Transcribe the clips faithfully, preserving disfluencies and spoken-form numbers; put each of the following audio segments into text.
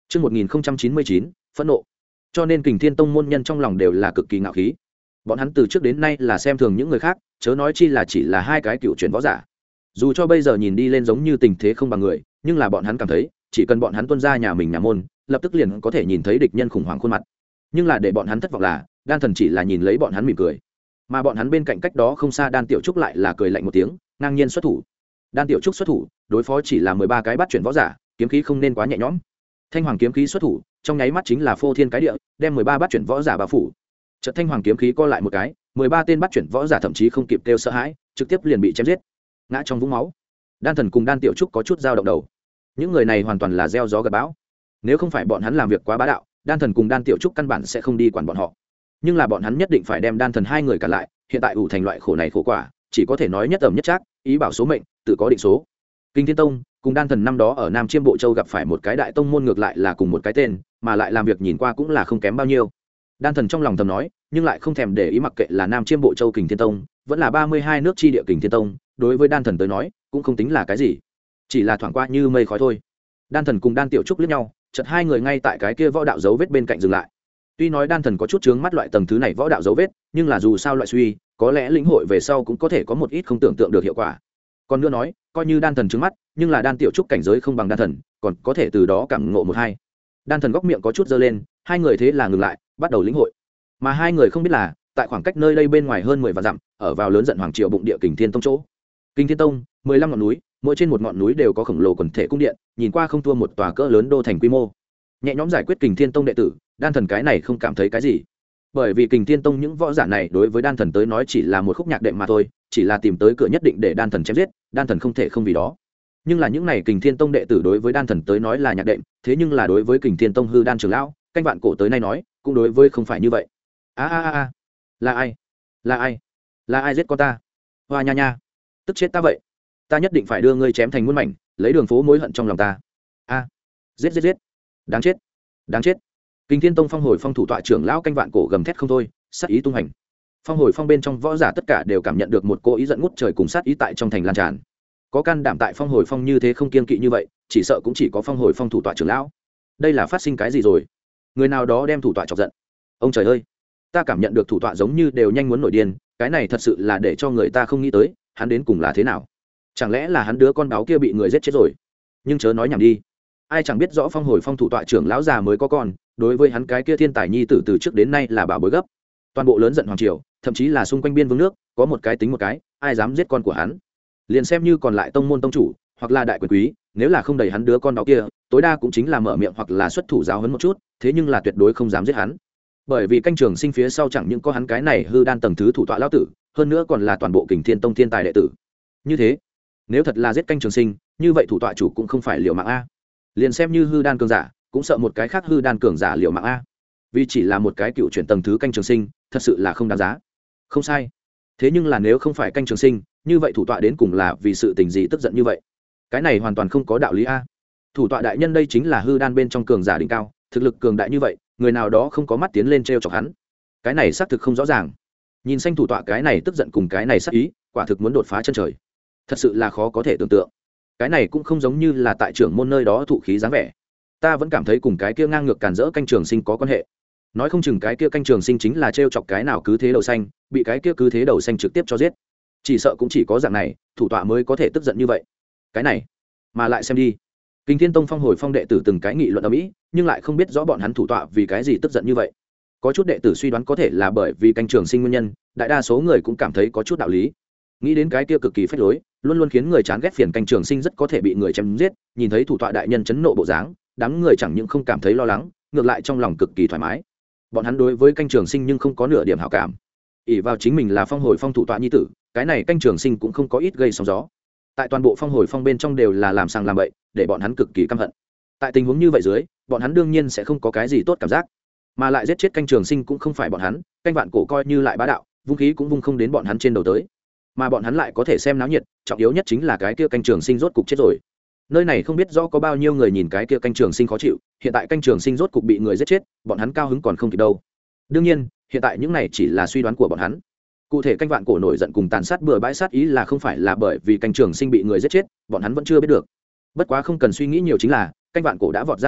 Chương một nghìn chín mươi chín, phẫn nộ. Cho nên Kình Thiên Tông môn nhân trong lòng đều là cực kỳ ngạo khí. Bọn hắn từ trước đến nay là xem thường những người khác, chớ nói chi là chỉ là hai cái cựu chuyển võ giả. Dù cho bây giờ nhìn đi lên giống như tình thế không bằng người, nhưng là bọn hắn cảm thấy, chỉ cần bọn hắn tuân ra nhà mình nhà môn, lập tức liền có thể nhìn thấy địch nhân khủng hoảng khuôn mặt. Nhưng là để bọn hắn thất vọng là, Đan Thần chỉ là nhìn lấy bọn hắn mỉm cười. Mà bọn hắn bên cạnh cách đó không xa Đan Tiểu Trúc lại là cười lạnh một tiếng, ngang nhiên xuất thủ. Đan Tiểu Trúc xuất thủ, đối phó chỉ là mười ba cái bắt chuyển võ giả, kiếm khí không nên quá nhẹ nhõm. Thanh Hoàng kiếm khí xuất thủ, trong nháy mắt chính là phô thiên cái địa, đem mười ba bắt chuyển võ giả bao phủ. Chợt Thanh Hoàng kiếm khí co lại một cái, mười ba tên bắt chuyển võ giả thậm chí không kịp kêu sợ hãi, trực tiếp liền bị chém giết, ngã trong vũng máu. Đan Thần cùng Đan Tiểu Trúc có chút dao động đầu. Những người này hoàn toàn là gieo gió gặt bão. Nếu không phải bọn hắn làm việc quá bá đạo, Đan Thần cùng Đan Tiểu Trúc căn bản sẽ không đi quản bọn họ. Nhưng là bọn hắn nhất định phải đem Đan Thần hai người cả lại, hiện tại ủ thành loại khổ này khổ quả, chỉ có thể nói nhất ẩm nhất trác, ý bảo số mệnh, tự có định số. Kinh Thiên Tông cùng Đan Thần năm đó ở Nam Chiêm Bộ Châu gặp phải một cái đại tông môn ngược lại là cùng một cái tên, mà lại làm việc nhìn qua cũng là không kém bao nhiêu. Đan Thần trong lòng thầm nói, nhưng lại không thèm để ý, mặc kệ là Nam Chiêm Bộ Châu Kình Thiên Tông, vẫn là ba mươi hai nước chi địa Kình Thiên Tông, đối với Đan Thần tới nói, cũng không tính là cái gì, chỉ là thoảng qua như mây khói thôi. Đan Thần cùng Đan Tiểu Trúc liếc nhau, chợt hai người ngay tại cái kia võ đạo dấu vết bên cạnh dừng lại. Tuy nói Đan Thần có chút chướng mắt loại tầng thứ này võ đạo dấu vết, nhưng là dù sao loại suy, có lẽ lĩnh hội về sau cũng có thể có một ít không tưởng tượng được hiệu quả. Còn nữa nói, coi như Đan Thần chướng mắt, nhưng là Đan Tiểu Trúc cảnh giới không bằng Đan Thần, còn có thể từ đó cảm ngộ một hai. Đan Thần góc miệng có chút giơ lên, hai người thế là ngừng lại, bắt đầu lĩnh hội. Mà hai người không biết là, tại khoảng cách nơi đây bên ngoài hơn mười vạn dặm, ở vào lớn giận hoàng triều bụng địa Kình Thiên Tông chỗ. Kình Thiên Tông, mười lăm ngọn núi, mỗi trên một ngọn núi đều có khổng lồ quần thể cung điện, nhìn qua không thua một tòa cỡ lớn đô thành quy mô. Nhẹ nhõm giải quyết Kình Thiên Tông đệ tử, Đan Thần cái này không cảm thấy cái gì. Bởi vì Kình Thiên Tông những võ giả này đối với Đan Thần tới nói chỉ là một khúc nhạc đệm mà thôi, chỉ là tìm tới cửa nhất định để Đan Thần chém giết, Đan Thần không thể không vì đó. Nhưng là những này Kình Thiên Tông đệ tử đối với Đan Thần tới nói là nhạc đệm, thế nhưng là đối với Kình Thiên Tông hư đan trưởng lão, canh vạn cổ tới nay nói, cũng đối với không phải như vậy. A a a a, là ai? Là ai? Là ai giết con ta? Hoa nha nha, tức chết ta vậy. Ta nhất định phải đưa ngươi chém thành muôn mảnh, lấy đường phố mối hận trong lòng ta. A, giết giết giết, đáng chết, đáng chết. Kình Thiên Tông Phong Hồi Phong thủ tọa trưởng lão canh vạn cổ gầm thét không thôi, sát ý tung hành. Phong Hồi Phong bên trong võ giả tất cả đều cảm nhận được một cô ý giận ngút trời cùng sát ý tại trong thành lan tràn. Có can đảm tại Phong Hồi Phong như thế không kiêng kỵ như vậy, chỉ sợ cũng chỉ có Phong Hồi Phong thủ tọa trưởng lão. Đây là phát sinh cái gì rồi? Người nào đó đem thủ tọa chọc giận. Ông trời ơi, ta cảm nhận được thủ tọa giống như đều nhanh muốn nổi điên, cái này thật sự là để cho người ta không nghĩ tới, hắn đến cùng là thế nào? Chẳng lẽ là hắn đứa con báo kia bị người giết chết rồi? Nhưng chớ nói nhảm đi, ai chẳng biết rõ Phong Hồi Phong thủ tọa trưởng lão già mới có con, đối với hắn cái kia thiên tài nhi tử từ trước đến nay là bảo bối gấp. Toàn bộ lớn giận hoàng triều, thậm chí là xung quanh biên vương nước, có một cái tính một cái, ai dám giết con của hắn? Liền xem như còn lại tông môn tông chủ, hoặc là đại quyền quý, nếu là không đầy hắn đứa con đó kia, tối đa cũng chính là mở miệng hoặc là xuất thủ giáo huấn một chút, thế nhưng là tuyệt đối không dám giết hắn. Bởi vì canh trường sinh phía sau chẳng những có hắn cái này hư đan tầng thứ thủ tọa lão tử, hơn nữa còn là toàn bộ Kình Thiên Tông thiên tài đệ tử. Như thế, nếu thật là giết canh trường sinh, như vậy thủ tọa chủ cũng không phải liều mạng a. Liền xem như hư đan cường giả, cũng sợ một cái khác hư đan cường giả liều mạng a. Vì chỉ là một cái cựu chuyển tầng thứ canh trường sinh, thật sự là không đáng giá. Không sai. Thế nhưng là nếu không phải canh trường sinh, như vậy thủ tọa đến cùng là vì sự tình gì tức giận như vậy? Cái này hoàn toàn không có đạo lý a. Thủ tọa đại nhân đây chính là hư đan bên trong cường giả đỉnh cao, thực lực cường đại như vậy, người nào đó không có mắt tiến lên trêu chọc hắn. Cái này xác thực không rõ ràng. Nhìn xanh thủ tọa cái này tức giận cùng cái này sát ý, quả thực muốn đột phá chân trời. Thật sự là khó có thể tưởng tượng. Cái này cũng không giống như là tại trưởng môn nơi đó thụ khí dáng vẻ. Ta vẫn cảm thấy cùng cái kia ngang ngược càn rỡ canh trường sinh có quan hệ. Nói không chừng cái kia canh trường sinh chính là trêu chọc cái nào cứ thế đầu xanh, bị cái kia cứ thế đầu xanh trực tiếp cho giết. Chỉ sợ cũng chỉ có dạng này, thủ tọa mới có thể tức giận như vậy. Cái này, mà lại xem đi. Kình Thiên Tông Phong Hồi Phong đệ tử từng cái nghị luận ầm ĩ, nhưng lại không biết rõ bọn hắn thủ tọa vì cái gì tức giận như vậy. Có chút đệ tử suy đoán có thể là bởi vì canh trường sinh nguyên nhân, đại đa số người cũng cảm thấy có chút đạo lý. Nghĩ đến cái kia cực kỳ phách lối, luôn luôn khiến người chán ghét phiền canh trường sinh rất có thể bị người chém giết, nhìn thấy thủ tọa đại nhân chấn nộ bộ dáng, đám người chẳng những không cảm thấy lo lắng, ngược lại trong lòng cực kỳ thoải mái. Bọn hắn đối với canh trường sinh nhưng không có nửa điểm hảo cảm. Ỷ vào chính mình là Phong Hồi Phong thủ tọa nhi tử, cái này canh trường sinh cũng không có ít gây sóng gió. Tại toàn bộ Phong Hồi Phong bên trong đều là làm sàng làm bậy, để bọn hắn cực kỳ căm hận. Tại tình huống như vậy dưới, bọn hắn đương nhiên sẽ không có cái gì tốt cảm giác, mà lại giết chết canh trường sinh cũng không phải bọn hắn, canh vạn cổ coi như lại bá đạo, vũ khí cũng vung không đến bọn hắn trên đầu tới, mà bọn hắn lại có thể xem náo nhiệt, trọng yếu nhất chính là cái kia canh trường sinh rốt cục chết rồi. Nơi này không biết rõ có bao nhiêu người nhìn cái kia canh trường sinh khó chịu, hiện tại canh trường sinh rốt cục bị người giết chết, bọn hắn cao hứng còn không kịp đâu. Đương nhiên, hiện tại những này chỉ là suy đoán của bọn hắn. Cụ thể canh vạn cổ nổi giận cùng tàn sát bừa bãi sát ý là không phải là bởi vì canh trường sinh bị người giết chết, bọn hắn vẫn chưa biết được. Bất quá không cần suy nghĩ nhiều chính là, canh vạn cổ đã vọt ra ngoài,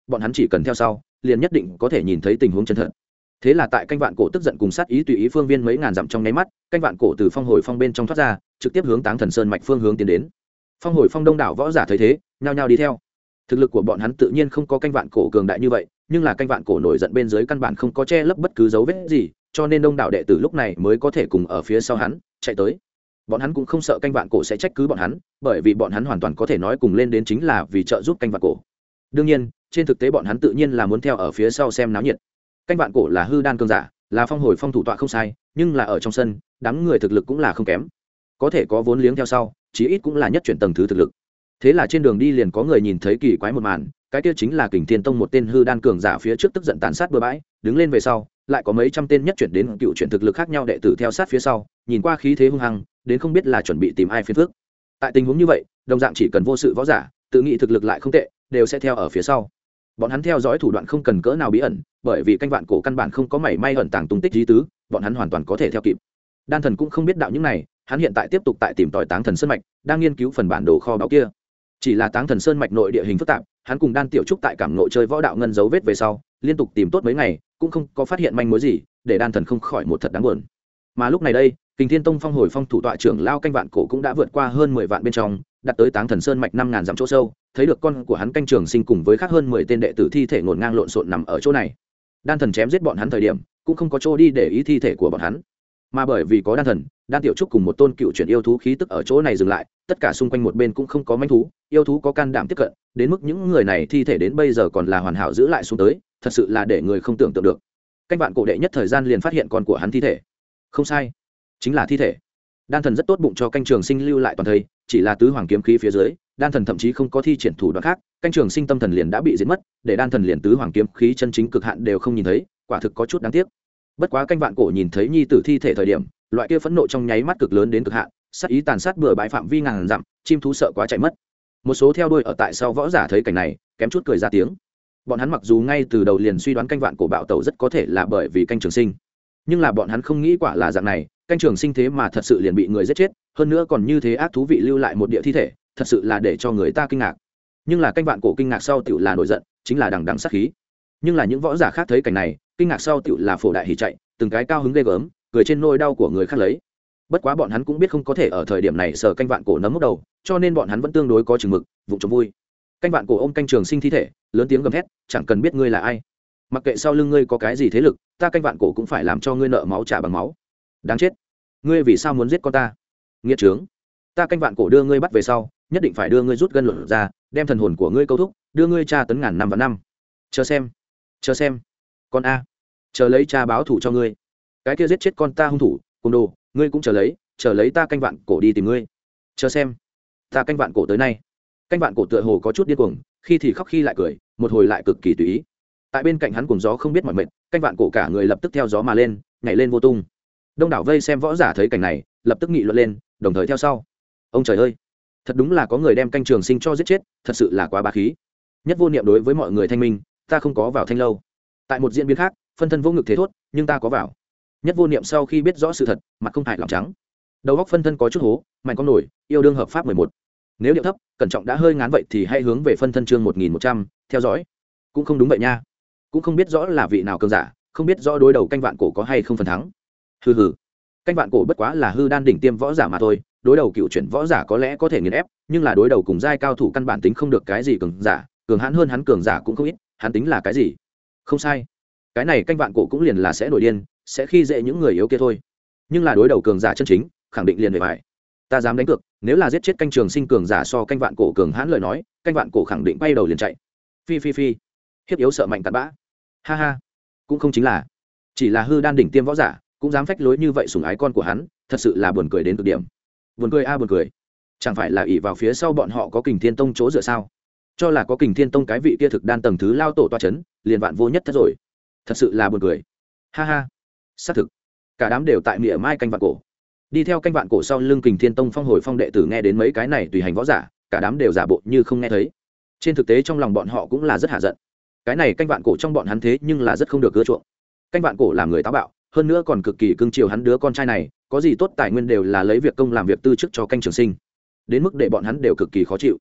bọn hắn chỉ cần theo sau liền nhất định có thể nhìn thấy tình huống chân thật. Thế là tại canh vạn cổ tức giận cùng sát ý tùy ý phương viên mấy ngàn dặm trong nháy mắt, canh vạn cổ từ phong hồi phong bên trong thoát ra, trực tiếp hướng Táng Thần Sơn mạch phương hướng tiến đến. Phong hồi phong đông đảo võ giả thấy thế, nhao nhao đi theo. Thực lực của bọn hắn tự nhiên không có canh vạn cổ cường đại như vậy, nhưng là canh vạn cổ nổi giận bên dưới căn bản không có che lấp bất cứ dấu vết gì, cho nên đông đảo đệ tử lúc này mới có thể cùng ở phía sau hắn chạy tới. Bọn hắn cũng không sợ canh vạn cổ sẽ trách cứ bọn hắn, bởi vì bọn hắn hoàn toàn có thể nói cùng lên đến chính là vì trợ giúp canh vạn cổ. Đương nhiên, trên thực tế bọn hắn tự nhiên là muốn theo ở phía sau xem náo nhiệt. Canh vạn cổ là hư đan cường giả, là phong hồi phong thủ tọa không sai, nhưng là ở trong sân đám người thực lực cũng là không kém, có thể có vốn liếng theo sau chí ít cũng là nhất chuyển tầng thứ thực lực. Thế là trên đường đi liền có người nhìn thấy kỳ quái một màn, cái kia chính là Kình Thiên Tông một tên hư đan cường giả phía trước tức giận tàn sát bừa bãi, đứng lên về sau lại có mấy trăm tên nhất chuyển đến cựu chuyển thực lực khác nhau đệ tử theo sát phía sau, nhìn qua khí thế hung hăng, đến không biết là chuẩn bị tìm ai phiền phức. Tại tình huống như vậy, đồng dạng chỉ cần vô sự võ giả tự nghĩ thực lực lại không tệ, đều sẽ theo ở phía sau. Bọn hắn theo dõi thủ đoạn không cần cỡ nào bí ẩn, bởi vì canh vạn cổ căn bản không có mảy may ẩn tàng tung tích lý tứ, bọn hắn hoàn toàn có thể theo kịp. Đan Thần cũng không biết đạo những này, hắn hiện tại tiếp tục tại tìm tòi Táng Thần Sơn mạch, đang nghiên cứu phần bản đồ kho báu kia. Chỉ là Táng Thần Sơn mạch nội địa hình phức tạp, hắn cùng Đan Tiểu Trúc tại cảm ngộ chơi võ đạo ngân dấu vết về sau, liên tục tìm tốt mấy ngày, cũng không có phát hiện manh mối gì, để Đan Thần không khỏi một thật đáng buồn. Mà lúc này đây, Kình Thiên Tông phong hồi phong thủ tọa trưởng lao canh vạn cổ cũng đã vượt qua hơn mười vạn bên trong, đặt tới Táng Thần Sơn mạch năm ngàn dặm chỗ sâu, thấy được con của hắn canh trường sinh cùng với khác hơn mười tên đệ tử thi thể ngổn ngang lộn xộn nằm ở chỗ này. Đan Thần chém giết bọn hắn thời điểm, cũng không có chỗ đi để ý thi thể của bọn hắn, mà bởi vì có Đan Thần, Đan Tiểu Trúc cùng một tôn cựu chuyển yêu thú khí tức ở chỗ này dừng lại, tất cả xung quanh một bên cũng không có manh thú, yêu thú có can đảm tiếp cận, đến mức những người này thi thể đến bây giờ còn là hoàn hảo giữ lại xuống tới, thật sự là để người không tưởng tượng được. Canh vạn cổ đệ nhất thời gian liền phát hiện con của hắn thi thể. Không sai, chính là thi thể. Đan Thần rất tốt bụng cho canh trường sinh lưu lại toàn thây, chỉ là tứ hoàng kiếm khí phía dưới, Đan Thần thậm chí không có thi triển thủ đoạn khác, canh trường sinh tâm thần liền đã bị giết mất, để Đan Thần liền tứ hoàng kiếm khí chân chính cực hạn đều không nhìn thấy, quả thực có chút đáng tiếc. Bất quá canh vạn cổ nhìn thấy nhi tử thi thể thời điểm, loại kia phẫn nộ trong nháy mắt cực lớn đến cực hạn, sát ý tàn sát bừa bãi phạm vi ngàn dặm, chim thú sợ quá chạy mất. Một số theo đuôi ở tại sau võ giả thấy cảnh này, kém chút cười ra tiếng. Bọn hắn mặc dù ngay từ đầu liền suy đoán canh vạn cổ bạo tẩu rất có thể là bởi vì canh trường sinh, nhưng là bọn hắn không nghĩ quả là dạng này, canh trường sinh thế mà thật sự liền bị người giết chết, hơn nữa còn như thế ác thú vị lưu lại một địa thi thể, thật sự là để cho người ta kinh ngạc. Nhưng là canh vạn cổ kinh ngạc sau tiểu là nổi giận, chính là đằng đằng sát khí. Nhưng là những võ giả khác thấy cảnh này, kinh ngạc sau tiểu là phổ đại hỉ chạy, từng cái cao hứng ghê gớm, cười trên nỗi đau của người khác lấy. Bất quá bọn hắn cũng biết không có thể ở thời điểm này sờ canh vạn cổ nấm mốc đầu, cho nên bọn hắn vẫn tương đối có chừng mực, vụng trộm vui. Canh vạn cổ ôm canh trường sinh thi thể, lớn tiếng gầm thét, chẳng cần biết ngươi là ai, mặc kệ sau lưng ngươi có cái gì thế lực, ta canh vạn cổ cũng phải làm cho ngươi nợ máu trả bằng máu. Đáng chết, ngươi vì sao muốn giết con ta? Nghĩa trướng, ta canh vạn cổ đưa ngươi bắt về sau, nhất định phải đưa ngươi rút gân luận ra, đem thần hồn của ngươi câu thúc, đưa ngươi tra tấn ngàn năm và năm. Chờ xem, chờ xem, con a, chờ lấy cha báo thủ cho ngươi. Cái kia giết chết con ta hung thủ, côn đồ, ngươi cũng chờ lấy, chờ lấy ta canh vạn cổ đi tìm ngươi. Chờ xem, ta canh vạn cổ tới nay. Canh vạn cổ tựa hồ có chút điên cuồng, khi thì khóc khi lại cười, một hồi lại cực kỳ tùy ý. Tại bên cạnh hắn cuồng gió không biết mỏi mệt, canh vạn cổ cả người lập tức theo gió mà lên, nhảy lên vô tung. Đông đảo vây xem võ giả thấy cảnh này, lập tức nghị luận lên, đồng thời theo sau. Ông trời ơi, thật đúng là có người đem canh trường sinh cho giết chết, thật sự là quá bá khí. Nhất Vô Niệm đối với mọi người thanh minh, ta không có vào thanh lâu. Tại một diễn biến khác, phân thân vô ngực thế thốt, nhưng ta có vào. Nhất Vô Niệm sau khi biết rõ sự thật, mặt không hại lỏng trắng. Đầu góc phân thân có chút hố, mạnh con nổi, yêu đương hợp pháp mười một. Nếu điệu thấp, cẩn trọng đã hơi ngán vậy thì hãy hướng về phân thân chương một nghìn một trăm, theo dõi. Cũng không đúng vậy nha. Cũng không biết rõ là vị nào cường giả, không biết rõ đối đầu canh vạn cổ có hay không phần thắng. Hừ hừ. Canh vạn cổ bất quá là hư đan đỉnh tiêm võ giả mà thôi, đối đầu cựu chuyển võ giả có lẽ có thể nghiền ép, nhưng là đối đầu cùng giai cao thủ căn bản tính không được cái gì cường giả, cường hãn hơn hắn cường giả cũng không ít, hắn tính là cái gì? Không sai. Cái này canh vạn cổ cũng liền là sẽ nổi điên, sẽ khi dễ những người yếu kia thôi. Nhưng là đối đầu cường giả chân chính, khẳng định liền về phải. Ta dám đánh cược, nếu là giết chết canh trường sinh cường giả so canh vạn cổ cường hãn lời nói, canh vạn cổ khẳng định bay đầu liền chạy. Phi phi phi. Hiếp yếu sợ mạnh tàn bã. Ha ha. Cũng không chính là, chỉ là hư đan đỉnh tiêm võ giả, cũng dám phách lối như vậy sủng ái con của hắn, thật sự là buồn cười đến cực điểm. Buồn cười a à, buồn cười. Chẳng phải là ỷ vào phía sau bọn họ có Kình Thiên Tông chỗ dựa sao? Cho là có Kình Thiên Tông cái vị kia thực đan tầng thứ lao tổ toa chấn, liền vạn vô nhất thất rồi. Thật sự là buồn cười. Ha ha. Xác thực. Cả đám đều tại miệng mai canh vạn cổ. Đi theo canh vạn cổ sau lưng Kình Thiên Tông phong hồi phong đệ tử nghe đến mấy cái này tùy hành võ giả, cả đám đều giả bộ như không nghe thấy. Trên thực tế trong lòng bọn họ cũng là rất hạ giận. Cái này canh vạn cổ trong bọn hắn thế nhưng là rất không được ưa chuộng. Canh vạn cổ làm người táo bạo, hơn nữa còn cực kỳ cưng chiều hắn đứa con trai này, có gì tốt tài nguyên đều là lấy việc công làm việc tư chức cho canh trường sinh, đến mức để bọn hắn đều cực kỳ khó chịu.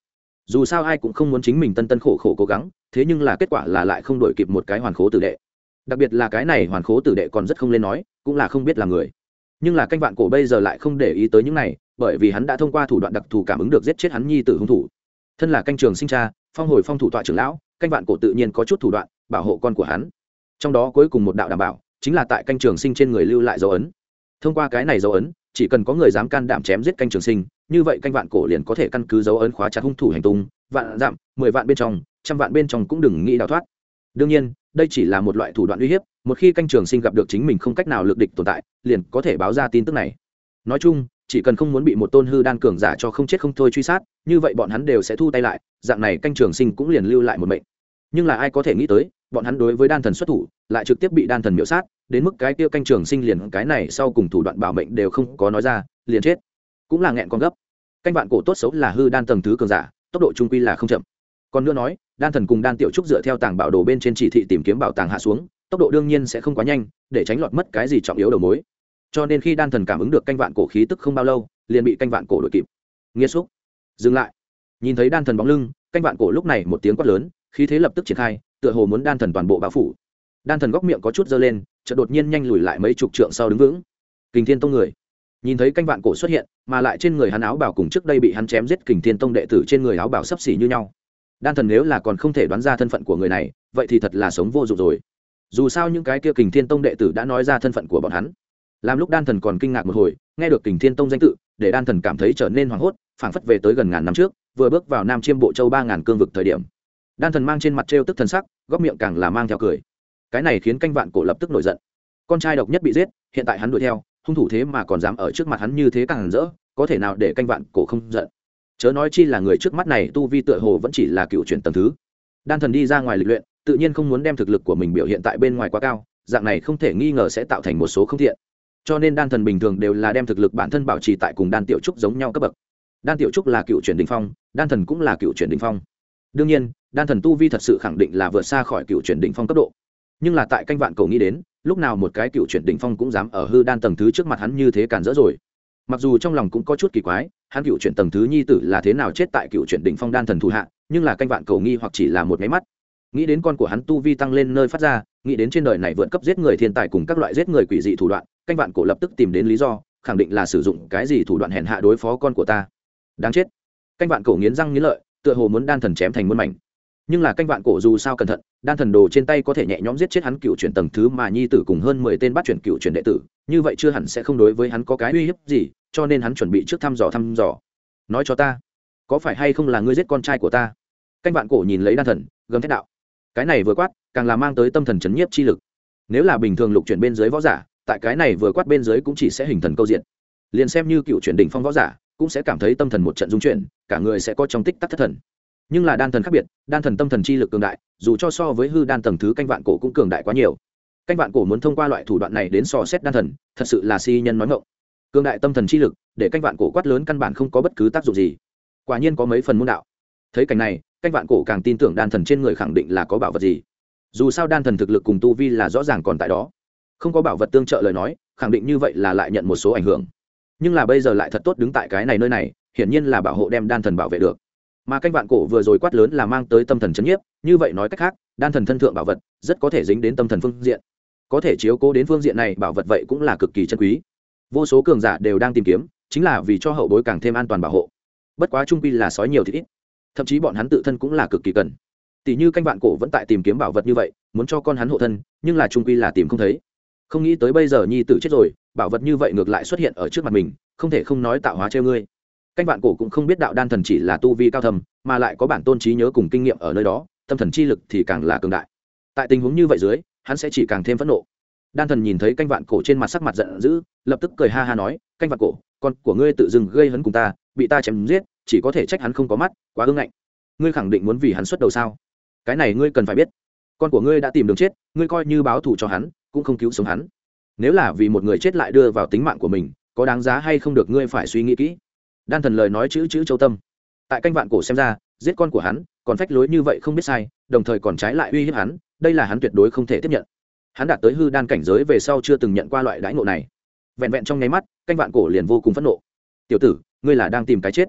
dù sao ai cũng không muốn chính mình tân tân khổ khổ cố gắng, thế nhưng là kết quả là lại không đổi kịp một cái hoàn khố tử đệ. Đặc biệt là cái này hoàn khố tử đệ còn rất không lên nói, cũng là không biết là người. Nhưng là canh vạn cổ bây giờ lại không để ý tới những này, bởi vì hắn đã thông qua thủ đoạn đặc thù cảm ứng được giết chết hắn nhi tử hung thủ. Thân là canh trường sinh cha, phong hồi phong thủ tọa trưởng lão, canh vạn cổ tự nhiên có chút thủ đoạn bảo hộ con của hắn. Trong đó cuối cùng một đạo đảm bảo chính là tại canh trường sinh trên người lưu lại dấu ấn. Thông qua cái này dấu ấn, chỉ cần có người dám can đảm chém giết canh trường sinh, như vậy canh vạn cổ liền có thể căn cứ dấu ấn khóa chặt hung thủ hành tung, vạn dặm, mười vạn bên trong, trăm vạn bên trong cũng đừng nghĩ đào thoát. Đương nhiên, đây chỉ là một loại thủ đoạn uy hiếp, một khi canh trường sinh gặp được chính mình không cách nào lực địch tồn tại, liền có thể báo ra tin tức này. Nói chung, chỉ cần không muốn bị một tôn hư đan cường giả cho không chết không thôi truy sát, như vậy bọn hắn đều sẽ thu tay lại, dạng này canh trường sinh cũng liền lưu lại một mệnh. Nhưng là ai có thể nghĩ tới, bọn hắn đối với đan thần xuất thủ, lại trực tiếp bị đan thần miểu sát, đến mức cái kia canh trường sinh liền cái này sau cùng thủ đoạn bảo mệnh đều không có nói ra, liền chết. Cũng là nghẹn con gấp. Canh vạn cổ tốt xấu là hư đan tầng thứ cường giả, tốc độ trung quy là không chậm. Còn nữa nói, đan thần cùng đan tiểu trúc dựa theo tàng bảo đồ bên trên chỉ thị tìm kiếm bảo tàng hạ xuống, tốc độ đương nhiên sẽ không quá nhanh, để tránh lọt mất cái gì trọng yếu đầu mối. Cho nên khi đan thần cảm ứng được canh vạn cổ khí tức không bao lâu, liền bị canh vạn cổ đuổi kịp. Nghiệt xúc, dừng lại. Nhìn thấy đan thần bóng lưng, canh vạn cổ lúc này một tiếng quát lớn, khí thế lập tức triển khai, tựa hồ muốn đan thần toàn bộ bao phủ. Đan thần góc miệng có chút giơ lên, chợt đột nhiên nhanh lùi lại mấy chục trượng sau đứng vững. Kình Thiên Tông người nhìn thấy canh vạn cổ xuất hiện, mà lại trên người hắn áo bảo cùng trước đây bị hắn chém giết Kình Thiên Tông đệ tử trên người áo bảo sấp xỉ như nhau. Đan thần nếu là còn không thể đoán ra thân phận của người này, vậy thì thật là sống vô dụng rồi. Dù sao những cái kia Kình Thiên Tông đệ tử đã nói ra thân phận của bọn hắn. Làm lúc đan thần còn kinh ngạc một hồi, nghe được Kình Thiên Tông danh tự, để đan thần cảm thấy trở nên hoảng hốt, phảng phất về tới gần ngàn năm trước, vừa bước vào Nam Chiêm Bộ Châu ba ngàn cương vực thời điểm. Đan thần mang trên mặt trêu tức thần sắc, góc miệng càng là mang theo cười. Cái này khiến canh vạn cổ lập tức nổi giận. Con trai độc nhất bị giết, hiện tại hắn đuổi theo, hung thủ thế mà còn dám ở trước mặt hắn như thế càng rỡ, có thể nào để canh vạn cổ không giận. Chớ nói chi là người trước mắt này tu vi tựa hồ vẫn chỉ là cựu chuyển tầng thứ. Đan thần đi ra ngoài lịch luyện, tự nhiên không muốn đem thực lực của mình biểu hiện tại bên ngoài quá cao, dạng này không thể nghi ngờ sẽ tạo thành một số không thiện. Cho nên đan thần bình thường đều là đem thực lực bản thân bảo trì tại cùng đan tiểu trúc giống nhau cấp bậc. Đan tiểu trúc là cựu chuyển đỉnh phong, đan thần cũng là cựu chuyển đỉnh phong. Đương nhiên, đan thần tu vi thật sự khẳng định là vượt xa khỏi cựu chuyển đỉnh phong cấp độ. Nhưng là tại canh vạn cổ nghĩ đến, lúc nào một cái cựu chuyển đỉnh phong cũng dám ở hư đan tầng thứ trước mặt hắn như thế cản rỡ rồi. Mặc dù trong lòng cũng có chút kỳ quái, hắn cựu chuyển tầng thứ nhi tử là thế nào chết tại cựu chuyển đỉnh phong đan thần thủ hạ, nhưng là canh vạn cổ nghi hoặc chỉ là một cái mắt. Nghĩ đến con của hắn tu vi tăng lên nơi phát ra, nghĩ đến trên đời này vượt cấp giết người thiên tài cùng các loại giết người quỷ dị thủ đoạn, canh vạn cổ lập tức tìm đến lý do, khẳng định là sử dụng cái gì thủ đoạn hèn hạ đối phó con của ta. Đáng chết. Canh vạn cổ nghiến răng nghiến lợi, tựa hồ muốn đan thần chém thành muôn mảnh. Nhưng là canh vạn cổ dù sao cẩn thận, đan thần đồ trên tay có thể nhẹ nhõm giết chết hắn cựu chuyển tầng thứ mà nhi tử cùng hơn mười tên bắt chuyển cựu chuyển đệ tử, như vậy chưa hẳn sẽ không đối với hắn có cái uy hiếp gì, cho nên hắn chuẩn bị trước thăm dò thăm dò. Nói cho ta, có phải hay không là ngươi giết con trai của ta? Canh vạn cổ nhìn lấy đan thần, gầm thét đạo. Cái này vừa quát, càng là mang tới tâm thần chấn nhiếp chi lực. Nếu là bình thường lục chuyển bên dưới võ giả, tại cái này vừa quát bên dưới cũng chỉ sẽ hình thần câu diện. Liền xem như cựu chuyển đỉnh phong võ giả, cũng sẽ cảm thấy tâm thần một trận rung chuyển, cả người sẽ có trong tích tắc thất thần. Nhưng là đan thần khác biệt, đan thần tâm thần chi lực cường đại, dù cho so với hư đan tầng thứ canh vạn cổ cũng cường đại quá nhiều. Canh vạn cổ muốn thông qua loại thủ đoạn này đến so xét đan thần, thật sự là si nhân nói ngọng. Cường đại tâm thần chi lực, để canh vạn cổ quát lớn căn bản không có bất cứ tác dụng gì. Quả nhiên có mấy phần môn đạo. Thấy cảnh này, canh vạn cổ càng tin tưởng đan thần trên người khẳng định là có bảo vật gì. Dù sao đan thần thực lực cùng tu vi là rõ ràng còn tại đó, không có bảo vật tương trợ lời nói, khẳng định như vậy là lại nhận một số ảnh hưởng. Nhưng là bây giờ lại thật tốt đứng tại cái này nơi này, hiển nhiên là bảo hộ đem đan thần bảo vệ được. Mà canh vạn cổ vừa rồi quát lớn là mang tới tâm thần chấn nhiếp, như vậy nói cách khác, đan thần thân thượng bảo vật rất có thể dính đến tâm thần phương diện, có thể chiếu cố đến phương diện này bảo vật vậy cũng là cực kỳ chân quý. Vô số cường giả đều đang tìm kiếm, chính là vì cho hậu bối càng thêm an toàn bảo hộ. Bất quá trung quy là sói nhiều thì ít, thậm chí bọn hắn tự thân cũng là cực kỳ cần. Tỷ như canh vạn cổ vẫn tại tìm kiếm bảo vật như vậy, muốn cho con hắn hộ thân, nhưng là trung quy là tìm không thấy. Không nghĩ tới bây giờ nhi tử chết rồi, bảo vật như vậy ngược lại xuất hiện ở trước mặt mình, không thể không nói tạo hóa trêu ngươi. Canh vạn cổ cũng không biết đạo đan thần chỉ là tu vi cao thầm, mà lại có bản tôn trí nhớ cùng kinh nghiệm ở nơi đó, tâm thần chi lực thì càng là cường đại. Tại tình huống như vậy dưới, hắn sẽ chỉ càng thêm phẫn nộ. Đan thần nhìn thấy canh vạn cổ trên mặt sắc mặt giận dữ, lập tức cười ha ha nói, canh vạn cổ, con của ngươi tự dưng gây hấn cùng ta, bị ta chém giết, chỉ có thể trách hắn không có mắt, quá ương ngạnh. Ngươi khẳng định muốn vì hắn xuất đầu sao? Cái này ngươi cần phải biết, con của ngươi đã tìm đường chết, ngươi coi như báo thù cho hắn, cũng không cứu sống hắn. Nếu là vì một người chết lại đưa vào tính mạng của mình, có đáng giá hay không được ngươi phải suy nghĩ kỹ. Đan thần lời nói chữ chữ châu tâm. Tại canh vạn cổ xem ra, giết con của hắn, còn phách lối như vậy không biết sai, đồng thời còn trái lại uy hiếp hắn, đây là hắn tuyệt đối không thể tiếp nhận. Hắn đạt tới hư đan cảnh giới về sau chưa từng nhận qua loại đãi ngộ này. Vẹn vẹn trong nháy mắt, canh vạn cổ liền vô cùng phẫn nộ. Tiểu tử, ngươi là đang tìm cái chết.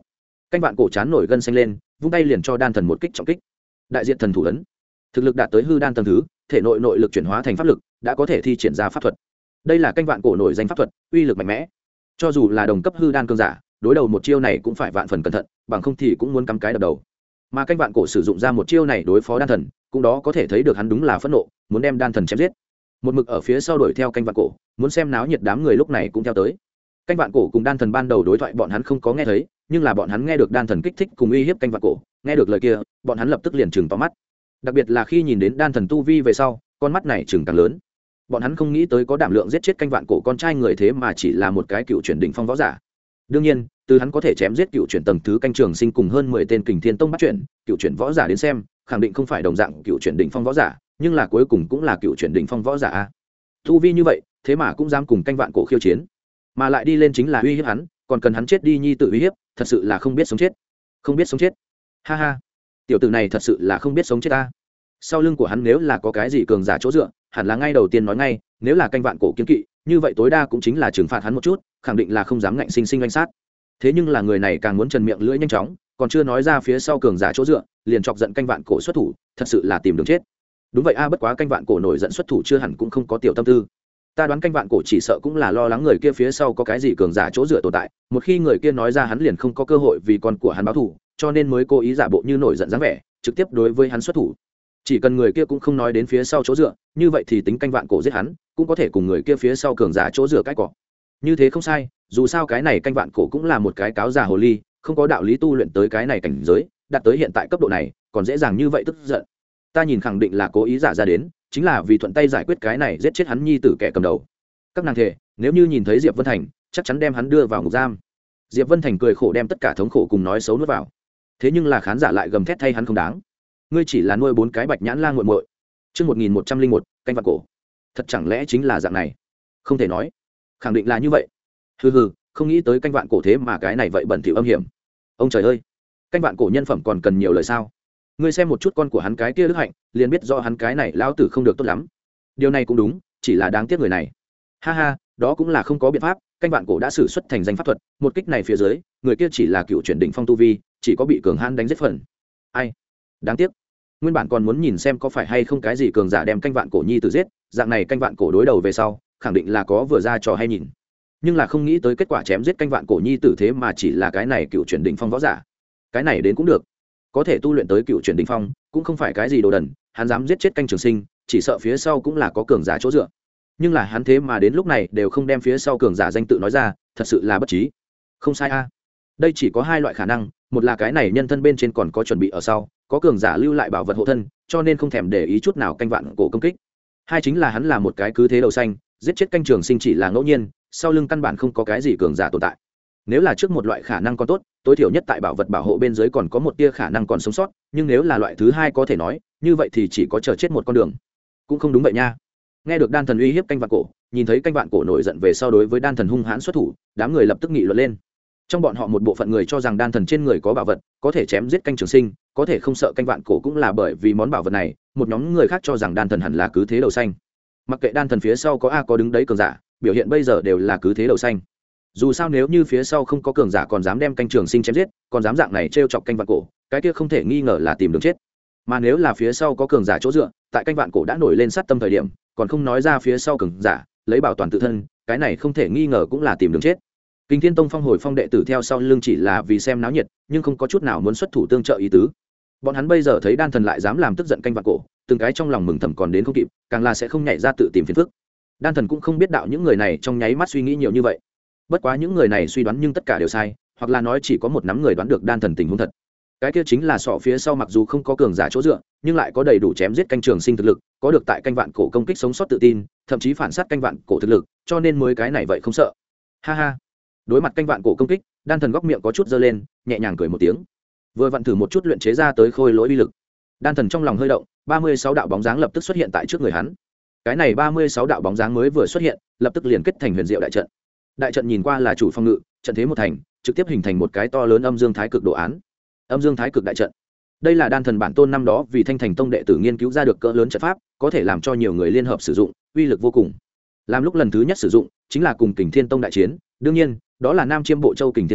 Canh vạn cổ chán nổi gân xanh lên, vung tay liền cho đan thần một kích trọng kích. Đại diện thần thủ ấn, thực lực đạt tới hư đan tầng thứ, thể nội nội lực chuyển hóa thành pháp lực, đã có thể thi triển ra pháp thuật. Đây là canh vạn cổ nổi danh pháp thuật, uy lực mạnh mẽ. Cho dù là đồng cấp hư đan cường giả, đối đầu một chiêu này cũng phải vạn phần cẩn thận, bằng không thì cũng muốn cắm cái đập đầu. Mà canh vạn cổ sử dụng ra một chiêu này đối phó đan thần, cũng đó có thể thấy được hắn đúng là phẫn nộ, muốn đem đan thần chém giết. Một mực ở phía sau đuổi theo canh vạn cổ, muốn xem náo nhiệt đám người lúc này cũng theo tới. Canh vạn cổ cùng đan thần ban đầu đối thoại bọn hắn không có nghe thấy, nhưng là bọn hắn nghe được đan thần kích thích cùng uy hiếp canh vạn cổ, nghe được lời kia, bọn hắn lập tức liền trừng to mắt. Đặc biệt là khi nhìn đến đan thần tu vi về sau, con mắt này trừng càng lớn. Bọn hắn không nghĩ tới có đảm lượng giết chết canh vạn cổ con trai người thế mà chỉ là một cái cựu chuyển đỉnh phong võ giả. Đương nhiên, từ hắn có thể chém giết cựu chuyển tầng thứ canh trường sinh cùng hơn mười tên kình thiên tông bắt chuyển, cựu chuyển võ giả đến xem, khẳng định không phải đồng dạng cựu chuyển đỉnh phong võ giả, nhưng là cuối cùng cũng là cựu chuyển đỉnh phong võ giả a. Tu vi như vậy, thế mà cũng dám cùng canh vạn cổ khiêu chiến, mà lại đi lên chính là uy hiếp hắn, còn cần hắn chết đi nhi tự uy hiếp, thật sự là không biết sống chết. Không biết sống chết. Ha ha. Tiểu tử này thật sự là không biết sống chết ta. Sau lưng của hắn nếu là có cái gì cường giả chỗ dựa, hẳn là ngay đầu tiên nói ngay, nếu là canh vạn cổ kiên kỵ, như vậy tối đa cũng chính là trừng phạt hắn một chút, khẳng định là không dám ngạnh sinh sinh oanh sát. Thế nhưng là người này càng muốn trần miệng lưỡi nhanh chóng, còn chưa nói ra phía sau cường giả chỗ dựa, liền chọc giận canh vạn cổ xuất thủ, thật sự là tìm đường chết. Đúng vậy a, bất quá canh vạn cổ nổi giận xuất thủ chưa hẳn cũng không có tiểu tâm tư. Ta đoán canh vạn cổ chỉ sợ cũng là lo lắng người kia phía sau có cái gì cường giả chỗ dựa tồn tại, một khi người kia nói ra hắn liền không có cơ hội vì con của hắn báo thù, cho nên mới cố ý giả bộ như nổi giận dáng vẻ, trực tiếp đối với hắn xuất thủ. Chỉ cần người kia cũng không nói đến phía sau chỗ dựa, như vậy thì tính canh vạn cổ giết hắn, cũng có thể cùng người kia phía sau cường giả chỗ dựa cái cỏ. Như thế không sai, dù sao cái này canh vạn cổ cũng là một cái cáo già hồ ly, không có đạo lý tu luyện tới cái này cảnh giới, đạt tới hiện tại cấp độ này, còn dễ dàng như vậy tức giận. Ta nhìn khẳng định là cố ý giả ra đến, chính là vì thuận tay giải quyết cái này giết chết hắn nhi tử kẻ cầm đầu. Các nàng thề, nếu như nhìn thấy Diệp Vân Thành, chắc chắn đem hắn đưa vào ngục giam. Diệp Vân Thành cười khổ đem tất cả thống khổ cùng nói xấu nuốt vào. Thế nhưng là khán giả lại gầm thét thay hắn không đáng. Ngươi chỉ là nuôi bốn cái bạch nhãn lang muội muội. Chương một nghìn một trăm linh một, canh vạn cổ. Thật chẳng lẽ chính là dạng này? Không thể nói. Khẳng định là như vậy. Hừ hừ, không nghĩ tới canh vạn cổ thế mà cái này vậy bẩn thỉu âm hiểm. Ông trời ơi, canh vạn cổ nhân phẩm còn cần nhiều lời sao? Ngươi xem một chút con của hắn cái kia đức hạnh, liền biết do hắn cái này lão tử không được tốt lắm. Điều này cũng đúng, chỉ là đáng tiếc người này. Ha ha, đó cũng là không có biện pháp, canh vạn cổ đã sử xuất thành danh pháp thuật, một kích này phía dưới, người kia chỉ là cựu chuyển đỉnh phong tu vi, chỉ có bị cường hãn đánh giết phần. Ai? Đáng tiếc. Nguyên bản còn muốn nhìn xem có phải hay không cái gì cường giả đem canh vạn cổ nhi tử giết, dạng này canh vạn cổ đối đầu về sau, khẳng định là có vừa ra trò hay nhìn. Nhưng là không nghĩ tới kết quả chém giết canh vạn cổ nhi tử thế mà chỉ là cái này cựu chuyển đỉnh phong võ giả. Cái này đến cũng được. Có thể tu luyện tới cựu chuyển đỉnh phong, cũng không phải cái gì đồ đần, hắn dám giết chết canh trường sinh, chỉ sợ phía sau cũng là có cường giả chỗ dựa. Nhưng là hắn thế mà đến lúc này đều không đem phía sau cường giả danh tự nói ra, thật sự là bất trí. Không sai a. Đây chỉ có hai loại khả năng, một là cái này nhân thân bên trên còn có chuẩn bị ở sau, có cường giả lưu lại bảo vật hộ thân, cho nên không thèm để ý chút nào canh vạn cổ công kích. Hai chính là hắn là một cái cứ thế đầu xanh, giết chết canh trường sinh chỉ là ngẫu nhiên, sau lưng căn bản không có cái gì cường giả tồn tại. Nếu là trước một loại khả năng còn tốt, tối thiểu nhất tại bảo vật bảo hộ bên dưới còn có một tia khả năng còn sống sót, nhưng nếu là loại thứ hai có thể nói, như vậy thì chỉ có chờ chết một con đường. Cũng không đúng vậy nha. Nghe được đan thần uy hiếp canh vạn cổ, nhìn thấy canh vạn cổ nổi giận về sau đối với đan thần hung hãn xuất thủ, đám người lập tức nghị luận lên. Trong bọn họ một bộ phận người cho rằng đan thần trên người có bảo vật, có thể chém giết canh trường sinh, có thể không sợ canh vạn cổ cũng là bởi vì món bảo vật này. Một nhóm người khác cho rằng đan thần hẳn là cứ thế đầu xanh. Mặc kệ đan thần phía sau có a có đứng đấy cường giả, biểu hiện bây giờ đều là cứ thế đầu xanh. Dù sao nếu như phía sau không có cường giả còn dám đem canh trường sinh chém giết, còn dám dạng này trêu chọc canh vạn cổ, cái kia không thể nghi ngờ là tìm đường chết. Mà nếu là phía sau có cường giả chỗ dựa, tại canh vạn cổ đã nổi lên sát tâm thời điểm, còn không nói ra phía sau cường giả, lấy bảo toàn tự thân, cái này không thể nghi ngờ cũng là tìm đường chết. Kình Thiên Tông phong hồi phong đệ tử theo sau lưng chỉ là vì xem náo nhiệt, nhưng không có chút nào muốn xuất thủ tương trợ ý tứ. Bọn hắn bây giờ thấy đan thần lại dám làm tức giận canh vạn cổ, từng cái trong lòng mừng thầm còn đến không kịp, càng là sẽ không nhảy ra tự tìm phiền phức. Đan thần cũng không biết đạo những người này trong nháy mắt suy nghĩ nhiều như vậy. Bất quá những người này suy đoán nhưng tất cả đều sai, hoặc là nói chỉ có một nắm người đoán được đan thần tình huống thật. Cái kia chính là sọ phía sau mặc dù không có cường giả chỗ dựa, nhưng lại có đầy đủ chém giết canh trường sinh thực lực, có được tại canh vạn cổ công kích sống sót tự tin, thậm chí phản sát canh vạn cổ thực lực, cho nên mới cái này vậy không sợ. Ha ha. Đối mặt canh vạn cổ công kích, đan thần góc miệng có chút giơ lên, nhẹ nhàng cười một tiếng. Vừa vặn thử một chút luyện chế ra tới khôi lỗi uy lực. Đan thần trong lòng hơi động, ba mươi sáu đạo bóng dáng lập tức xuất hiện tại trước người hắn. Cái này ba mươi sáu đạo bóng dáng mới vừa xuất hiện, lập tức liền kết thành huyền diệu đại trận. Đại trận nhìn qua là chủ phong ngự, trận thế một thành, trực tiếp hình thành một cái to lớn âm dương thái cực đồ án. Âm dương thái cực đại trận. Đây là đan thần bản tôn năm đó vì Thanh Thành Tông đệ tử nghiên cứu ra được cỡ lớn trận pháp, có thể làm cho nhiều người liên hợp sử dụng, uy lực vô cùng. Làm lúc lần thứ nhất sử dụng, chính là cùng Kình Thiên Tông đại chiến, đương nhiên, đó là Nam Chiêm Bộ Châu Kình Thiên Tông,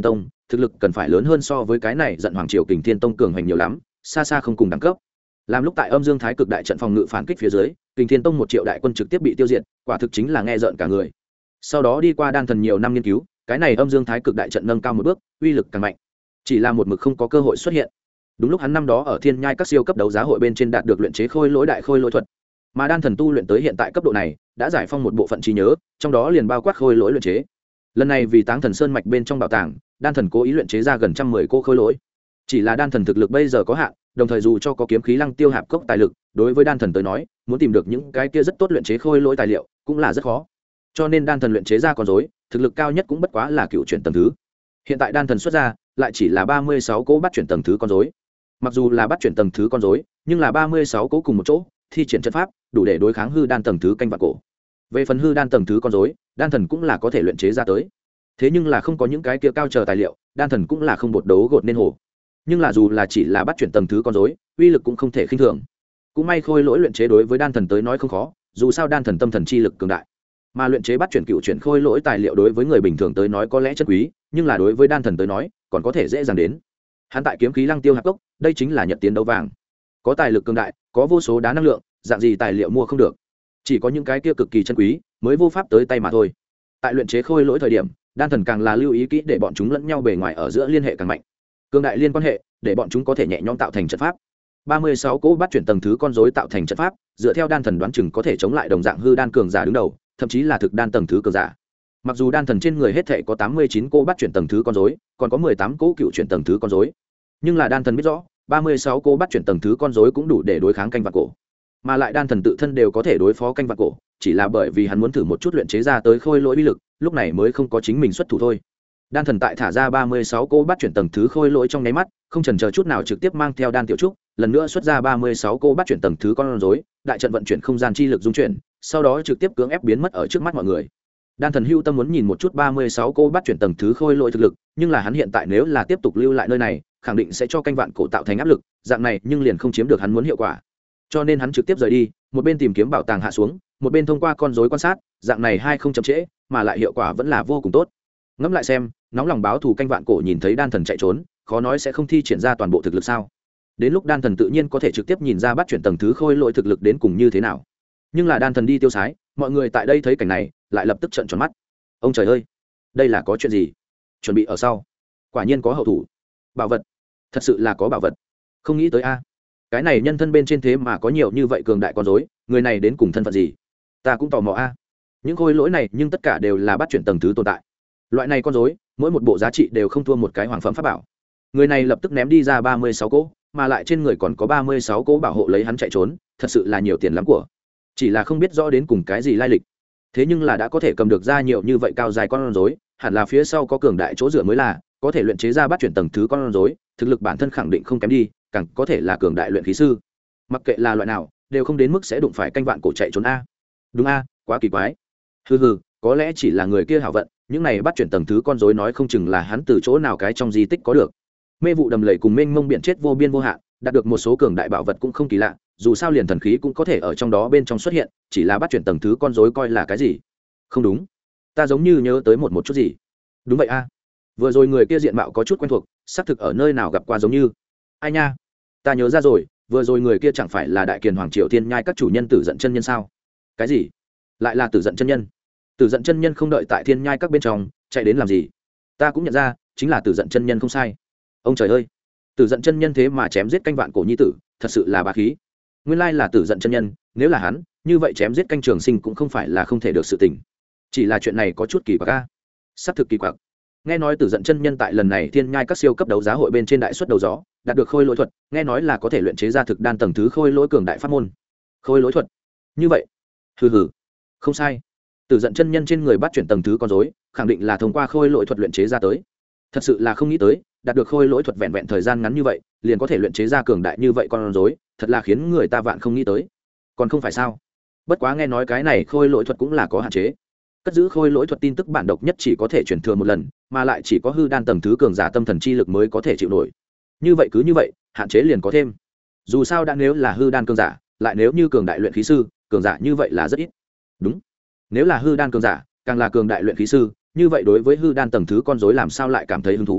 thực lực cần phải lớn hơn so với cái này giận hoàng triều kình thiên tông cường hành nhiều lắm, xa xa không cùng đẳng cấp. Làm lúc tại âm dương thái cực đại trận phòng ngự phản kích phía dưới, kình thiên tông một triệu đại quân trực tiếp bị tiêu diệt, quả thực chính là nghe rợn cả người. Sau đó đi qua đan thần nhiều năm nghiên cứu, cái này âm dương thái cực đại trận nâng cao một bước, uy lực càng mạnh, chỉ là một mực không có cơ hội xuất hiện. Đúng lúc hắn năm đó ở thiên nhai các siêu cấp đấu giá hội bên trên đạt được luyện chế khôi lỗi đại khôi lỗi thuật, mà đan thần tu luyện tới hiện tại cấp độ này đã giải phong một bộ phận trí nhớ, trong đó liền bao quát khôi lỗi luyện chế. Lần này vì táng thần sơn mạch bên trong bảo tàng, đan thần cố ý luyện chế ra gần trăm mười cô khôi lỗi. Chỉ là đan thần thực lực bây giờ có hạn, đồng thời dù cho có kiếm khí lăng tiêu hạp cốc tài lực, đối với đan thần tới nói, muốn tìm được những cái kia rất tốt luyện chế khôi lỗi tài liệu cũng là rất khó. Cho nên đan thần luyện chế ra con rối, thực lực cao nhất cũng bất quá là cựu chuyển tầng thứ. Hiện tại đan thần xuất ra lại chỉ là ba mươi sáu cỗ bắt chuyển tầng thứ con rối. Mặc dù là bắt chuyển tầng thứ con rối, nhưng là ba mươi sáu cỗ cùng một chỗ, thi triển trận pháp, đủ để đối kháng hư đan tầng thứ canh vạn cổ. Về phần hư đan tầng thứ con rối, đan thần cũng là có thể luyện chế ra tới. Thế nhưng là không có những cái kia cao chờ tài liệu, đan thần cũng là không bột đấu gột nên hồ. Nhưng là dù là chỉ là bắt chuyển tầng thứ con rối, uy lực cũng không thể khinh thường. Cũng may khôi lỗi luyện chế đối với đan thần tới nói không khó, dù sao đan thần tâm thần chi lực cường đại. Mà luyện chế bắt chuyển cựu chuyển khôi lỗi tài liệu đối với người bình thường tới nói có lẽ chất quý, nhưng là đối với đan thần tới nói, còn có thể dễ dàng đến. Hắn tại kiếm khí lăng tiêu hạp cốc, đây chính là nhật tiến đấu vàng. Có tài lực cường đại, có vô số đá năng lượng, dạng gì tài liệu mua không được. Chỉ có những cái kia cực kỳ chân quý, mới vô pháp tới tay mà thôi. Tại luyện chế khôi lỗi thời điểm, đan thần càng là lưu ý kỹ để bọn chúng lẫn nhau bề ngoài ở giữa liên hệ càng mạnh. Cường đại liên quan hệ, để bọn chúng có thể nhẹ nhõm tạo thành trận pháp. ba mươi sáu cỗ bắt chuyển tầng thứ con rối tạo thành trận pháp, dựa theo đan thần đoán chừng có thể chống lại đồng dạng hư đan cường giả đứng đầu, thậm chí là thực đan tầng thứ cường giả. Mặc dù đan thần trên người hết thảy có tám mươi chín cỗ bắt chuyển tầng thứ con rối, còn có mười tám cỗ cựu chuyển tầng thứ con rối, nhưng là đan thần biết rõ, ba mươi sáu cỗ bắt chuyển tầng thứ con rối cũng đủ để đối kháng canh vạn cổ. Mà lại đan thần tự thân đều có thể đối phó canh vạn cổ, chỉ là bởi vì hắn muốn thử một chút luyện chế ra tới khôi lỗi uy lực, lúc này mới không có chính mình xuất thủ thôi. Đan thần tại thả ra ba mươi sáu cỗ bắt chuyển tầng thứ khôi lỗi trong nháy mắt, không chần chờ chút nào trực tiếp mang theo đan tiểu trúc, lần nữa xuất ra ba mươi sáu cỗ bắt chuyển tầng thứ con rối, đại trận vận chuyển không gian chi lực dung chuyển, sau đó trực tiếp cưỡng ép biến mất ở trước mắt mọi người. Đan thần hưu tâm muốn nhìn một chút ba mươi sáu cỗ bắt chuyển tầng thứ khôi lỗi thực lực, nhưng là hắn hiện tại nếu là tiếp tục lưu lại nơi này, khẳng định sẽ cho canh vạn cổ tạo thành áp lực, dạng này nhưng liền không chiếm được hắn muốn hiệu quả. Cho nên hắn trực tiếp rời đi, một bên tìm kiếm bảo tàng hạ xuống, một bên thông qua con rối quan sát, dạng này hai không chậm trễ, mà lại hiệu quả vẫn là vô cùng tốt. Ngẫm lại xem, nóng lòng báo thù canh vạn cổ nhìn thấy đan thần chạy trốn, khó nói sẽ không thi triển ra toàn bộ thực lực sao? Đến lúc đan thần tự nhiên có thể trực tiếp nhìn ra bắt chuyển tầng thứ khôi lỗi thực lực đến cùng như thế nào. Nhưng là đan thần đi tiêu sái, mọi người tại đây thấy cảnh này, lại lập tức trợn tròn mắt. Ông trời ơi, đây là có chuyện gì? Chuẩn bị ở sau, quả nhiên có hậu thủ. Bảo vật, thật sự là có bảo vật. Không nghĩ tới a, cái này nhân thân bên trên thế mà có nhiều như vậy cường đại con rối, người này đến cùng thân phận gì? Ta cũng tò mò a. Những khôi lỗi này nhưng tất cả đều là bắt chuyển tầng thứ tồn tại. Loại này con rối, mỗi một bộ giá trị đều không thua một cái hoàng phẩm pháp bảo. Người này lập tức ném đi ra ba mươi sáu cỗ, mà lại trên người còn có ba mươi sáu cỗ bảo hộ lấy hắn chạy trốn, thật sự là nhiều tiền lắm của. Chỉ là không biết rõ đến cùng cái gì lai lịch. Thế nhưng là đã có thể cầm được ra nhiều như vậy cao dài con rối, hẳn là phía sau có cường đại chỗ dựa mới là, có thể luyện chế ra bắt chuyển tầng thứ con rối, thực lực bản thân khẳng định không kém đi, càng có thể là cường đại luyện khí sư. Mặc kệ là loại nào, đều không đến mức sẽ đụng phải canh vạn cổ chạy trốn a. Đúng a, quá kỳ quái. Hừ hừ, có lẽ chỉ là người kia hảo vận, những này bắt chuyển tầng thứ con rối nói không chừng là hắn từ chỗ nào cái trong di tích có được. Mê vụ đầm lầy cùng mênh mông biển chết vô biên vô hạn, đạt được một số cường đại bảo vật cũng không kỳ lạ, dù sao liền thần khí cũng có thể ở trong đó bên trong xuất hiện, chỉ là bắt chuyển tầng thứ con rối coi là cái gì? Không đúng, ta giống như nhớ tới một một chút gì. Đúng vậy a, vừa rồi người kia diện mạo có chút quen thuộc, xác thực ở nơi nào gặp qua giống như. Ai nha, ta nhớ ra rồi, vừa rồi người kia chẳng phải là đại kiền hoàng triều thiên nhai các chủ nhân Tử Giận chân nhân sao? Cái gì? Lại là Tử Giận chân nhân? Tử Giận chân nhân không đợi tại thiên nhai các bên trong, chạy đến làm gì? Ta cũng nhận ra, chính là Tử Giận chân nhân không sai. Ông trời ơi, Tử Giận chân nhân thế mà chém giết canh vạn cổ nhi tử, thật sự là bá khí. Nguyên lai là Tử Giận chân nhân, nếu là hắn, như vậy chém giết canh trường sinh cũng không phải là không thể được sự tình. Chỉ là chuyện này có chút kỳ quặc a. Sắp thực kỳ quặc. Nghe nói Tử Giận chân nhân tại lần này thiên nhai các siêu cấp đấu giá hội bên trên đại suất đầu gió, đạt được khôi lỗi thuật, nghe nói là có thể luyện chế ra thực đan tầng thứ khôi lỗi cường đại pháp môn. Khôi lỗi thuật? Như vậy? Hừ hừ. Không sai. Tử Giận chân nhân trên người bắt chuyển tầng thứ con rối, khẳng định là thông qua khôi lỗi thuật luyện chế ra tới. Thật sự là không nghĩ tới, đạt được khôi lỗi thuật vẹn vẹn thời gian ngắn như vậy, liền có thể luyện chế ra cường đại như vậy con rối, thật là khiến người ta vạn không nghĩ tới. Còn không phải sao? Bất quá nghe nói cái này khôi lỗi thuật cũng là có hạn chế. Cất giữ khôi lỗi thuật tin tức bản độc nhất chỉ có thể truyền thừa một lần, mà lại chỉ có hư đan tầng thứ cường giả tâm thần chi lực mới có thể chịu nổi. Như vậy cứ như vậy, hạn chế liền có thêm. Dù sao đã nếu là hư đan cường giả, lại nếu như cường đại luyện khí sư, cường giả như vậy là rất ít. Đúng. Nếu là hư đan cường giả, càng là cường đại luyện khí sư, như vậy đối với hư đan tầng thứ con rối làm sao lại cảm thấy hứng thú?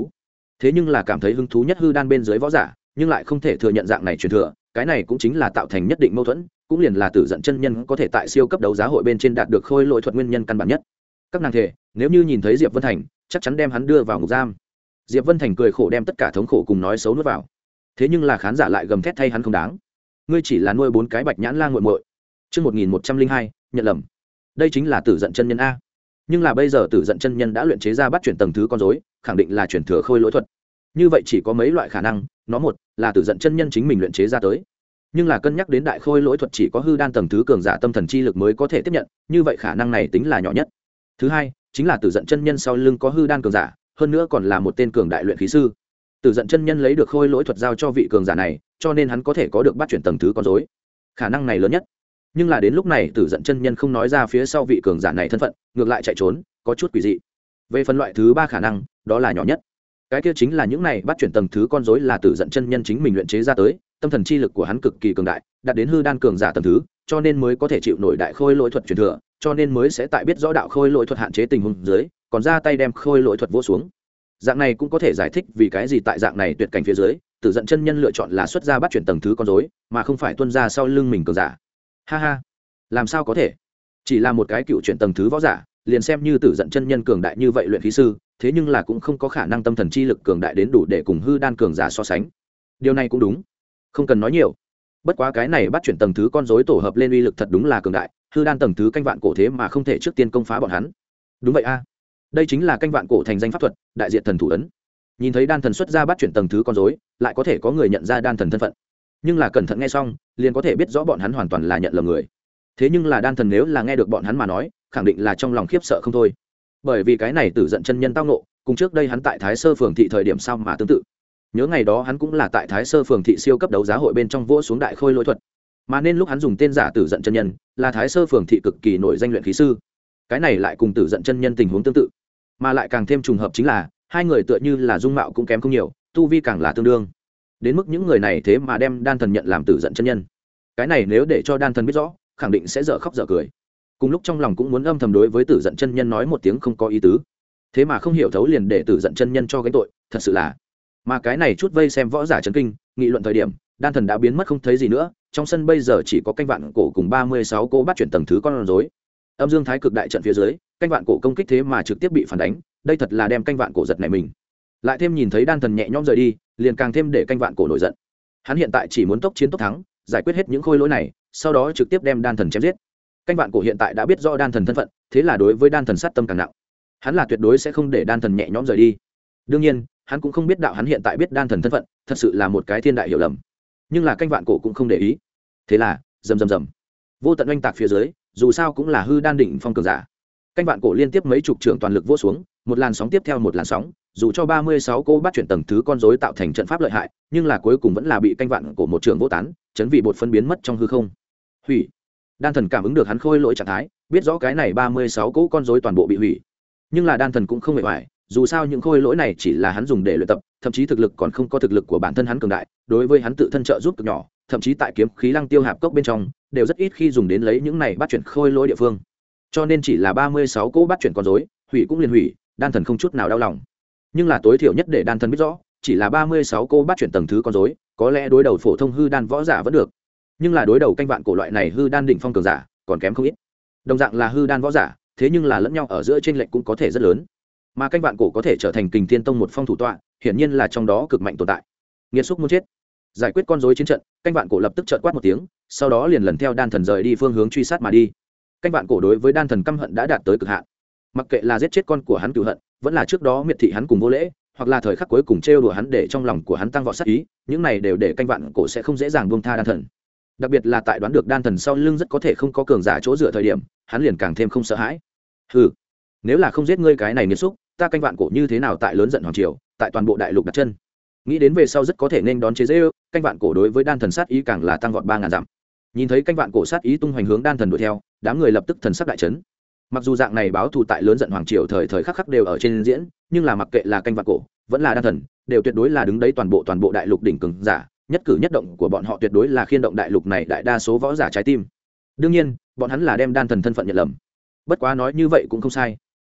thế nhưng là cảm thấy hứng thú nhất hư đan bên dưới võ giả nhưng lại không thể thừa nhận dạng này truyền thừa, cái này cũng chính là tạo thành nhất định mâu thuẫn, cũng liền là Tử Dận chân nhân có thể tại siêu cấp đấu giá hội bên trên đạt được khôi lỗi thuật nguyên nhân căn bản nhất. Các nàng thể nếu như nhìn thấy Diệp Vân Thành chắc chắn đem hắn đưa vào ngục giam. Diệp Vân Thành cười khổ đem tất cả thống khổ cùng nói xấu nuốt vào, thế nhưng là khán giả lại gầm thét thay hắn không đáng, ngươi chỉ là nuôi bốn cái bạch nhãn lang muội muội. Chương một nghìn một trăm linh hai, nhận lầm. Đây chính là Tử Dận chân nhân a. Nhưng là bây giờ Tử Dận chân nhân đã luyện chế ra bắt chuyển tầng thứ con rối, khẳng định là chuyển thừa khôi lỗi thuật. Như vậy chỉ có mấy loại khả năng, nó một là Tử Dận chân nhân chính mình luyện chế ra tới. Nhưng là cân nhắc đến đại khôi lỗi thuật chỉ có hư đan tầng thứ cường giả tâm thần chi lực mới có thể tiếp nhận, như vậy khả năng này tính là nhỏ nhất. Thứ hai, chính là Tử Dận chân nhân sau lưng có hư đan cường giả, hơn nữa còn là một tên cường đại luyện khí sư. Tử Dận chân nhân lấy được khôi lỗi thuật giao cho vị cường giả này, cho nên hắn có thể có được bắt chuyển tầng thứ con rối. Khả năng này lớn nhất. Nhưng là đến lúc này Tử Dận chân nhân không nói ra phía sau vị cường giả này thân phận, ngược lại chạy trốn, có chút quỷ dị. Về phần loại thứ ba khả năng, đó là nhỏ nhất. Cái kia chính là những này bắt chuyển tầng thứ con rối là Tử Dận chân nhân chính mình luyện chế ra tới, tâm thần chi lực của hắn cực kỳ cường đại, đạt đến hư đan cường giả tầng thứ, cho nên mới có thể chịu nổi đại khôi lỗi thuật truyền thừa, cho nên mới sẽ tại biết rõ đạo khôi lỗi thuật hạn chế tình huống dưới, còn ra tay đem khôi lỗi thuật vỗ xuống. Dạng này cũng có thể giải thích vì cái gì tại dạng này tuyệt cảnh phía dưới, Tử Dận chân nhân lựa chọn là xuất ra bắt chuyển tầng thứ con rối, mà không phải tuân ra sau lưng mình cường giả. Ha ha, làm sao có thể? Chỉ là một cái cựu chuyển tầng thứ võ giả, liền xem như Tử Dận chân nhân cường đại như vậy luyện khí sư, thế nhưng là cũng không có khả năng tâm thần chi lực cường đại đến đủ để cùng hư đan cường giả so sánh. Điều này cũng đúng, không cần nói nhiều. Bất quá cái này bắt chuyển tầng thứ con rối tổ hợp lên uy lực thật đúng là cường đại, hư đan tầng thứ canh vạn cổ thế mà không thể trước tiên công phá bọn hắn. Đúng vậy a, đây chính là canh vạn cổ thành danh pháp thuật, đại diện thần thủ ấn. Nhìn thấy đan thần xuất ra bắt chuyển tầng thứ con rối, lại có thể có người nhận ra đan thần thân phận. Nhưng là cẩn thận nghe xong, liền có thể biết rõ bọn hắn hoàn toàn là nhận lầm người. Thế nhưng là đan thần nếu là nghe được bọn hắn mà nói, khẳng định là trong lòng khiếp sợ không thôi. Bởi vì cái này Tử Dận chân nhân tao ngộ, cùng trước đây hắn tại Thái Sơ phường thị thời điểm sao mà tương tự. Nhớ ngày đó hắn cũng là tại Thái Sơ phường thị siêu cấp đấu giá hội bên trong vỗ xuống đại khôi lỗi thuật, mà nên lúc hắn dùng tên giả Tử Dận chân nhân, là Thái Sơ phường thị cực kỳ nổi danh luyện khí sư. Cái này lại cùng Tử Dận chân nhân tình huống tương tự, mà lại càng thêm trùng hợp chính là hai người tựa như là dung mạo cũng kém không nhiều, tu vi càng là tương đương. Đến mức những người này thế mà đem đan thần nhận làm Tử Dận chân nhân. Cái này nếu để cho đan thần biết rõ, khẳng định sẽ dở khóc dở cười. Cùng lúc trong lòng cũng muốn âm thầm đối với Tử Dận chân nhân nói một tiếng không có ý tứ. Thế mà không hiểu thấu liền để Tử Dận chân nhân cho gánh tội, thật sự là. Mà cái này chút vây xem võ giả chấn kinh, nghị luận thời điểm, đan thần đã biến mất không thấy gì nữa, trong sân bây giờ chỉ có canh vạn cổ cùng ba mươi sáu cô bắt chuyển tầng thứ con rối. Âm Dương Thái Cực đại trận phía dưới, canh vạn cổ công kích thế mà trực tiếp bị phản đánh, đây thật là đem canh vạn cổ giật nảy mình. Lại thêm nhìn thấy đan thần nhẹ nhõm rời đi, liền càng thêm để canh vạn cổ nổi giận. Hắn hiện tại chỉ muốn tốc chiến tốc thắng, giải quyết hết những khôi lỗi này, sau đó trực tiếp đem đan thần chém giết. Canh vạn cổ hiện tại đã biết rõ đan thần thân phận, thế là đối với đan thần sát tâm càng nặng. Hắn là tuyệt đối sẽ không để đan thần nhẹ nhõm rời đi. Đương nhiên, hắn cũng không biết đạo hắn hiện tại biết đan thần thân phận, thật sự là một cái thiên đại hiểu lầm. Nhưng là canh vạn cổ cũng không để ý. Thế là, rầm rầm rầm, vô tận oanh tạc phía dưới, dù sao cũng là hư đan đỉnh phong cường giả. Canh vạn cổ liên tiếp mấy chục trưởng toàn lực vỗ xuống, một làn sóng tiếp theo một làn sóng, dù cho ba mươi sáu cô bắt chuyển tầng thứ con rối tạo thành trận pháp lợi hại, nhưng là cuối cùng vẫn là bị canh vạn cổ một trường vỗ tán, chấn vị bột phân biến mất trong hư không. Hủy. Đan thần cảm ứng được hắn khôi lỗi trạng thái, biết rõ cái này ba mươi sáu cỗ con rối toàn bộ bị hủy. Nhưng là đan thần cũng không mệt mỏi, dù sao những khôi lỗi này chỉ là hắn dùng để luyện tập, thậm chí thực lực còn không có thực lực của bản thân hắn cường đại, đối với hắn tự thân trợ giúp cực nhỏ, thậm chí tại kiếm khí lăng tiêu hạp cốc bên trong, đều rất ít khi dùng đến lấy những này bắt chuyển khôi lỗi địa phương. Cho nên chỉ là ba mươi sáu cỗ bắt chuyển con rối, hủy cũng liền hủy, đan thần không chút nào đau lòng. Nhưng là tối thiểu nhất để đan thần biết rõ, chỉ là ba mươi sáu cô bắt chuyển tầng thứ con rối, có lẽ đối đầu phổ thông hư đan võ giả vẫn được, nhưng là đối đầu canh vạn cổ loại này hư đan đỉnh phong cường giả còn kém không ít. Đồng dạng là hư đan võ giả, thế nhưng là lẫn nhau ở giữa chênh lệch cũng có thể rất lớn. Mà canh vạn cổ có thể trở thành Kình Thiên Tông một phong thủ tọa, hiển nhiên là trong đó cực mạnh tồn tại. Nghiệt xúc muốn chết. Giải quyết con rối chiến trận, canh vạn cổ lập tức chợt quát một tiếng, sau đó liền lần theo đan thần rời đi phương hướng truy sát mà đi. Canh vạn cổ đối với đan thần căm hận đã đạt tới cực hạn. Mặc kệ là giết chết con của hắn cửu hận, vẫn là trước đó miệt thị hắn cùng vô lễ, hoặc là thời khắc cuối cùng trêu đùa hắn để trong lòng của hắn tăng vọt sát ý, những này đều để canh vạn cổ sẽ không dễ dàng buông tha đan thần. Đặc biệt là tại đoán được đan thần sau lưng rất có thể không có cường giả chỗ dựa thời điểm, hắn liền càng thêm không sợ hãi. Hừ, nếu là không giết ngươi cái này nghiệt xúc, ta canh vạn cổ như thế nào tại lớn giận hoàng triều, tại toàn bộ đại lục đặt chân. Nghĩ đến về sau rất có thể nên đón chế giễu, canh vạn cổ đối với đan thần sát ý càng là tăng vọt ba ngàn dặm. Nhìn thấy canh vạn cổ sát ý tung hoành hướng đan thần đuổi theo, đám người lập tức thần sắc đại chấn. Mặc dù dạng này báo thù tại lớn giận hoàng triều thời thời khắc khắc đều ở trên diễn, nhưng là mặc kệ là canh vạn cổ vẫn là đan thần, đều tuyệt đối là đứng đấy toàn bộ toàn bộ đại lục đỉnh cường giả, nhất cử nhất động của bọn họ tuyệt đối là khiên động đại lục này đại đa số võ giả trái tim. Đương nhiên, bọn hắn là đem đan thần thân phận nhận lầm. Bất quá nói như vậy cũng không sai.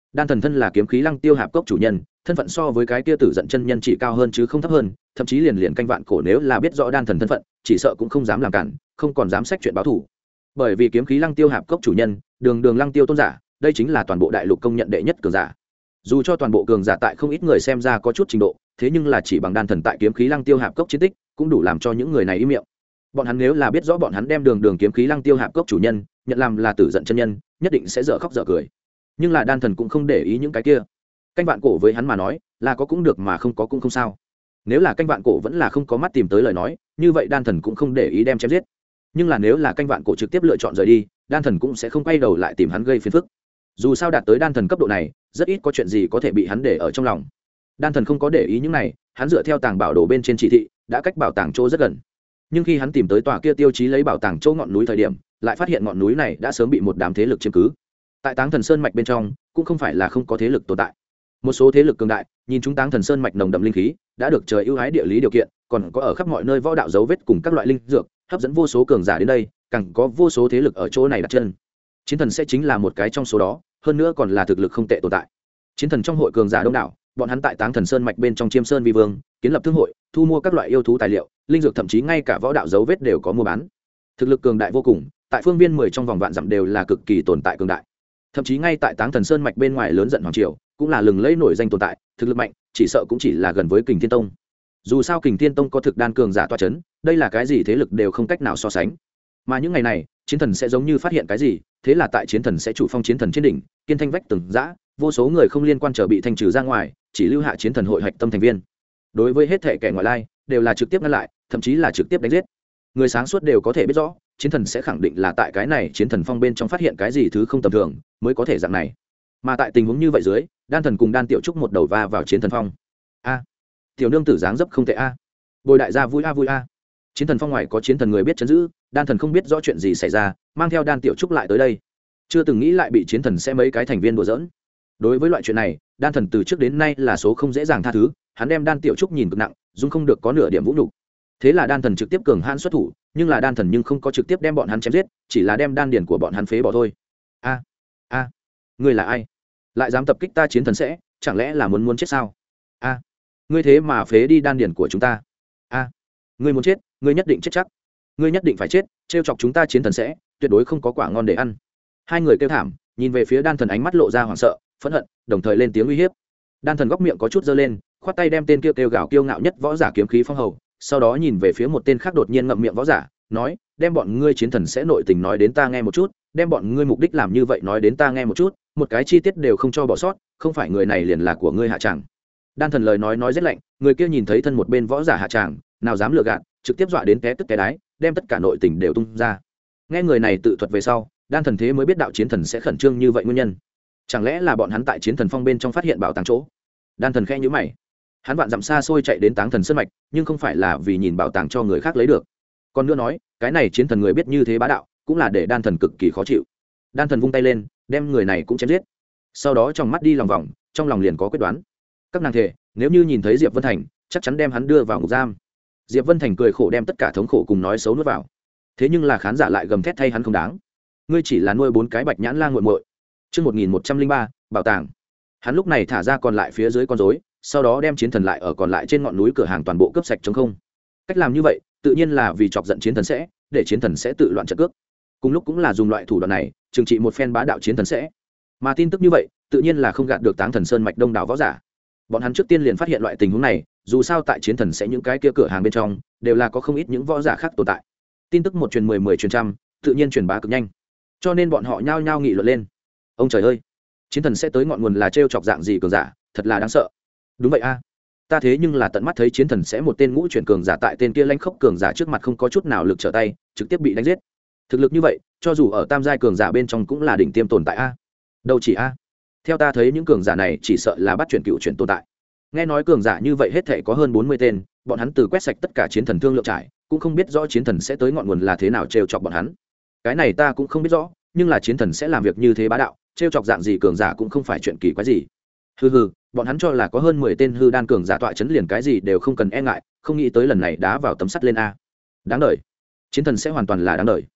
đan thần thân là kiếm khí lăng tiêu hạp cốc chủ nhân, thân phận so với cái kia tử giận chân nhân chỉ cao hơn chứ không thấp hơn, thậm chí liền liền canh vạn cổ nếu là biết rõ đan thần thân phận chỉ sợ cũng không dám làm cản, không còn dám sách chuyện báo thù. Bởi vì kiếm khí lăng tiêu hạp cốc chủ nhân đường đường lăng tiêu tôn giả, đây chính là toàn bộ đại lục công nhận đệ nhất cường giả. Dù cho toàn bộ cường giả tại không ít người xem ra có chút trình độ, thế nhưng là chỉ bằng đan thần tại kiếm khí lăng tiêu hạp cốc chiến tích cũng đủ làm cho những người này im miệng. Bọn hắn nếu là biết rõ bọn hắn đem đường đường kiếm khí lăng tiêu hạp cốc chủ nhân nhận làm là tử giận chân nhân, nhất định sẽ dở khóc dở cười. Nhưng là đan thần cũng không để ý những cái kia. Canh vạn cổ với hắn mà nói là có cũng được mà không có cũng không sao. Nếu là canh vạn cổ vẫn là không có mắt tìm tới lời nói, như vậy đan thần cũng không để ý đem chém giết. Nhưng là nếu là canh vạn cổ trực tiếp lựa chọn rời đi, đan thần cũng sẽ không quay đầu lại tìm hắn gây phiền phức. Dù sao đạt tới đan thần cấp độ này, rất ít có chuyện gì có thể bị hắn để ở trong lòng. Đan thần không có để ý những này, hắn dựa theo tàng bảo đồ bên trên chỉ thị đã cách bảo tàng chỗ rất gần. Nhưng khi hắn tìm tới tòa kia tiêu chí lấy bảo tàng chỗ ngọn núi thời điểm, lại phát hiện ngọn núi này đã sớm bị một đám thế lực chiếm cứ. Tại Táng Thần Sơn mạch bên trong cũng không phải là không có thế lực tồn tại. Một số thế lực cường đại nhìn chúng Táng Thần Sơn mạch nồng đậm linh khí, đã được trời ưu ái địa lý điều kiện, còn có ở khắp mọi nơi võ đạo dấu vết cùng các loại linh dược, hấp dẫn vô số cường giả đến đây, càng có vô số thế lực ở chỗ này đặt chân. Chiến thần sẽ chính là một cái trong số đó, hơn nữa còn là thực lực không tệ tồn tại. Chiến thần trong hội cường giả đông đảo, bọn hắn tại Táng Thần Sơn mạch bên trong Chiêm Sơn vi vương, kiến lập thương hội, thu mua các loại yêu thú tài liệu, linh dược, thậm chí ngay cả võ đạo dấu vết đều có mua bán. Thực lực cường đại vô cùng, tại phương viên mười trong vòng vạn dặm đều là cực kỳ tồn tại cường đại. Thậm chí ngay tại Táng Thần Sơn mạch bên ngoài lớn giận hoàng triều, cũng là lừng lẫy nổi danh tồn tại, thực lực mạnh, chỉ sợ cũng chỉ là gần với Kình Thiên Tông. Dù sao Kình Thiên Tông có thực đan cường giả tọa chấn, đây là cái gì thế lực đều không cách nào so sánh. Mà những ngày này, chiến thần sẽ giống như phát hiện cái gì, thế là tại chiến thần sẽ chủ phong chiến thần trên đỉnh, kiên thanh vách từng dã, vô số người không liên quan trở bị thanh trừ ra ngoài, chỉ lưu hạ chiến thần hội hạch tâm thành viên. Đối với hết thể kẻ ngoại lai, đều là trực tiếp ngăn lại, thậm chí là trực tiếp đánh giết. Người sáng suốt đều có thể biết rõ, chiến thần sẽ khẳng định là tại cái này chiến thần phong bên trong phát hiện cái gì thứ không tầm thường, mới có thể dạng này. Mà tại tình huống như vậy dưới, đan thần cùng đan tiểu trúc một đầu va vào chiến thần phong. A, tiểu nương tử dáng dấp không tệ a. Bồi đại gia vui a vui a. Chiến thần phong ngoài có chiến thần người biết chấn giữ, đan thần không biết rõ chuyện gì xảy ra, mang theo đan tiểu trúc lại tới đây. Chưa từng nghĩ lại bị chiến thần sẽ mấy cái thành viên đùa giỡn. Đối với loại chuyện này, đan thần từ trước đến nay là số không dễ dàng tha thứ, hắn đem đan tiểu trúc nhìn cực nặng, dung không được có nửa điểm vũ nhục. Thế là đan thần trực tiếp cường hãn xuất thủ, nhưng là đan thần nhưng không có trực tiếp đem bọn hắn chém giết, chỉ là đem đan điển của bọn hắn phế bỏ thôi. A, a, ngươi là ai? Lại dám tập kích ta chiến thần sẽ, chẳng lẽ là muốn muốn chết sao? A, ngươi thế mà phế đi đan điển của chúng ta. A, ngươi muốn chết, ngươi nhất định chết chắc. Ngươi nhất định phải chết, trêu chọc chúng ta chiến thần sẽ, tuyệt đối không có quả ngon để ăn. Hai người kêu thảm, nhìn về phía đan thần ánh mắt lộ ra hoảng sợ, phẫn hận, đồng thời lên tiếng uy hiếp. Đan thần góc miệng có chút giơ lên, khoát tay đem tên kia kêu, kêu gào kiêu ngạo nhất võ giả kiếm khí phong hầu, sau đó nhìn về phía một tên khác đột nhiên ngậm miệng võ giả, nói, đem bọn ngươi chiến thần sẽ nội tình nói đến ta nghe một chút, đem bọn ngươi mục đích làm như vậy nói đến ta nghe một chút, một cái chi tiết đều không cho bỏ sót, không phải người này liền là của ngươi hạ tràng. Đan thần lời nói nói rất lạnh, người kia nhìn thấy thân một bên võ giả hạ tràng, nào dám lừa gạt, trực tiếp dọa đến té tức té đái, đem tất cả nội tình đều tung ra. Nghe người này tự thuật về sau, đan thần thế mới biết đạo chiến thần sẽ khẩn trương như vậy nguyên nhân. Chẳng lẽ là bọn hắn tại chiến thần phong bên trong phát hiện bảo tàng chỗ? Đan thần khẽ nhíu mày. Hắn vạn dặm xa xôi chạy đến Táng Thần Sơn mạch, nhưng không phải là vì nhìn bảo tàng cho người khác lấy được. Còn nữa nói, cái này chiến thần người biết như thế bá đạo, cũng là để đan thần cực kỳ khó chịu. Đan thần vung tay lên, đem người này cũng chém giết. Sau đó trong mắt đi lòng vòng, trong lòng liền có quyết đoán. Các nàng thề, nếu như nhìn thấy Diệp Vân Thành, chắc chắn đem hắn đưa vào ngục giam. Diệp Vân Thành cười khổ đem tất cả thống khổ cùng nói xấu nuốt vào. Thế nhưng là khán giả lại gầm thét thay hắn không đáng. Ngươi chỉ là nuôi bốn cái bạch nhãn lang muội muội. Chương một nghìn một trăm linh ba, bảo tàng. Hắn lúc này thả ra còn lại phía dưới con rối, sau đó đem chiến thần lại ở còn lại trên ngọn núi cửa hàng toàn bộ cướp sạch trống không. Cách làm như vậy, tự nhiên là vì chọc giận chiến thần sẽ, để chiến thần sẽ tự loạn trận cướp. Cùng lúc cũng là dùng loại thủ đoạn này, trừng trị một phen bá đạo chiến thần sẽ. Mà tin tức như vậy, tự nhiên là không gạt được Táng Thần Sơn mạch đông đảo võ giả. Bọn hắn trước tiên liền phát hiện loại tình huống này, dù sao tại chiến thần sẽ những cái kia cửa hàng bên trong, đều là có không ít những võ giả khác tồn tại. Tin tức một truyền mười, mười truyền trăm, tự nhiên truyền bá cực nhanh. Cho nên bọn họ nhao nhao nghị luận lên. Ông trời ơi, chiến thần sẽ tới ngọn nguồn là trêu chọc dạng gì cường giả, thật là đáng sợ. Đúng vậy a, ta thế nhưng là tận mắt thấy chiến thần sẽ một tên ngũ chuyển cường giả tại tên kia lãnh khốc cường giả trước mặt không có chút nào lực trở tay, trực tiếp bị đánh giết. Thực lực như vậy, cho dù ở tam giai cường giả bên trong cũng là đỉnh tiêm tồn tại a. Đâu chỉ a, theo ta thấy những cường giả này chỉ sợ là bắt chuyển cựu chuyển tồn tại. Nghe nói cường giả như vậy hết thể có hơn bốn mươi tên, bọn hắn từ quét sạch tất cả chiến thần thương lượng trải, cũng không biết rõ chiến thần sẽ tới ngọn nguồn là thế nào trêu chọc bọn hắn. Cái này ta cũng không biết rõ, nhưng là chiến thần sẽ làm việc như thế bá đạo, trêu chọc dạng gì cường giả cũng không phải chuyện kỳ quái gì. Hừ hừ, bọn hắn cho là có hơn mười tên hư đan cường giả tọa chấn liền cái gì đều không cần e ngại, không nghĩ tới lần này đá vào tấm sắt lên a. Đáng đời. Chiến thần sẽ hoàn toàn là đáng đời.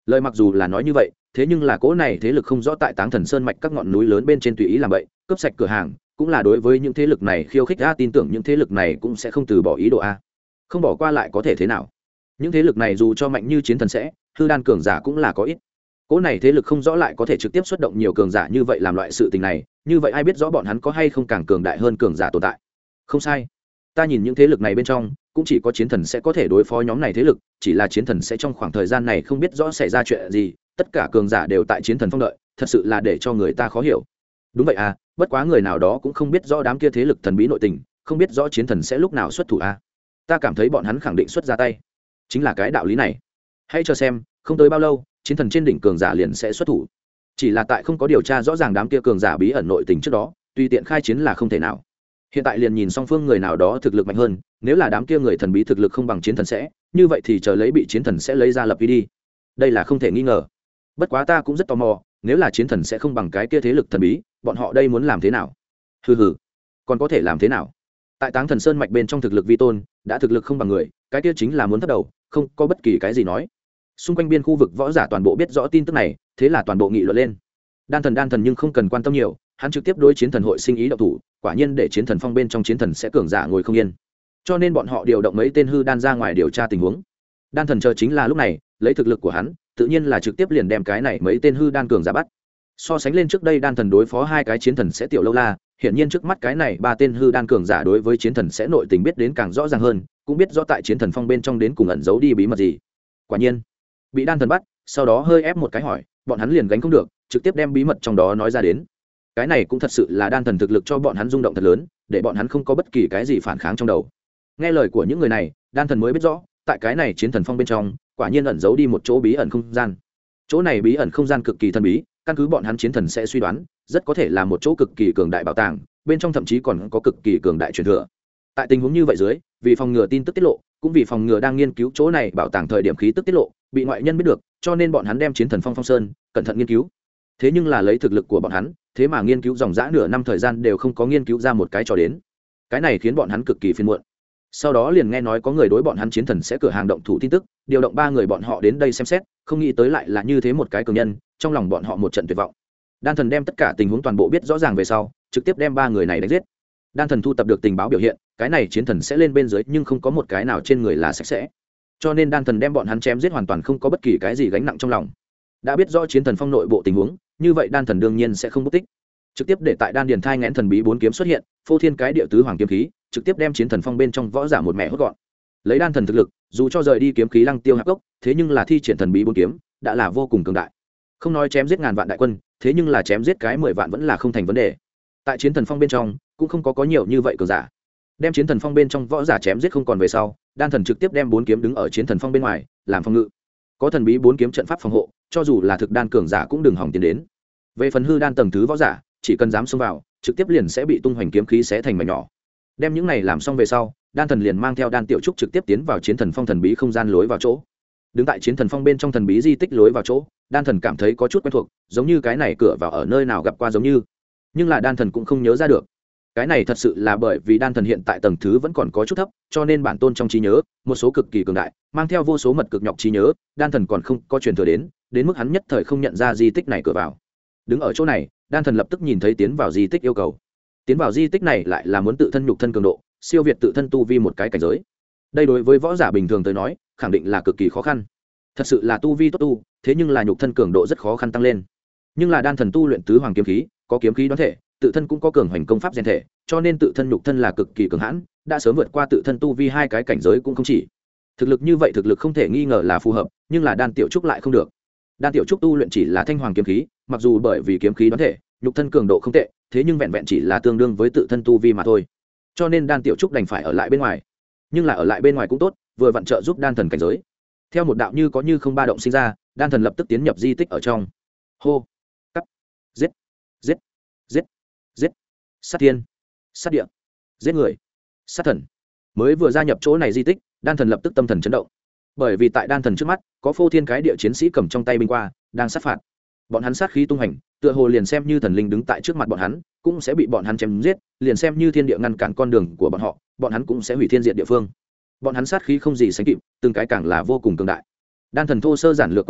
lời mặc dù là nói như vậy, thế nhưng là cỗ này thế lực không rõ tại Táng Thần Sơn mạch các ngọn núi lớn bên trên tùy ý làm vậy, cướp sạch cửa hàng, cũng là đối với những thế lực này khiêu khích. A tin tưởng những thế lực này cũng sẽ không từ bỏ ý đồ a. Không bỏ qua lại có thể thế nào? Những thế lực này dù cho mạnh như chiến thần sẽ, hư đan cường giả cũng là có ít. Cỗ này thế lực không rõ lại có thể trực tiếp xuất động nhiều cường giả như vậy làm loại sự tình này, như vậy ai biết rõ bọn hắn có hay không càng cường đại hơn cường giả tồn tại. Không sai, ta nhìn những thế lực này bên trong cũng chỉ có chiến thần sẽ có thể đối phó nhóm này thế lực, chỉ là chiến thần sẽ trong khoảng thời gian này không biết rõ xảy ra chuyện gì, tất cả cường giả đều tại chiến thần phong đợi, thật sự là để cho người ta khó hiểu. Đúng vậy à, bất quá người nào đó cũng không biết rõ đám kia thế lực thần bí nội tình, không biết rõ chiến thần sẽ lúc nào xuất thủ à. Ta cảm thấy bọn hắn khẳng định xuất ra tay, chính là cái đạo lý này. Hãy chờ xem, không tới bao lâu chiến thần trên đỉnh cường giả liền sẽ xuất thủ, chỉ là tại không có điều tra rõ ràng đám kia cường giả bí ẩn nội tình trước đó, tùy tiện khai chiến là không thể nào. Hiện tại liền nhìn song phương người nào đó thực lực mạnh hơn, nếu là đám kia người thần bí thực lực không bằng chiến thần sẽ, như vậy thì chờ lấy bị chiến thần sẽ lấy ra lập uy đi, đây là không thể nghi ngờ. Bất quá ta cũng rất tò mò, nếu là chiến thần sẽ không bằng cái kia thế lực thần bí, bọn họ đây muốn làm thế nào? Hừ hừ, còn có thể làm thế nào? Tại Táng Thần Sơn mạch bên trong thực lực vi tôn, đã thực lực không bằng người, cái kia chính là muốn thấp đầu, không có bất kỳ cái gì nói. Xung quanh biên khu vực võ giả toàn bộ biết rõ tin tức này, thế là toàn bộ nghị luận lên. Đan thần đan thần nhưng không cần quan tâm nhiều, hắn trực tiếp đối chiến thần hội sinh ý động thủ, quả nhiên để chiến thần phong bên trong chiến thần sẽ cường giả ngồi không yên, cho nên bọn họ điều động mấy tên hư đan ra ngoài điều tra tình huống. Đan thần chờ chính là lúc này, lấy thực lực của hắn, tự nhiên là trực tiếp liền đem cái này mấy tên hư đan cường giả bắt. So sánh lên trước đây đan thần đối phó hai cái chiến thần sẽ tiểu lâu la, hiển nhiên trước mắt cái này ba tên hư đan cường giả đối với chiến thần sẽ nội tình biết đến càng rõ ràng hơn, cũng biết rõ tại chiến thần phong bên trong đến cùng ẩn giấu đi bí mật gì. Quả nhiên, bị đan thần bắt, sau đó hơi ép một cái hỏi, bọn hắn liền gánh không được, trực tiếp đem bí mật trong đó nói ra đến. Cái này cũng thật sự là đan thần thực lực cho bọn hắn rung động thật lớn, để bọn hắn không có bất kỳ cái gì phản kháng trong đầu. Nghe lời của những người này, đan thần mới biết rõ, tại cái này chiến thần phong bên trong, quả nhiên ẩn giấu đi một chỗ bí ẩn không gian. Chỗ này bí ẩn không gian cực kỳ thần bí, căn cứ bọn hắn chiến thần sẽ suy đoán, rất có thể là một chỗ cực kỳ cường đại bảo tàng, bên trong thậm chí còn có cực kỳ cường đại truyền thừa. Tại tình huống như vậy dưới, vì phòng ngừa tin tức tiết lộ, cũng vì phòng ngừa đang nghiên cứu chỗ này bảo tàng thời điểm khí tức tiết lộ bị ngoại nhân biết được, cho nên bọn hắn đem chiến thần phong phong sơn cẩn thận nghiên cứu. Thế nhưng là lấy thực lực của bọn hắn, thế mà nghiên cứu dòng dã nửa năm thời gian đều không có nghiên cứu ra một cái trò đến. Cái này khiến bọn hắn cực kỳ phiền muộn. Sau đó liền nghe nói có người đối bọn hắn chiến thần sẽ cửa hàng động thủ tin tức, điều động ba người bọn họ đến đây xem xét, không nghĩ tới lại là như thế một cái cường nhân, trong lòng bọn họ một trận tuyệt vọng. Đan thần đem tất cả tình huống toàn bộ biết rõ ràng về sau, trực tiếp đem ba người này đánh giết. Đan thần thu tập được tình báo biểu hiện, cái này chiến thần sẽ lên bên dưới nhưng không có một cái nào trên người là sạch sẽ, cho nên đan thần đem bọn hắn chém giết hoàn toàn không có bất kỳ cái gì gánh nặng trong lòng. Đã biết rõ chiến thần phong nội bộ tình huống, như vậy đan thần đương nhiên sẽ không mất tích, trực tiếp để tại đan điền thai nghẽn thần bí bốn kiếm xuất hiện, phô thiên cái địa tứ hoàng kiếm khí, trực tiếp đem chiến thần phong bên trong võ giả một mẹ hốt gọn. Lấy đan thần thực lực, dù cho rời đi kiếm khí lăng tiêu hạp gốc, thế nhưng là thi triển thần bí bốn kiếm đã là vô cùng cường đại. Không nói chém giết ngàn vạn đại quân, thế nhưng là chém giết cái mười vạn vẫn là không thành vấn đề. Tại chiến thần phong bên trong cũng không có có nhiều như vậy cường giả. Đem chiến thần phong bên trong võ giả chém giết không còn về sau, đan thần trực tiếp đem bốn kiếm đứng ở chiến thần phong bên ngoài làm phòng ngự. Có thần bí bốn kiếm trận pháp phòng hộ, cho dù là thực đan cường giả cũng đừng hòng tiến đến. Về phần hư đan tầng thứ võ giả, chỉ cần dám xông vào, trực tiếp liền sẽ bị tung hoành kiếm khí xé thành mảnh nhỏ. Đem những này làm xong về sau, đan thần liền mang theo đan tiểu trúc trực tiếp tiến vào chiến thần phong thần bí không gian lối vào chỗ. Đứng tại chiến thần phong bên trong thần bí di tích lối vào chỗ, đan thần cảm thấy có chút quen thuộc, giống như cái này cửa vào ở nơi nào gặp qua giống như, nhưng là đan thần cũng không nhớ ra được. Cái này thật sự là bởi vì đan thần hiện tại tầng thứ vẫn còn có chút thấp, cho nên bản tôn trong trí nhớ một số cực kỳ cường đại, mang theo vô số mật cực nhọc trí nhớ, đan thần còn không có truyền thừa đến, đến mức hắn nhất thời không nhận ra di tích này cửa vào. Đứng ở chỗ này, đan thần lập tức nhìn thấy tiến vào di tích yêu cầu. Tiến vào di tích này lại là muốn tự thân nhục thân cường độ siêu việt tự thân tu vi một cái cảnh giới. Đây đối với võ giả bình thường tới nói, khẳng định là cực kỳ khó khăn. Thật sự là tu vi tốt tu, thế nhưng là nhục thân cường độ rất khó khăn tăng lên. Nhưng là đan thần tu luyện tứ hoàng kiếm khí, có kiếm khí đoán thể, tự thân cũng có cường hành công pháp rèn thể, cho nên tự thân nhục thân là cực kỳ cường hãn, đã sớm vượt qua tự thân tu vi hai cái cảnh giới cũng không chỉ. Thực lực như vậy thực lực không thể nghi ngờ là phù hợp, nhưng là đan tiểu trúc lại không được. Đan tiểu trúc tu luyện chỉ là thanh hoàng kiếm khí, mặc dù bởi vì kiếm khí đoán thể, nhục thân cường độ không tệ, thế nhưng vẹn vẹn chỉ là tương đương với tự thân tu vi mà thôi. Cho nên đan tiểu trúc đành phải ở lại bên ngoài. Nhưng là ở lại bên ngoài cũng tốt, vừa vặn trợ giúp đan thần cảnh giới. Theo một đạo như có như không ba động sinh ra, đan thần lập tức tiến nhập di tích ở trong. Hô, cắt, giết, giết, giết, giết, sát thiên, sát địa, giết người, sát thần. Mới vừa gia nhập chỗ này di tích, đan thần lập tức tâm thần chấn động, bởi vì tại đan thần trước mắt có phô thiên cái địa chiến sĩ cầm trong tay binh qua đang sát phạt. Bọn hắn sát khí tung hành, tựa hồ liền xem như thần linh đứng tại trước mặt bọn hắn cũng sẽ bị bọn hắn chém giết, liền xem như thiên địa ngăn cản con đường của bọn họ, bọn hắn cũng sẽ hủy thiên diệt địa phương. Bọn hắn sát khí không gì sánh kịp, từng cái càng là vô cùng cường đại. Đan thần thô sơ giản lược quét qua,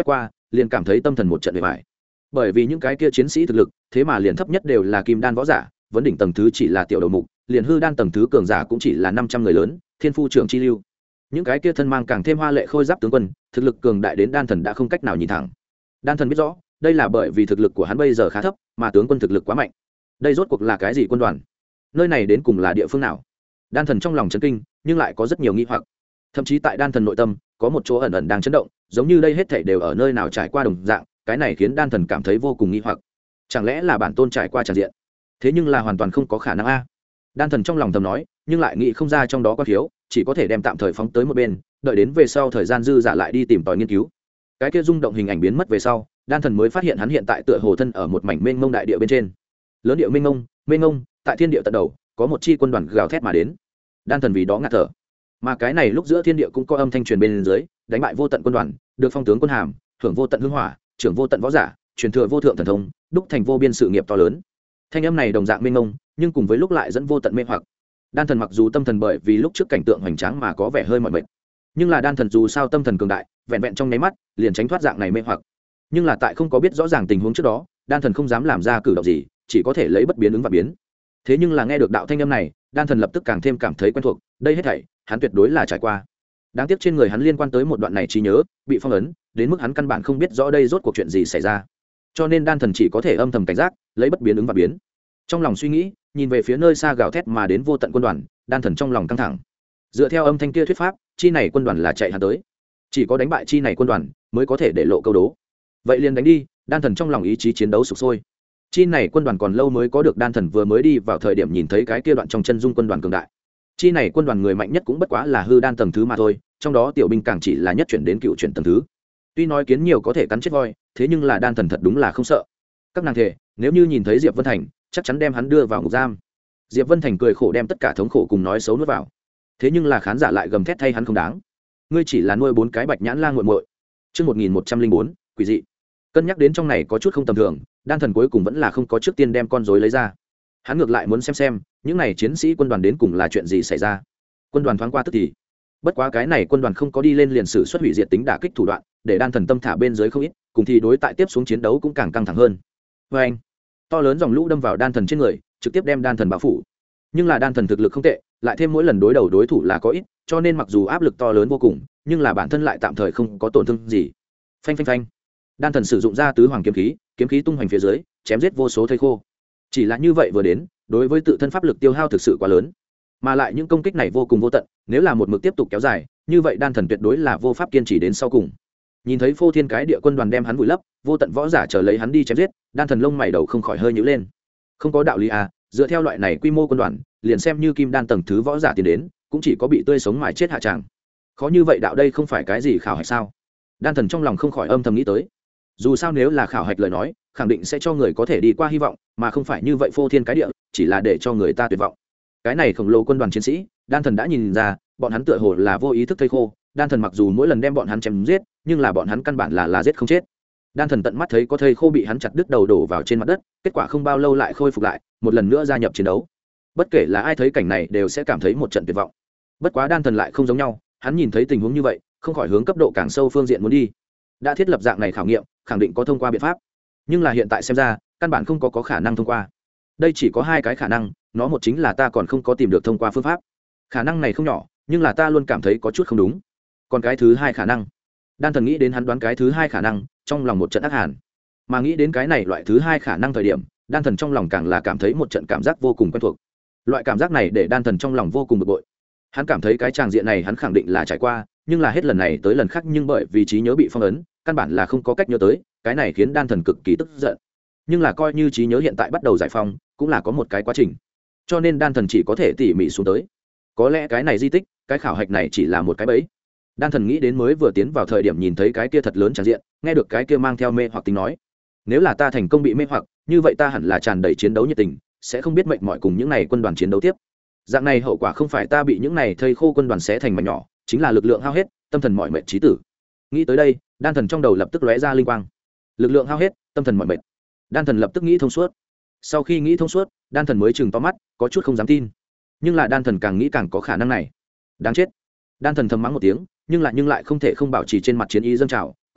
liền cảm thấy tâm thần một trận bề mại, bởi vì những cái kia chiến sĩ thực lực thế mà liền thấp nhất đều là kim đan võ giả, vấn đỉnh tầng thứ chỉ là tiểu đầu mục, liền hư đan tầng thứ cường giả cũng chỉ là năm trăm người lớn, thiên phu trưởng chi lưu. Những cái kia thân mang càng thêm hoa lệ khôi giáp tướng quân, thực lực cường đại đến đan thần đã không cách nào nhìn thẳng. Đan thần biết rõ, đây là bởi vì thực lực của hắn bây giờ khá thấp, mà tướng quân thực lực quá mạnh. Đây rốt cuộc là cái gì quân đoàn? Nơi này đến cùng là địa phương nào? Đan thần trong lòng chấn kinh, nhưng lại có rất nhiều nghi hoặc. Thậm chí tại đan thần nội tâm, có một chỗ ẩn ẩn đang chấn động, giống như đây hết thảy đều ở nơi nào trải qua đồng dạng, cái này khiến đan thần cảm thấy vô cùng nghi hoặc. Chẳng lẽ là bản tôn trải qua tràn diện? Thế nhưng là hoàn toàn không có khả năng a. Đan thần trong lòng thầm nói, nhưng lại nghĩ không ra trong đó có thiếu, chỉ có thể đem tạm thời phóng tới một bên, đợi đến về sau thời gian dư dả lại đi tìm tòi nghiên cứu. Cái kia rung động hình ảnh biến mất về sau, đan thần mới phát hiện hắn hiện tại tựa hồ thân ở một mảnh mênh mông đại địa bên trên. Lớn địa mênh mông, mênh mông, tại thiên địa tận đầu, có một chi quân đoàn gào thét mà đến. Đan thần vì đó ngạt thở. Mà cái này lúc giữa thiên địa cũng có âm thanh truyền bên dưới, đánh bại vô tận quân đoàn, được phong tướng quân hàm, thưởng vô tận hương hỏa, trưởng vô tận võ giả, truyền thừa vô thượng thần thông, đúc thành vô biên sự nghiệp to lớn. Thanh âm này đồng dạng mênh mông, nhưng cùng với lúc lại dẫn vô tận mê hoặc. Đan thần mặc dù tâm thần bởi vì lúc trước cảnh tượng hoành tráng mà có vẻ hơi mỏi mệt, nhưng là đan thần dù sao tâm thần cường đại, vẹn vẹn trong nháy mắt liền tránh thoát dạng này mê hoặc. Nhưng là tại không có biết rõ ràng tình huống trước đó, đan thần không dám làm ra cử động gì, chỉ có thể lấy bất biến ứng và biến. Thế nhưng là nghe được đạo thanh âm này, đan thần lập tức càng thêm cảm thấy quen thuộc, đây hết thảy hắn tuyệt đối là trải qua. Đáng tiếc trên người hắn liên quan tới một đoạn này trí nhớ bị phong ấn, đến mức hắn căn bản không biết rõ đây rốt cuộc chuyện gì xảy ra, cho nên đan thần chỉ có thể âm thầm cảnh giác, lấy bất biến ứng và biến. Trong lòng suy nghĩ, nhìn về phía nơi xa gào thét mà đến vô tận quân đoàn, đan thần trong lòng căng thẳng. Dựa theo âm thanh kia thuyết pháp, chi này quân đoàn là chạy hắn tới, chỉ có đánh bại chi này quân đoàn mới có thể để lộ câu đố. Vậy liền đánh đi, đan thần trong lòng ý chí chiến đấu sục sôi. Chi này quân đoàn còn lâu mới có được, đan thần vừa mới đi vào thời điểm nhìn thấy cái kia đoạn trong chân dung quân đoàn cường đại. Chi này quân đoàn người mạnh nhất cũng bất quá là hư đan tầng thứ mà thôi, trong đó tiểu binh càng chỉ là nhất chuyển đến cựu chuyển tầng thứ. Tuy nói kiến nhiều có thể cắn chết voi, thế nhưng là đan thần thật đúng là không sợ. Các nàng thề, nếu như nhìn thấy Diệp Vân Thành, chắc chắn đem hắn đưa vào ngục giam. Diệp Vân Thành cười khổ đem tất cả thống khổ cùng nói xấu nuốt vào. Thế nhưng là khán giả lại gầm thét thay hắn không đáng. Ngươi chỉ là nuôi bốn cái bạch nhãn lang muội muội. Chương một nghìn một trăm linh bốn, quỷ dị. Cân nhắc đến trong này có chút không tầm thường, đan thần cuối cùng vẫn là không có trước tiên đem con rối lấy ra. Hắn ngược lại muốn xem xem, những này chiến sĩ quân đoàn đến cùng là chuyện gì xảy ra. Quân đoàn thoáng qua tức thì, bất quá cái này quân đoàn không có đi lên liền sử xuất hủy diệt tính đả kích thủ đoạn, để đan thần tâm thả bên dưới không ít, cùng thì đối tại tiếp xuống chiến đấu cũng càng căng thẳng hơn. Và anh, to lớn dòng lũ đâm vào đan thần trên người, trực tiếp đem đan thần bao phủ. Nhưng là đan thần thực lực không tệ, lại thêm mỗi lần đối đầu đối thủ là có ít, cho nên mặc dù áp lực to lớn vô cùng, nhưng là bản thân lại tạm thời không có tổn thương gì. Phanh phanh phanh, đan thần sử dụng ra tứ hoàng kiếm khí, kiếm khí tung hoành phía dưới, chém giết vô số thây khô. Chỉ là như vậy vừa đến, đối với tự thân pháp lực tiêu hao thực sự quá lớn, mà lại những công kích này vô cùng vô tận, nếu là một mực tiếp tục kéo dài, như vậy đan thần tuyệt đối là vô pháp kiên trì đến sau cùng. Nhìn thấy phô thiên cái địa quân đoàn đem hắn vùi lấp, vô tận võ giả chờ lấy hắn đi chém giết, đan thần lông mày đầu không khỏi hơi nhíu lên. Không có đạo lý à, dựa theo loại này quy mô quân đoàn, liền xem như kim đan tầng thứ võ giả tiến đến, cũng chỉ có bị tươi sống mài chết hạ tràng. Khó như vậy đạo đây không phải cái gì khảo hạch sao? Đan thần trong lòng không khỏi âm thầm nghĩ tới. Dù sao nếu là khảo hạch lời nói, khẳng định sẽ cho người có thể đi qua hy vọng, mà không phải như vậy phô thiên cái địa, chỉ là để cho người ta tuyệt vọng. Cái này khổng lồ quân đoàn chiến sĩ, đan thần đã nhìn ra, bọn hắn tựa hồ là vô ý thức thây khô. Đan thần mặc dù mỗi lần đem bọn hắn chém giết, nhưng là bọn hắn căn bản là là giết không chết. Đan thần tận mắt thấy có thây khô bị hắn chặt đứt đầu đổ vào trên mặt đất, kết quả không bao lâu lại khôi phục lại, một lần nữa gia nhập chiến đấu. Bất kể là ai thấy cảnh này đều sẽ cảm thấy một trận tuyệt vọng. Bất quá đan thần lại không giống nhau, hắn nhìn thấy tình huống như vậy, không khỏi hướng cấp độ càng sâu phương diện muốn đi. Đã thiết lập dạng này khảo nghiệm, khẳng định có thông qua biện pháp, nhưng là hiện tại xem ra, căn bản không có có khả năng thông qua. Đây chỉ có hai cái khả năng, nó một chính là ta còn không có tìm được thông qua phương pháp. Khả năng này không nhỏ, nhưng là ta luôn cảm thấy có chút không đúng. Còn cái thứ hai khả năng, đan thần nghĩ đến hắn đoán cái thứ hai khả năng, trong lòng một trận ác hàn. Mà nghĩ đến cái này loại thứ hai khả năng thời điểm, đan thần trong lòng càng là cảm thấy một trận cảm giác vô cùng quen thuộc. Loại cảm giác này để đan thần trong lòng vô cùng bực bội. Hắn cảm thấy cái tràng diện này hắn khẳng định là trải qua, nhưng là hết lần này tới lần khác, nhưng bởi vì trí nhớ bị phong ấn, căn bản là không có cách nhớ tới, cái này khiến đan thần cực kỳ tức giận. Nhưng là coi như trí nhớ hiện tại bắt đầu giải phóng, cũng là có một cái quá trình, cho nên đan thần chỉ có thể tỉ mỉ xuống tới. Có lẽ cái này di tích, cái khảo hạch này chỉ là một cái bẫy. Đan thần nghĩ đến mới vừa tiến vào thời điểm nhìn thấy cái kia thật lớn tràn diện, nghe được cái kia mang theo mê hoặc tính nói, nếu là ta thành công bị mê hoặc, như vậy ta hẳn là tràn đầy chiến đấu nhiệt tình, sẽ không biết mệt mỏi cùng những này quân đoàn chiến đấu tiếp. Dạng này hậu quả không phải ta bị những này thây khô quân đoàn xé thành mảnh nhỏ, chính là lực lượng hao hết, tâm thần mỏi mệt trí tử. Nghĩ tới đây, đan thần trong đầu lập tức lóe ra linh quang. Lực lượng hao hết, tâm thần mỏi mệt. Đan thần lập tức nghĩ thông suốt. Sau khi nghĩ thông suốt, đan thần mới chừng to mắt, có chút không dám tin. Nhưng là đan thần càng nghĩ càng có khả năng này. Đáng chết. Đan thần thầm mắng một tiếng, nhưng lại nhưng lại không thể không bảo trì trên mặt chiến ý dâng trào,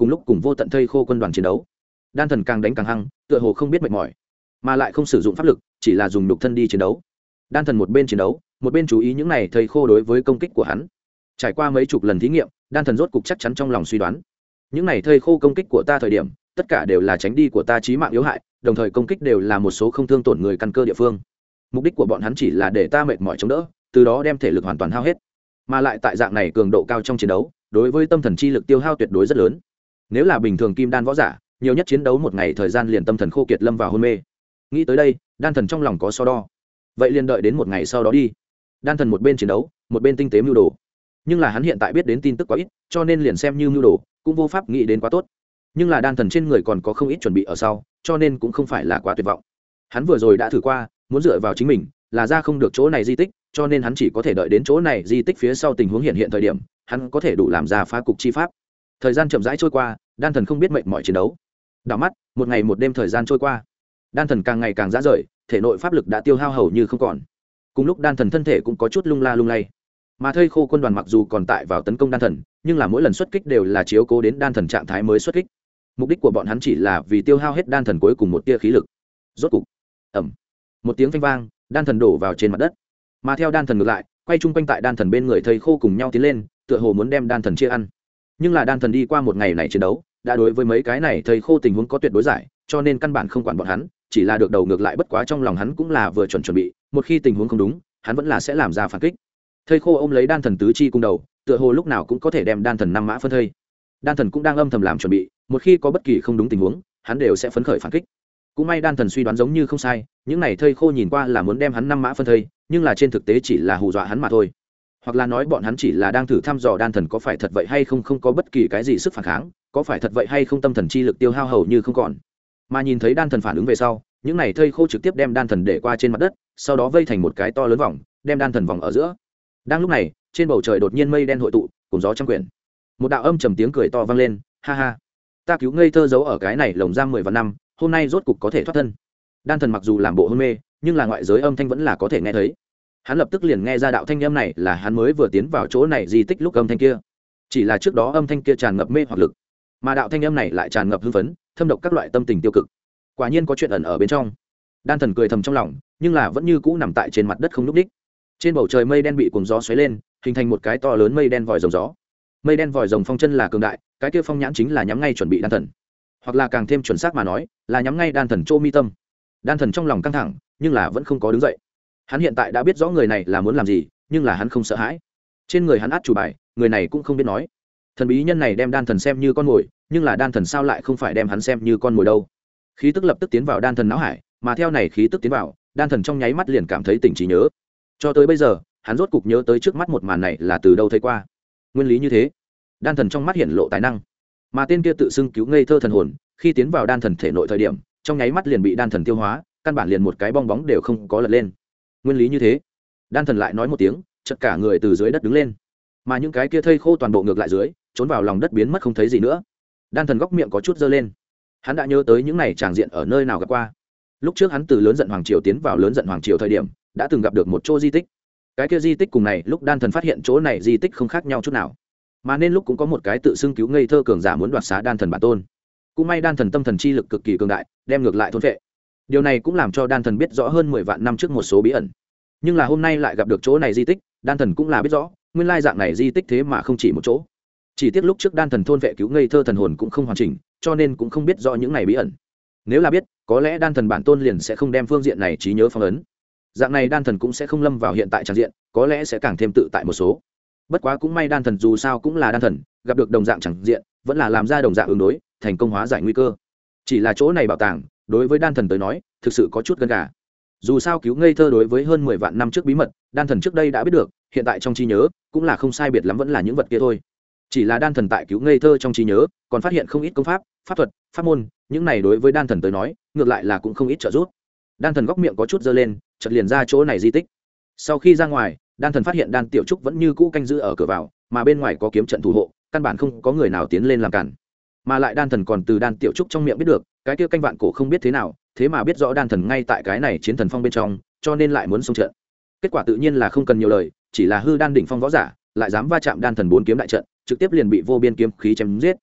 cùng lúc cùng vô tận thây khô quân đoàn chiến đấu. Đan thần càng đánh càng hăng, tựa hồ không biết mệt mỏi, mà lại không sử dụng pháp lực, chỉ là dùng nhục thân đi chiến đấu. Đan thần một bên chiến đấu, một bên chú ý những này thây khô đối với công kích của hắn. Trải qua mấy chục lần thí nghiệm, đan thần rốt cục chắc chắn trong lòng suy đoán, những này thây khô công kích của ta thời điểm, tất cả đều là tránh đi của ta chí mạng yếu hại, đồng thời công kích đều là một số không thương tổn người căn cơ địa phương. Mục đích của bọn hắn chỉ là để ta mệt mỏi chống đỡ, từ đó đem thể lực hoàn toàn hao hết. Mà lại tại dạng này cường độ cao trong chiến đấu, đối với tâm thần chi lực tiêu hao tuyệt đối rất lớn. Nếu là bình thường kim đan võ giả, nhiều nhất chiến đấu một ngày thời gian liền tâm thần khô kiệt lâm vào hôn mê. Nghĩ tới đây, đan thần trong lòng có so đo. Vậy liền đợi đến một ngày sau đó đi. Đan thần một bên chiến đấu, một bên tinh tế mưu đồ. Nhưng là hắn hiện tại biết đến tin tức quá ít, cho nên liền xem như mưu đồ, cũng vô pháp nghĩ đến quá tốt. Nhưng là đan thần trên người còn có không ít chuẩn bị ở sau, cho nên cũng không phải là quá tuyệt vọng. Hắn vừa rồi đã thử qua, muốn dựa vào chính mình, là ra không được chỗ này di tích, cho nên hắn chỉ có thể đợi đến chỗ này di tích phía sau tình huống hiện hiện thời điểm, hắn có thể đủ làm ra phá cục chi pháp. Thời gian chậm rãi trôi qua, đan thần không biết mệt mỏi chiến đấu. Đảo mắt, một ngày một đêm thời gian trôi qua, đan thần càng ngày càng rã rời, thể nội pháp lực đã tiêu hao hầu như không còn. Cùng lúc đan thần thân thể cũng có chút lung la lung lay. Mà thây khô quân đoàn mặc dù còn tại vào tấn công đan thần, nhưng là mỗi lần xuất kích đều là chiếu cố đến đan thần trạng thái mới xuất kích. Mục đích của bọn hắn chỉ là vì tiêu hao hết đan thần cuối cùng một tia khí lực. Rốt cục, ầm, một tiếng phanh vang, đan thần đổ vào trên mặt đất. Mà theo đan thần ngược lại, quay chung quanh tại đan thần bên người thây khô cùng nhau tiến lên, tựa hồ muốn đem đan thần chia ăn. Nhưng là đan thần đi qua một ngày này chiến đấu, đã đối với mấy cái này thây khô tình huống có tuyệt đối giải, cho nên căn bản không quản bọn hắn, chỉ là được đầu ngược lại, bất quá trong lòng hắn cũng là vừa chuẩn chuẩn bị, một khi tình huống không đúng, hắn vẫn là sẽ làm ra phản kích. Thây khô ôm lấy đan thần tứ chi cung đầu, tựa hồ lúc nào cũng có thể đem đan thần năm mã phân thây. Đan thần cũng đang âm thầm làm chuẩn bị, một khi có bất kỳ không đúng tình huống, hắn đều sẽ phấn khởi phản kích. Cũng may đan thần suy đoán giống như không sai, những này thây khô nhìn qua là muốn đem hắn năm mã phân thây, nhưng là trên thực tế chỉ là hù dọa hắn mà thôi. Hoặc là nói bọn hắn chỉ là đang thử thăm dò đan thần có phải thật vậy hay không, không có bất kỳ cái gì sức phản kháng, có phải thật vậy hay không tâm thần chi lực tiêu hao hầu như không còn. Mà nhìn thấy đan thần phản ứng về sau, những này thây khô trực tiếp đem đan thần để qua trên mặt đất, sau đó vây thành một cái to lớn vòng, đem đan thần vòng ở giữa. Đang lúc này, trên bầu trời đột nhiên mây đen hội tụ, cùng gió trăm quyển. Một đạo âm trầm tiếng cười to vang lên, ha ha, ta cứu ngây thơ giấu ở cái này lồng giam mười vạn năm, hôm nay rốt cục có thể thoát thân. Đan thần mặc dù làm bộ hôn mê, nhưng là ngoại giới âm thanh vẫn là có thể nghe thấy. Hắn lập tức liền nghe ra đạo thanh âm này là hắn mới vừa tiến vào chỗ này di tích lúc âm thanh kia. Chỉ là trước đó âm thanh kia tràn ngập mê hoặc lực, mà đạo thanh âm này lại tràn ngập hưng phấn, thâm độc các loại tâm tình tiêu cực. Quả nhiên có chuyện ẩn ở bên trong. Đan thần cười thầm trong lòng, nhưng là vẫn như cũ nằm tại trên mặt đất không nhúc nhích. Trên bầu trời mây đen bị cuồng gió xoáy lên, hình thành một cái to lớn mây đen vòi rồng gió. Mây đen vòi rồng phong chân là cường đại, cái kia phong nhãn chính là nhắm ngay chuẩn bị đan thần, hoặc là càng thêm chuẩn xác mà nói, là nhắm ngay đan thần chỗ mi tâm. Đan thần trong lòng căng thẳng, nhưng là vẫn không có đứng dậy. Hắn hiện tại đã biết rõ người này là muốn làm gì, nhưng là hắn không sợ hãi. Trên người hắn át chủ bài, người này cũng không biết nói. Thần bí nhân này đem đan thần xem như con mồi, nhưng là đan thần sao lại không phải đem hắn xem như con mồi đâu. Khí tức lập tức tiến vào đan thần não hải, mà theo này khí tức tiến vào, đan thần trong nháy mắt liền cảm thấy tỉnh trí nhớ. Cho tới bây giờ, hắn rốt cục nhớ tới trước mắt một màn này là từ đâu thấy qua. Nguyên lý như thế, đan thần trong mắt hiện lộ tài năng. Mà tên kia tự xưng cứu ngây thơ thần hồn, khi tiến vào đan thần thể nội thời điểm, trong nháy mắt liền bị đan thần tiêu hóa, căn bản liền một cái bong bóng đều không có lật lên. Nguyên lý như thế, đan thần lại nói một tiếng, chợt cả người từ dưới đất đứng lên, mà những cái kia thây khô toàn bộ ngược lại dưới, trốn vào lòng đất biến mất không thấy gì nữa. Đan thần góc miệng có chút dơ lên, hắn đã nhớ tới những này tràng diện ở nơi nào gặp qua. Lúc trước hắn từ lớn giận hoàng triều tiến vào lớn giận hoàng triều thời điểm, đã từng gặp được một chỗ di tích. Cái kia di tích cùng này lúc đan thần phát hiện chỗ này di tích không khác nhau chút nào, mà nên lúc cũng có một cái tự xưng cứu ngây thơ cường giả muốn đoạt xá đan thần bản tôn. Cũng may đan thần tâm thần chi lực cực kỳ cường đại, đem ngược lại thôn vệ. Điều này cũng làm cho đan thần biết rõ hơn mười vạn năm trước một số bí ẩn. Nhưng là hôm nay lại gặp được chỗ này di tích, đan thần cũng là biết rõ, nguyên lai dạng này di tích thế mà không chỉ một chỗ. Chỉ tiếc lúc trước đan thần thôn vệ cứu ngây thơ thần hồn cũng không hoàn chỉnh, cho nên cũng không biết rõ những này bí ẩn. Nếu là biết, có lẽ đan thần bản tôn liền sẽ không đem phương diện này trí nhớ phong ấn. Dạng này đan thần cũng sẽ không lâm vào hiện tại tràng diện, có lẽ sẽ càng thêm tự tại một số. Bất quá cũng may đan thần dù sao cũng là đan thần, gặp được đồng dạng tràng diện, vẫn là làm ra đồng dạng ứng đối, thành công hóa giải nguy cơ. Chỉ là chỗ này bảo tàng, đối với đan thần tới nói, thực sự có chút gân gà. Dù sao cứu ngây thơ đối với hơn mười vạn năm trước bí mật, đan thần trước đây đã biết được, hiện tại trong trí nhớ cũng là không sai biệt lắm vẫn là những vật kia thôi. Chỉ là đan thần tại cứu ngây thơ trong trí nhớ, còn phát hiện không ít công pháp, pháp thuật, pháp môn, những này đối với đan thần tới nói, ngược lại là cũng không ít trợ giúp. Đan thần góc miệng có chút dơ lên, chợt liền ra chỗ này di tích. Sau khi ra ngoài, đan thần phát hiện đan tiểu trúc vẫn như cũ canh giữ ở cửa vào, mà bên ngoài có kiếm trận thủ hộ, căn bản không có người nào tiến lên làm cản. Mà lại đan thần còn từ đan tiểu trúc trong miệng biết được, cái kia canh vạn cổ không biết thế nào, thế mà biết rõ đan thần ngay tại cái này chiến thần phong bên trong, cho nên lại muốn xông trận. Kết quả tự nhiên là không cần nhiều lời, chỉ là hư đan đỉnh phong võ giả, lại dám va chạm đan thần bốn kiếm đại trận, trực tiếp liền bị vô biên kiếm khí chém giết.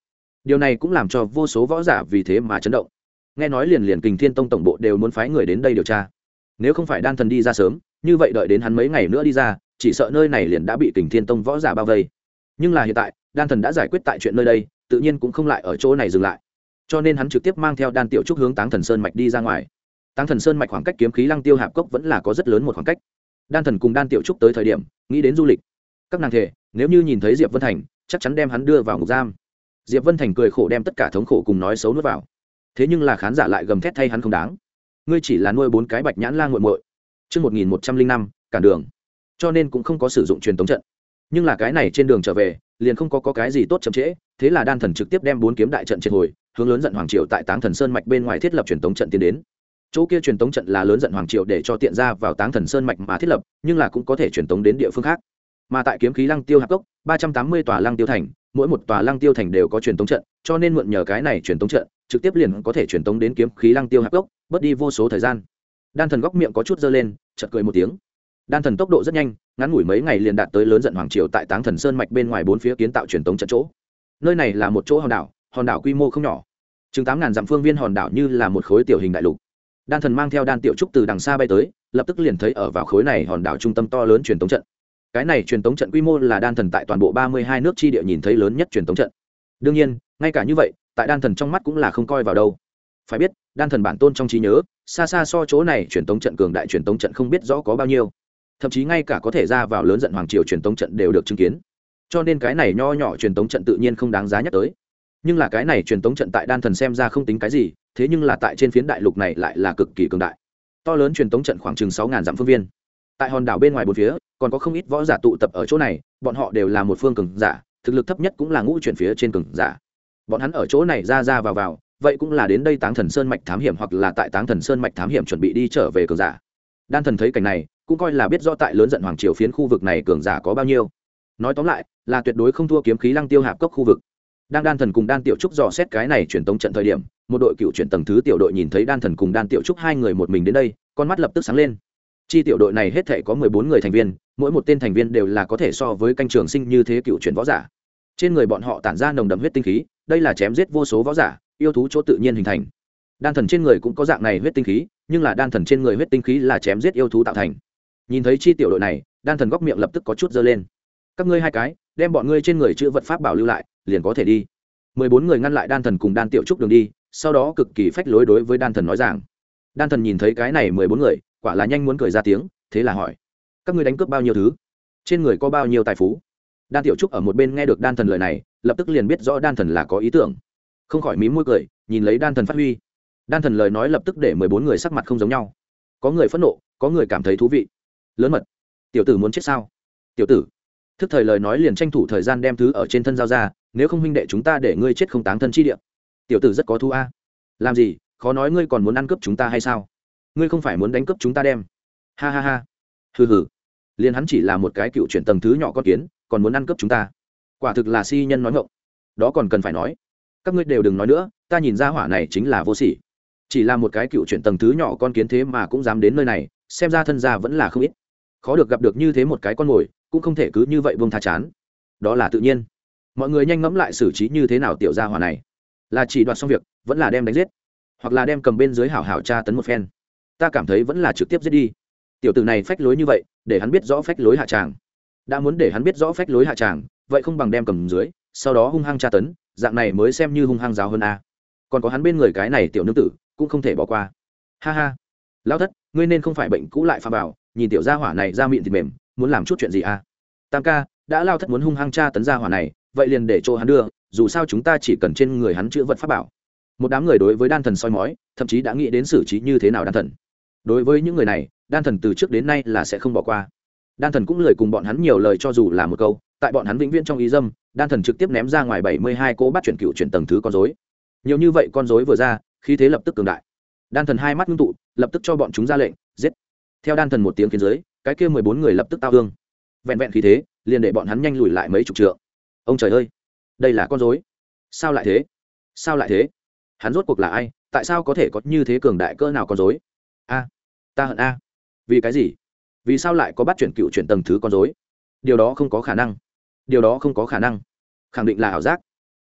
điều này cũng làm cho vô số võ giả vì thế mà chấn động. Nghe nói liền liền Kình Thiên Tông tổng bộ đều muốn phái người đến đây điều tra. Nếu không phải đan thần đi ra sớm, như vậy đợi đến hắn mấy ngày nữa đi ra, chỉ sợ nơi này liền đã bị Kình Thiên Tông võ giả bao vây. Nhưng là hiện tại, đan thần đã giải quyết tại chuyện nơi đây, tự nhiên cũng không lại ở chỗ này dừng lại. Cho nên hắn trực tiếp mang theo đan tiểu trúc hướng Táng Thần Sơn mạch đi ra ngoài. Táng Thần Sơn mạch khoảng cách Kiếm Khí Lăng Tiêu Hạp Cốc vẫn là có rất lớn một khoảng cách. Đan thần cùng đan tiểu trúc tới thời điểm, nghĩ đến du lịch. Các nàng thề, nếu như nhìn thấy Diệp Vân Thành, chắc chắn đem hắn đưa vào ngục giam. Diệp Vân Thành cười khổ đem tất cả thống khổ cùng nói xấu nuốt vào. Thế nhưng là khán giả lại gầm thét thay hắn không đáng. Ngươi chỉ là nuôi bốn cái bạch nhãn lang muội muội. Chương một nghìn một trăm linh năm, cản đường. Cho nên cũng không có sử dụng truyền tống trận. Nhưng là cái này trên đường trở về, liền không có, có cái gì tốt chậm trễ, thế là đan thần trực tiếp đem bốn kiếm đại trận triệt hồi, hướng lớn giận hoàng triều tại Táng Thần Sơn mạch bên ngoài thiết lập truyền tống trận tiến đến. Chỗ kia truyền tống trận là lớn giận hoàng triều để cho tiện ra vào Táng Thần Sơn mạch mà thiết lập, nhưng là cũng có thể truyền tống đến địa phương khác. Mà tại Kiếm Khí Lăng Tiêu Hạp Cốc, ba trăm tám mươi tòa lăng tiêu thành, mỗi một tòa lăng tiêu thành đều có truyền tống trận, cho nên mượn nhờ cái này truyền tống trận, trực tiếp liền có thể truyền tống đến Kiếm Khí Lăng Tiêu Hạp Cốc, bớt đi vô số thời gian. Đan thần góc miệng có chút dơ lên, chợt cười một tiếng. Đan thần tốc độ rất nhanh, ngắn ngủi mấy ngày liền đạt tới lớn giận hoàng triều tại Táng Thần Sơn mạch bên ngoài bốn phía kiến tạo truyền tống trận chỗ. Nơi này là một chỗ hòn đảo, hòn đảo quy mô không nhỏ, chừng tám ngàn dặm phương viên hòn đảo như là một khối tiểu hình đại lục. Đan thần mang theo đan tiểu trúc từ đằng xa bay tới, lập tức liền thấy ở vào khối này hòn đảo trung tâm to lớn truyền tống trận. Cái này truyền tống trận quy mô là đan thần tại toàn bộ ba mươi hai nước chi địa nhìn thấy lớn nhất truyền tống trận. Đương nhiên, ngay cả như vậy, tại đan thần trong mắt cũng là không coi vào đâu. Phải biết, đan thần bản tôn trong trí nhớ, xa xa so chỗ này truyền tống trận cường đại truyền tống trận không biết rõ có bao nhiêu. Thậm chí ngay cả có thể ra vào lớn giận hoàng triều truyền tống trận đều được chứng kiến. Cho nên cái này nho nhỏ truyền tống trận tự nhiên không đáng giá nhắc tới. Nhưng là cái này truyền tống trận tại đan thần xem ra không tính cái gì, thế nhưng là tại trên phiến đại lục này lại là cực kỳ cường đại. To lớn truyền tống trận khoảng chừng sáu ngàn dặm phương viên. Tại hòn đảo bên ngoài bốn phía, còn có không ít võ giả tụ tập ở chỗ này, bọn họ đều là một phương cường giả, thực lực thấp nhất cũng là ngũ chuyển phía trên cường giả. Bọn hắn ở chỗ này ra ra vào vào, vậy cũng là đến đây Táng Thần Sơn mạch thám hiểm hoặc là tại Táng Thần Sơn mạch thám hiểm chuẩn bị đi trở về cường giả. Đan thần thấy cảnh này, cũng coi là biết rõ tại lớn giận hoàng triều phiến khu vực này cường giả có bao nhiêu. Nói tóm lại, là tuyệt đối không thua Kiếm Khí Lăng Tiêu Hạp Cốc khu vực. Đang đan thần cùng đan tiểu trúc dò xét cái này truyền tống trận thời điểm, một đội cựu chuyển tầng thứ tiểu đội nhìn thấy đan thần cùng đan tiểu trúc hai người một mình đến đây, con mắt lập tức sáng lên. Chi tiểu đội này hết thảy có mười bốn người thành viên, mỗi một tên thành viên đều là có thể so với canh trường sinh như thế cựu chuyển võ giả. Trên người bọn họ tản ra nồng đậm huyết tinh khí, đây là chém giết vô số võ giả, yêu thú chỗ tự nhiên hình thành. Đan thần trên người cũng có dạng này huyết tinh khí, nhưng là đan thần trên người huyết tinh khí là chém giết yêu thú tạo thành. Nhìn thấy chi tiểu đội này, đan thần góc miệng lập tức có chút dơ lên. Các ngươi hai cái, đem bọn ngươi trên người chữ vật pháp bảo lưu lại, liền có thể đi. Mười bốn người ngăn lại đan thần cùng đan tiểu trúc đường đi, sau đó cực kỳ phách lối đối với đan thần nói rằng. Đan thần nhìn thấy cái này mười bốn người, quả là nhanh muốn cười ra tiếng, thế là hỏi: các ngươi đánh cướp bao nhiêu thứ? Trên người có bao nhiêu tài phú? Đan tiểu trúc ở một bên nghe được đan thần lời này, lập tức liền biết rõ đan thần là có ý tưởng, không khỏi mím môi cười, nhìn lấy đan thần phát huy. Đan thần lời nói lập tức để mười bốn người sắc mặt không giống nhau, có người phẫn nộ, có người cảm thấy thú vị. Lớn mật, tiểu tử muốn chết sao? Tiểu tử, thức thời lời nói liền tranh thủ thời gian đem thứ ở trên thân giao ra, nếu không huynh đệ chúng ta để ngươi chết không táng thân chi địa. Tiểu tử rất có thú a. Làm gì, khó nói ngươi còn muốn ăn cướp chúng ta hay sao? Ngươi không phải muốn đánh cướp chúng ta đem? Ha ha ha. Hừ hừ. Liền hắn chỉ là một cái cựu chuyển tầng thứ nhỏ con kiến, còn muốn ăn cướp chúng ta. Quả thực là si nhân nói ngọng. Đó còn cần phải nói. Các ngươi đều đừng nói nữa, ta nhìn ra hỏa này chính là vô sỉ. Chỉ là một cái cựu chuyển tầng thứ nhỏ con kiến thế mà cũng dám đến nơi này, xem ra thân gia vẫn là không ít. Khó được gặp được như thế một cái con mồi, cũng không thể cứ như vậy buông tha chán. Đó là tự nhiên. Mọi người nhanh ngẫm lại xử trí như thế nào tiểu gia hỏa này, là chỉ đoạt xong việc, vẫn là đem đánh giết, hoặc là đem cầm bên dưới hảo hảo tra tấn một phen. Ta cảm thấy vẫn là trực tiếp giết đi. Tiểu tử này phách lối như vậy, để hắn biết rõ phách lối hạ tràng. Đã muốn để hắn biết rõ phách lối hạ tràng, vậy không bằng đem cầm dưới, sau đó hung hăng tra tấn, dạng này mới xem như hung hăng giáo hơn a. Còn có hắn bên người cái này tiểu nương tử, cũng không thể bỏ qua. Ha ha, lão thất, ngươi nên không phải bệnh cũ lại phạm vào, nhìn tiểu gia hỏa này ra miệng thịt mềm, muốn làm chút chuyện gì a? Tam ca, đã lao thất muốn hung hăng tra tấn gia hỏa này, vậy liền để cho hắn đưa, dù sao chúng ta chỉ cần trên người hắn chữa vật pháp bảo. Một đám người đối với đan thần soi mói, thậm chí đã nghĩ đến xử trí như thế nào đan thần. Đối với những người này, đan thần từ trước đến nay là sẽ không bỏ qua. Đan thần cũng lười cùng bọn hắn nhiều lời, cho dù là một câu, tại bọn hắn vĩnh viễn trong ý dâm, đan thần trực tiếp ném ra ngoài bảy mươi hai cỗ bắt chuyển cựu chuyển tầng thứ con rối. Nhiều như vậy con rối vừa ra, khí thế lập tức cường đại. Đan thần hai mắt ngưng tụ, lập tức cho bọn chúng ra lệnh, giết. Theo đan thần một tiếng khiến dưới, cái kia mười bốn người lập tức tao thương. Vẹn vẹn khí thế, liền để bọn hắn nhanh lùi lại mấy chục trượng. Ông trời ơi, đây là con rối. Sao lại thế? Sao lại thế? Hắn rốt cuộc là ai? Tại sao có thể có như thế cường đại cỡ nào con rối? A, ta hận a. Vì cái gì? Vì sao lại có bắt chuyển cựu chuyển tầng thứ con rối? Điều đó không có khả năng. Điều đó không có khả năng. Khẳng định là ảo giác.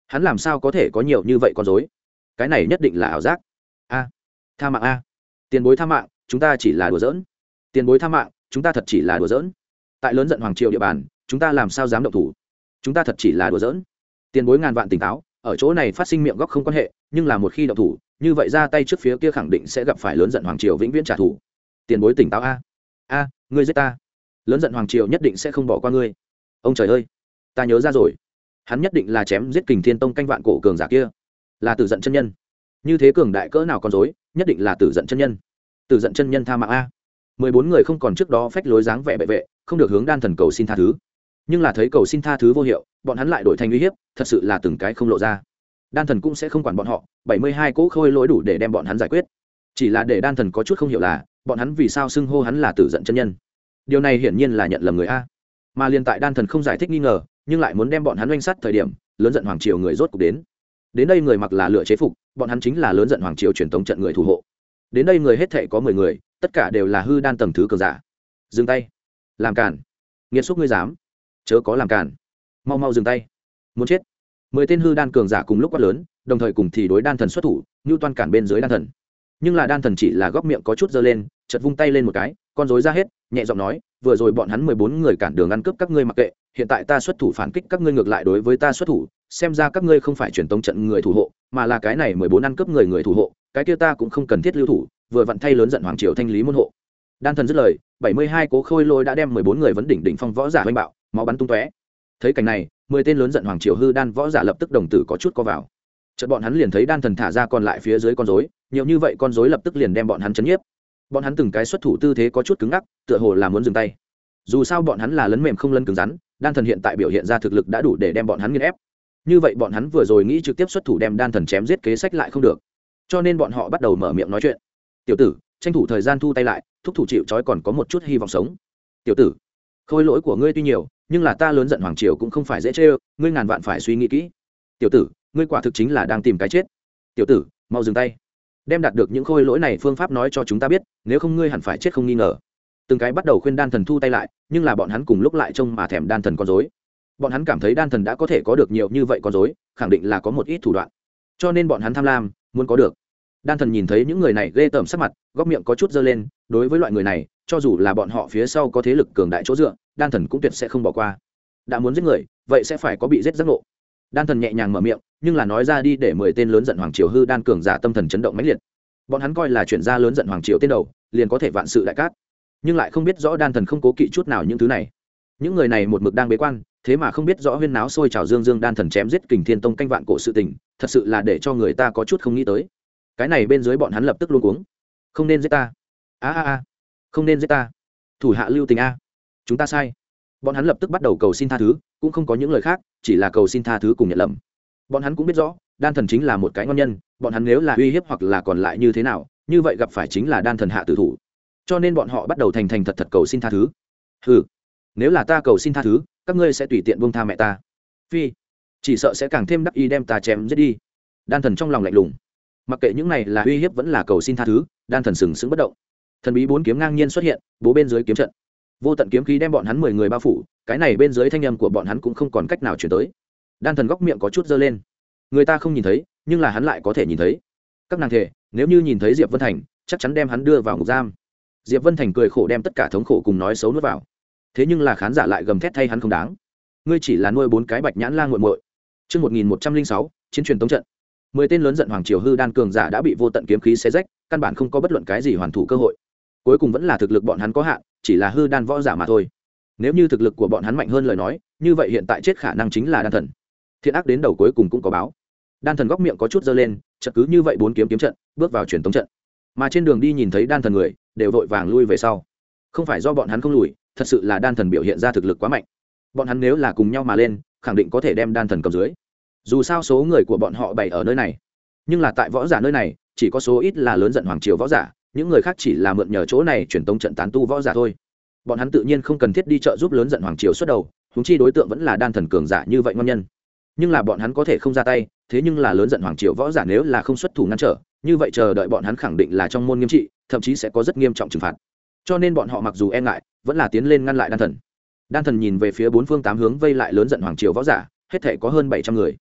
hắn làm sao có thể có nhiều như vậy con dối? Cái này nhất định là ảo giác. A, tha mạng a, tiền bối tha mạng, chúng ta chỉ là đùa giỡn. Tiền bối tha mạng, chúng ta thật chỉ là đùa giỡn. Tại lớn giận hoàng triều địa bàn, chúng ta làm sao dám động thủ? Chúng ta thật chỉ là đùa giỡn. Tiền bối ngàn vạn tỉnh táo, ở chỗ này phát sinh miệng góc không quan hệ, nhưng là một khi động thủ, như vậy ra tay trước phía kia khẳng định sẽ gặp phải lớn giận hoàng triều vĩnh viễn trả thù. Tiền bối tỉnh táo a. A, ngươi giết ta. Lớn giận hoàng triều nhất định sẽ không bỏ qua ngươi. Ông trời ơi, ta nhớ ra rồi, hắn nhất định là chém giết Kình Thiên Tông canh vạn cổ cường giả kia, là Tử Giận chân nhân. Như thế cường đại cỡ nào con rối, nhất định là Tử Giận chân nhân. Tử Giận chân nhân tha mạng a. Mười bốn người không còn trước đó phách lối dáng vẻ bệ vệ, không được hướng đan thần cầu xin tha thứ. Nhưng là thấy cầu xin tha thứ vô hiệu, bọn hắn lại đổi thành uy hiếp, thật sự là từng cái không lộ ra. Đan thần cũng sẽ không quản bọn họ, bảy mươi hai cỗ khôi lỗi đủ để đem bọn hắn giải quyết. Chỉ là để đan thần có chút không hiểu là, bọn hắn vì sao xưng hô hắn là Tử Giận chân nhân. Điều này hiển nhiên là nhận lầm người a. Mà liên tại đan thần không giải thích nghi ngờ, nhưng lại muốn đem bọn hắn oanh sát thời điểm, lớn giận hoàng triều người rốt cục đến. Đến đây người mặc là lựa chế phục, bọn hắn chính là lớn giận hoàng triều truyền thống trận người thủ hộ. Đến đây người hết thảy có mười người, tất cả đều là hư đan tầng thứ cường giả. Dừng tay, làm cản, nghiệt xúc ngươi dám, chớ có làm cản, mau mau dừng tay, muốn chết. Mười tên hư đan cường giả cùng lúc quát lớn, đồng thời cùng thì đối đan thần xuất thủ, như toan cản bên dưới đan thần. Nhưng là đan thần chỉ là góc miệng có chút giơ lên, chợt vung tay lên một cái, con rối ra hết, nhẹ giọng nói, vừa rồi bọn hắn mười bốn người cản đường ăn cướp các ngươi mặc kệ, hiện tại ta xuất thủ phản kích các ngươi ngược lại đối với ta xuất thủ, xem ra các ngươi không phải truyền tống trận người thủ hộ, mà là cái này mười bốn ăn cướp người người thủ hộ, cái kia ta cũng không cần thiết lưu thủ, vừa vặn thay lớn giận hoàng triều thanh lý môn hộ. Đan thần dứt lời, bảy mươi hai cố khôi lôi đã đem mười bốn người vấn đỉnh đỉnh phong võ giả oanh bạo, máu bắn tung tóe. Thấy cảnh này, mười tên lớn giận hoàng triều hư đan võ giả lập tức đồng tử có chút co vào. Chợt bọn hắn liền thấy đan thần thả ra còn lại phía dưới con rối, nhiều như vậy con rối lập tức liền đem bọn hắn chấn nhiếp. Bọn hắn từng cái xuất thủ tư thế có chút cứng ngắc, tựa hồ là muốn dừng tay. Dù sao bọn hắn là lấn mềm không lấn cứng rắn, đan thần hiện tại biểu hiện ra thực lực đã đủ để đem bọn hắn nghiền ép. Như vậy bọn hắn vừa rồi nghĩ trực tiếp xuất thủ đem đan thần chém giết kế sách lại không được, cho nên bọn họ bắt đầu mở miệng nói chuyện. Tiểu tử, tranh thủ thời gian thu tay lại, thúc thủ chịu trói còn có một chút hy vọng sống. Tiểu tử, khôi lỗi của ngươi tuy nhiều, nhưng là ta lớn giận hoàng triều cũng không phải dễ chơi, ngươi ngàn vạn phải suy nghĩ kỹ. Tiểu tử, ngươi quả thực chính là đang tìm cái chết. Tiểu tử, mau dừng tay, đem đạt được những khôi lỗi này phương pháp nói cho chúng ta biết, nếu không ngươi hẳn phải chết không nghi ngờ. Từng cái bắt đầu khuyên đan thần thu tay lại, nhưng là bọn hắn cùng lúc lại trông mà thèm đan thần con rối. Bọn hắn cảm thấy đan thần đã có thể có được nhiều như vậy con rối, khẳng định là có một ít thủ đoạn, cho nên bọn hắn tham lam, muốn có được. Đan thần nhìn thấy những người này ghê tởm sắc mặt, góc miệng có chút dơ lên, đối với loại người này, cho dù là bọn họ phía sau có thế lực cường đại chỗ dựa, đan thần cũng tuyệt sẽ không bỏ qua. Đã muốn giết người, vậy sẽ phải có bị giết giác ngộ. Đan thần nhẹ nhàng mở miệng, nhưng là nói ra đi để mười tên lớn giận hoàng triều hư đan cường giả tâm thần chấn động mãnh liệt. Bọn hắn coi là chuyển ra lớn giận hoàng triều tên đầu, liền có thể vạn sự đại cát, nhưng lại không biết rõ đan thần không cố kỵ chút nào những thứ này. Những người này một mực đang bế quan, thế mà không biết rõ huyên náo sôi trào dương dương đan thần chém giết Kình Thiên Tông canh vạn cổ sự tình, thật sự là để cho người ta có chút không nghĩ tới. Cái này bên dưới bọn hắn lập tức luống cuống. Không nên giết ta, a a a, không nên giết ta, thủ hạ lưu tình a, chúng ta sai. Bọn hắn lập tức bắt đầu cầu xin tha thứ, cũng không có những lời khác, chỉ là cầu xin tha thứ cùng nhận lầm. Bọn hắn cũng biết rõ đan thần chính là một cái ngon nhân, bọn hắn nếu là uy hiếp hoặc là còn lại như thế nào, như vậy gặp phải chính là đan thần hạ tử thủ, cho nên bọn họ bắt đầu thành thành thật thật cầu xin tha thứ. Ừ, nếu là ta cầu xin tha thứ, các ngươi sẽ tùy tiện buông tha mẹ ta? Phi, chỉ sợ sẽ càng thêm đắc ý đem ta chém giết đi. Đan thần trong lòng lạnh lùng, mặc kệ những này là uy hiếp vẫn là cầu xin tha thứ, đan thần sừng sững bất động. Thần bí bốn kiếm ngang nhiên xuất hiện, bố bên dưới kiếm trận, vô tận kiếm khí đem bọn hắn mười người bao phủ, cái này bên dưới thanh âm của bọn hắn cũng không còn cách nào truyền tới. Đan thần góc miệng có chút dơ lên, người ta không nhìn thấy, nhưng là hắn lại có thể nhìn thấy. Các nàng thề, nếu như nhìn thấy Diệp Vân Thành, chắc chắn đem hắn đưa vào ngục giam. Diệp Vân Thành cười khổ đem tất cả thống khổ cùng nói xấu nuốt vào. Thế nhưng là khán giả lại gầm thét thay hắn không đáng. Ngươi chỉ là nuôi bốn cái bạch nhãn lang muội muội. Chương một nghìn một trăm linh sáu, chiến truyền tống trận. Mười tên lớn giận hoàng triều hư đan cường giả đã bị vô tận kiếm khí xé rách, căn bản không có bất luận cái gì hoàn thủ cơ hội. Cuối cùng vẫn là thực lực bọn hắn có hạn, chỉ là hư đan võ giả mà thôi. Nếu như thực lực của bọn hắn mạnh hơn lời nói, như vậy hiện tại chết khả năng chính là đan thần. Thiện ác đến đầu cuối cùng cũng có báo. Đan thần góc miệng có chút dơ lên, chợt cứ như vậy bốn kiếm kiếm trận, bước vào truyền tống trận. Mà trên đường đi nhìn thấy đan thần người, đều vội vàng lui về sau. Không phải do bọn hắn không lùi, thật sự là đan thần biểu hiện ra thực lực quá mạnh. Bọn hắn nếu là cùng nhau mà lên, khẳng định có thể đem đan thần cầm dưới. Dù sao số người của bọn họ bày ở nơi này, nhưng là tại võ giả nơi này, chỉ có số ít là lớn giận hoàng triều võ giả, những người khác chỉ là mượn nhờ chỗ này truyền tống trận tán tu võ giả thôi. Bọn hắn tự nhiên không cần thiết đi trợ giúp lớn giận hoàng triều xuất đầu, huống chi đối tượng vẫn là đan thần cường giả như vậy ngon nhân. Nhưng là bọn hắn có thể không ra tay, thế nhưng là lớn giận hoàng triều võ giả nếu là không xuất thủ ngăn trở, như vậy chờ đợi bọn hắn khẳng định là trong môn nghiêm trị, thậm chí sẽ có rất nghiêm trọng trừng phạt. Cho nên bọn họ mặc dù e ngại, vẫn là tiến lên ngăn lại đan thần. Đan thần nhìn về phía bốn phương tám hướng vây lại lớn giận hoàng triều võ giả, hết thảy có hơn bảy trăm người.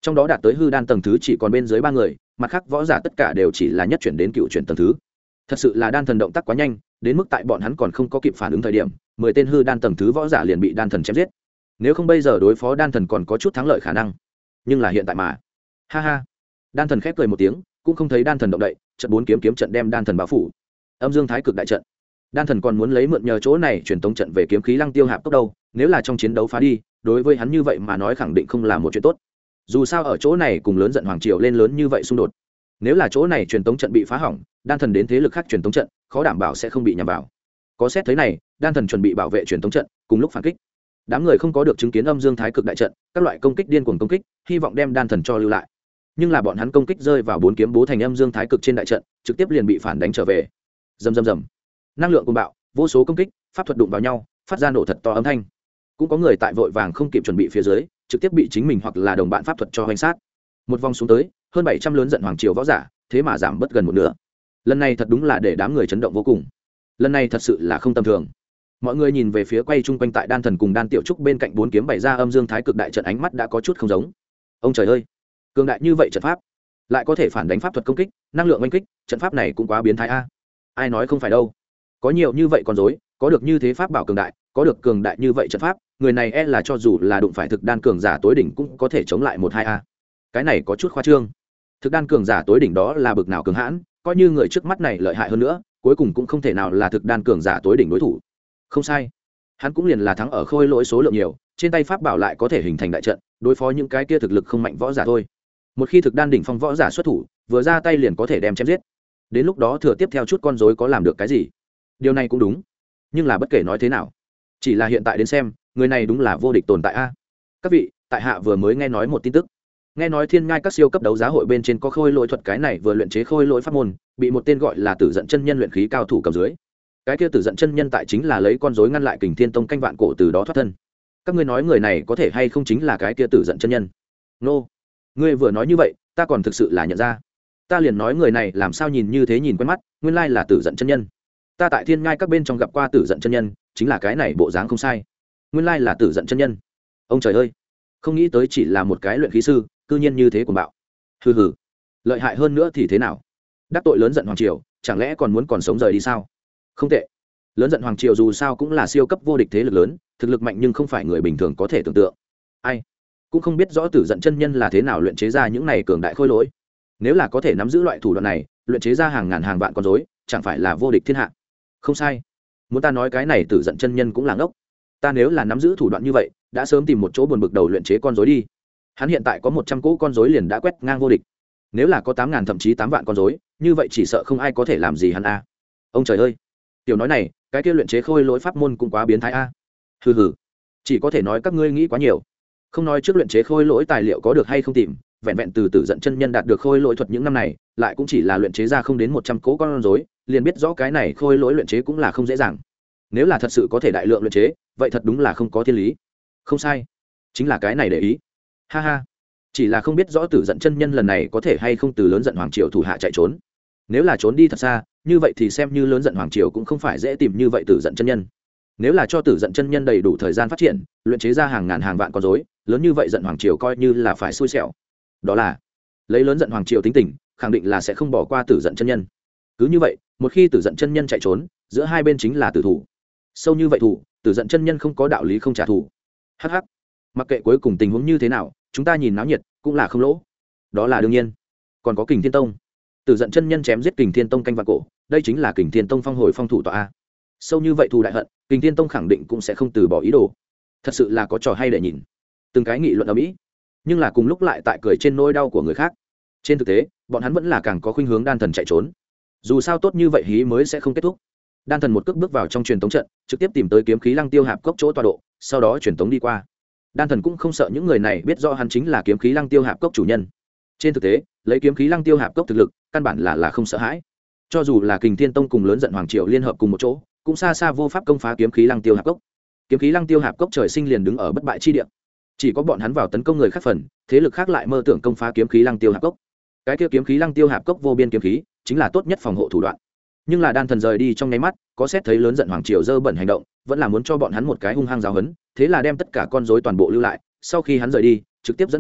trong đó đạt tới hư đan tầng thứ chỉ còn bên dưới ba người, mặt khác võ giả tất cả đều chỉ là nhất chuyển đến cựu chuyển tầng thứ. Thật sự là đan thần động tác quá nhanh, đến mức tại bọn hắn còn không có kịp phản ứng thời điểm, mười tên hư đan tầng thứ võ giả liền bị đan thần chém giết. Nếu không bây giờ đối phó đan thần còn có chút thắng lợi khả năng, nhưng là hiện tại mà, ha ha. Đan thần khép cười một tiếng, cũng không thấy đan thần động đậy, trận bốn kiếm kiếm trận đem đan thần bao phủ. Âm dương thái cực đại trận. Đan thần còn muốn lấy mượn nhờ chỗ này truyền tống trận về kiếm khí lăng tiêu hạp cốc đâu, nếu là trong chiến đấu phá đi, đối với hắn như vậy mà nói khẳng định không là một chuyện tốt. Dù sao ở chỗ này cùng lớn giận hoàng triều lên lớn như vậy xung đột, nếu là chỗ này truyền tống trận bị phá hỏng, đan thần đến thế lực khác truyền tống trận, khó đảm bảo sẽ không bị nhằm vào. Có xét thấy này, đan thần chuẩn bị bảo vệ truyền tống trận, cùng lúc phản kích. Đám người không có được chứng kiến âm dương thái cực đại trận, các loại công kích điên cuồng công kích, hy vọng đem đan thần cho lưu lại. Nhưng là bọn hắn công kích rơi vào bốn kiếm bố thành âm dương thái cực trên đại trận, trực tiếp liền bị phản đánh trở về. Rầm rầm rầm. Năng lượng cuồng bạo, vô số công kích, pháp thuật đụng vào nhau, phát ra nổ thật to âm thanh. Cũng có người tại vội vàng không kịp chuẩn bị phía dưới, trực tiếp bị chính mình hoặc là đồng bạn pháp thuật cho hoành sát. Một vòng xuống tới, hơn bảy trăm lớn giận hoàng triều võ giả, thế mà giảm bất gần một nửa. Lần này thật đúng là để đám người chấn động vô cùng. Lần này thật sự là không tầm thường. Mọi người nhìn về phía quay chung quanh tại đan thần cùng đan tiểu trúc bên cạnh bốn kiếm bày ra âm dương thái cực đại trận, ánh mắt đã có chút không giống. Ông trời ơi, cường đại như vậy trận pháp, lại có thể phản đánh pháp thuật công kích, năng lượng oanh kích, trận pháp này cũng quá biến thái a. Ai nói không phải đâu. Có nhiều như vậy còn dối, có được như thế pháp bảo cường đại, có được cường đại như vậy trận pháp, người này e là cho dù là đụng phải thực đan cường giả tối đỉnh cũng có thể chống lại một hai a. Cái này có chút khoa trương. Thực đan cường giả tối đỉnh đó là bực nào cường hãn, coi như người trước mắt này lợi hại hơn nữa, cuối cùng cũng không thể nào là thực đan cường giả tối đỉnh đối thủ. Không sai, hắn cũng liền là thắng ở khôi lỗi số lượng nhiều, trên tay pháp bảo lại có thể hình thành đại trận, đối phó những cái kia thực lực không mạnh võ giả thôi. Một khi thực đan đỉnh phong võ giả xuất thủ, vừa ra tay liền có thể đem chém giết. Đến lúc đó thừa tiếp theo chút con rối có làm được cái gì? Điều này cũng đúng, nhưng là bất kể nói thế nào, chỉ là hiện tại đến xem, người này đúng là vô địch tồn tại a. Các vị, tại hạ vừa mới nghe nói một tin tức, nghe nói thiên ngai các siêu cấp đấu giá hội bên trên có khôi lỗi thuật, cái này vừa luyện chế khôi lỗi pháp môn, bị một tên gọi là Tử Giận chân nhân luyện khí cao thủ cầm dưới. Cái kia Tử Giận chân nhân tại chính là lấy con rối ngăn lại Kình Thiên Tông canh vạn cổ từ đó thoát thân. Các ngươi nói người này có thể hay không chính là cái kia Tử Giận chân nhân? Nô, ngươi vừa nói như vậy, ta còn thực sự là nhận ra. Ta liền nói người này làm sao nhìn như thế nhìn quen mắt, nguyên lai là Tử Giận chân nhân. Ta tại thiên ngai các bên trong gặp qua Tử Giận chân nhân, chính là cái này bộ dáng không sai. Nguyên lai là Tử Giận chân nhân. Ông trời ơi, không nghĩ tới chỉ là một cái luyện khí sư, cư nhiên như thế cuồng bạo. Hừ hừ, lợi hại hơn nữa thì thế nào? Đắc tội lớn giận hoàng triều, chẳng lẽ còn muốn còn sống rời đi sao? Không tệ. Lớn giận hoàng triều dù sao cũng là siêu cấp vô địch thế lực lớn, thực lực mạnh nhưng không phải người bình thường có thể tưởng tượng. Ai cũng không biết rõ Tử Giận chân nhân là thế nào luyện chế ra những này cường đại khôi lỗi. Nếu là có thể nắm giữ loại thủ đoạn này, luyện chế ra hàng ngàn hàng vạn con rối, chẳng phải là vô địch thiên hạ. Không sai, muốn ta nói cái này Tử Giận chân nhân cũng là ngốc. Ta nếu là nắm giữ thủ đoạn như vậy, đã sớm tìm một chỗ buồn bực đầu luyện chế con rối đi. Hắn hiện tại có một trăm cỗ con rối liền đã quét ngang vô địch. Nếu là có tám ngàn thậm chí tám vạn con rối, như vậy chỉ sợ không ai có thể làm gì hắn a. Ông trời ơi, tiểu nói này, cái kia luyện chế khôi lỗi pháp môn cũng quá biến thái a. Hừ hừ, chỉ có thể nói các ngươi nghĩ quá nhiều. Không nói trước luyện chế khôi lỗi tài liệu có được hay không tìm, vẹn vẹn từ Tử Giận chân nhân đạt được khôi lỗi thuật những năm này, lại cũng chỉ là luyện chế ra không đến một trăm cỗ con rối, liền biết rõ cái này khôi lỗi luyện chế cũng là không dễ dàng. Nếu là thật sự có thể đại lượng luyện chế, vậy thật đúng là không có thiên lý. Không sai, chính là cái này để ý. Ha ha, chỉ là không biết rõ Tử Giận chân nhân lần này có thể hay không từ lớn giận hoàng triều thủ hạ chạy trốn. Nếu là trốn đi thật xa, như vậy thì xem như lớn giận hoàng triều cũng không phải dễ tìm như vậy Tử Giận chân nhân. Nếu là cho Tử Giận chân nhân đầy đủ thời gian phát triển, luyện chế ra hàng ngàn hàng vạn con rối, lớn như vậy giận hoàng triều coi như là phải xui xẻo. Đó là lấy lớn giận hoàng triều tính tình, khẳng định là sẽ không bỏ qua Tử Giận chân nhân. Cứ như vậy, một khi Tử Giận chân nhân chạy trốn, giữa hai bên chính là tử thủ. Sâu như vậy thủ, Tử Giận chân nhân không có đạo lý không trả thù. Hắc hắc, mặc kệ cuối cùng tình huống như thế nào, chúng ta nhìn náo nhiệt cũng là không lỗ. Đó là đương nhiên. Còn có Kình Thiên Tông, Tử Giận chân nhân chém giết Kình Thiên Tông canh vạn cổ, đây chính là Kình Thiên Tông phong hồi phong thủ tọa a. Sâu như vậy thù đại hận, Kình Thiên Tông khẳng định cũng sẽ không từ bỏ ý đồ. Thật sự là có trò hay để nhìn. Từng cái nghị luận ở mỹ, nhưng là cùng lúc lại tại cười trên nỗi đau của người khác. Trên thực tế, bọn hắn vẫn là càng có khuynh hướng đan thần chạy trốn. Dù sao tốt như vậy hí mới sẽ không kết thúc. Đan thần một cước bước vào trong truyền tống trận, trực tiếp tìm tới kiếm khí lăng tiêu hạp cốc chỗ tọa độ, sau đó truyền tống đi qua. Đan thần cũng không sợ những người này biết rõ hắn chính là kiếm khí lăng tiêu hạp cốc chủ nhân. Trên thực tế, lấy kiếm khí lăng tiêu hạp cốc thực lực, căn bản là là không sợ hãi. Cho dù là Kình Thiên Tông cùng lớn giận hoàng triều liên hợp cùng một chỗ, cũng xa xa vô pháp công phá kiếm khí lăng tiêu hạp cốc. Kiếm khí lăng tiêu hạp cốc trời sinh liền đứng ở bất bại chi địa. Chỉ có bọn hắn vào tấn công người khác phần, thế lực khác lại mơ tưởng công phá kiếm khí lăng tiêu hạp cốc. Cái kia kiếm khí lăng tiêu hạp cốc vô biên kiếm khí, chính là tốt nhất phòng hộ thủ đoạn. Nhưng là đan thần rời đi trong nháy mắt, có xét thấy lớn giận hoàng triều dơ bẩn hành động, vẫn là muốn cho bọn hắn một cái hung hăng giáo huấn, thế là đem tất cả con rối toàn bộ lưu lại, sau khi hắn rời đi, trực tiếp dẫn bạo,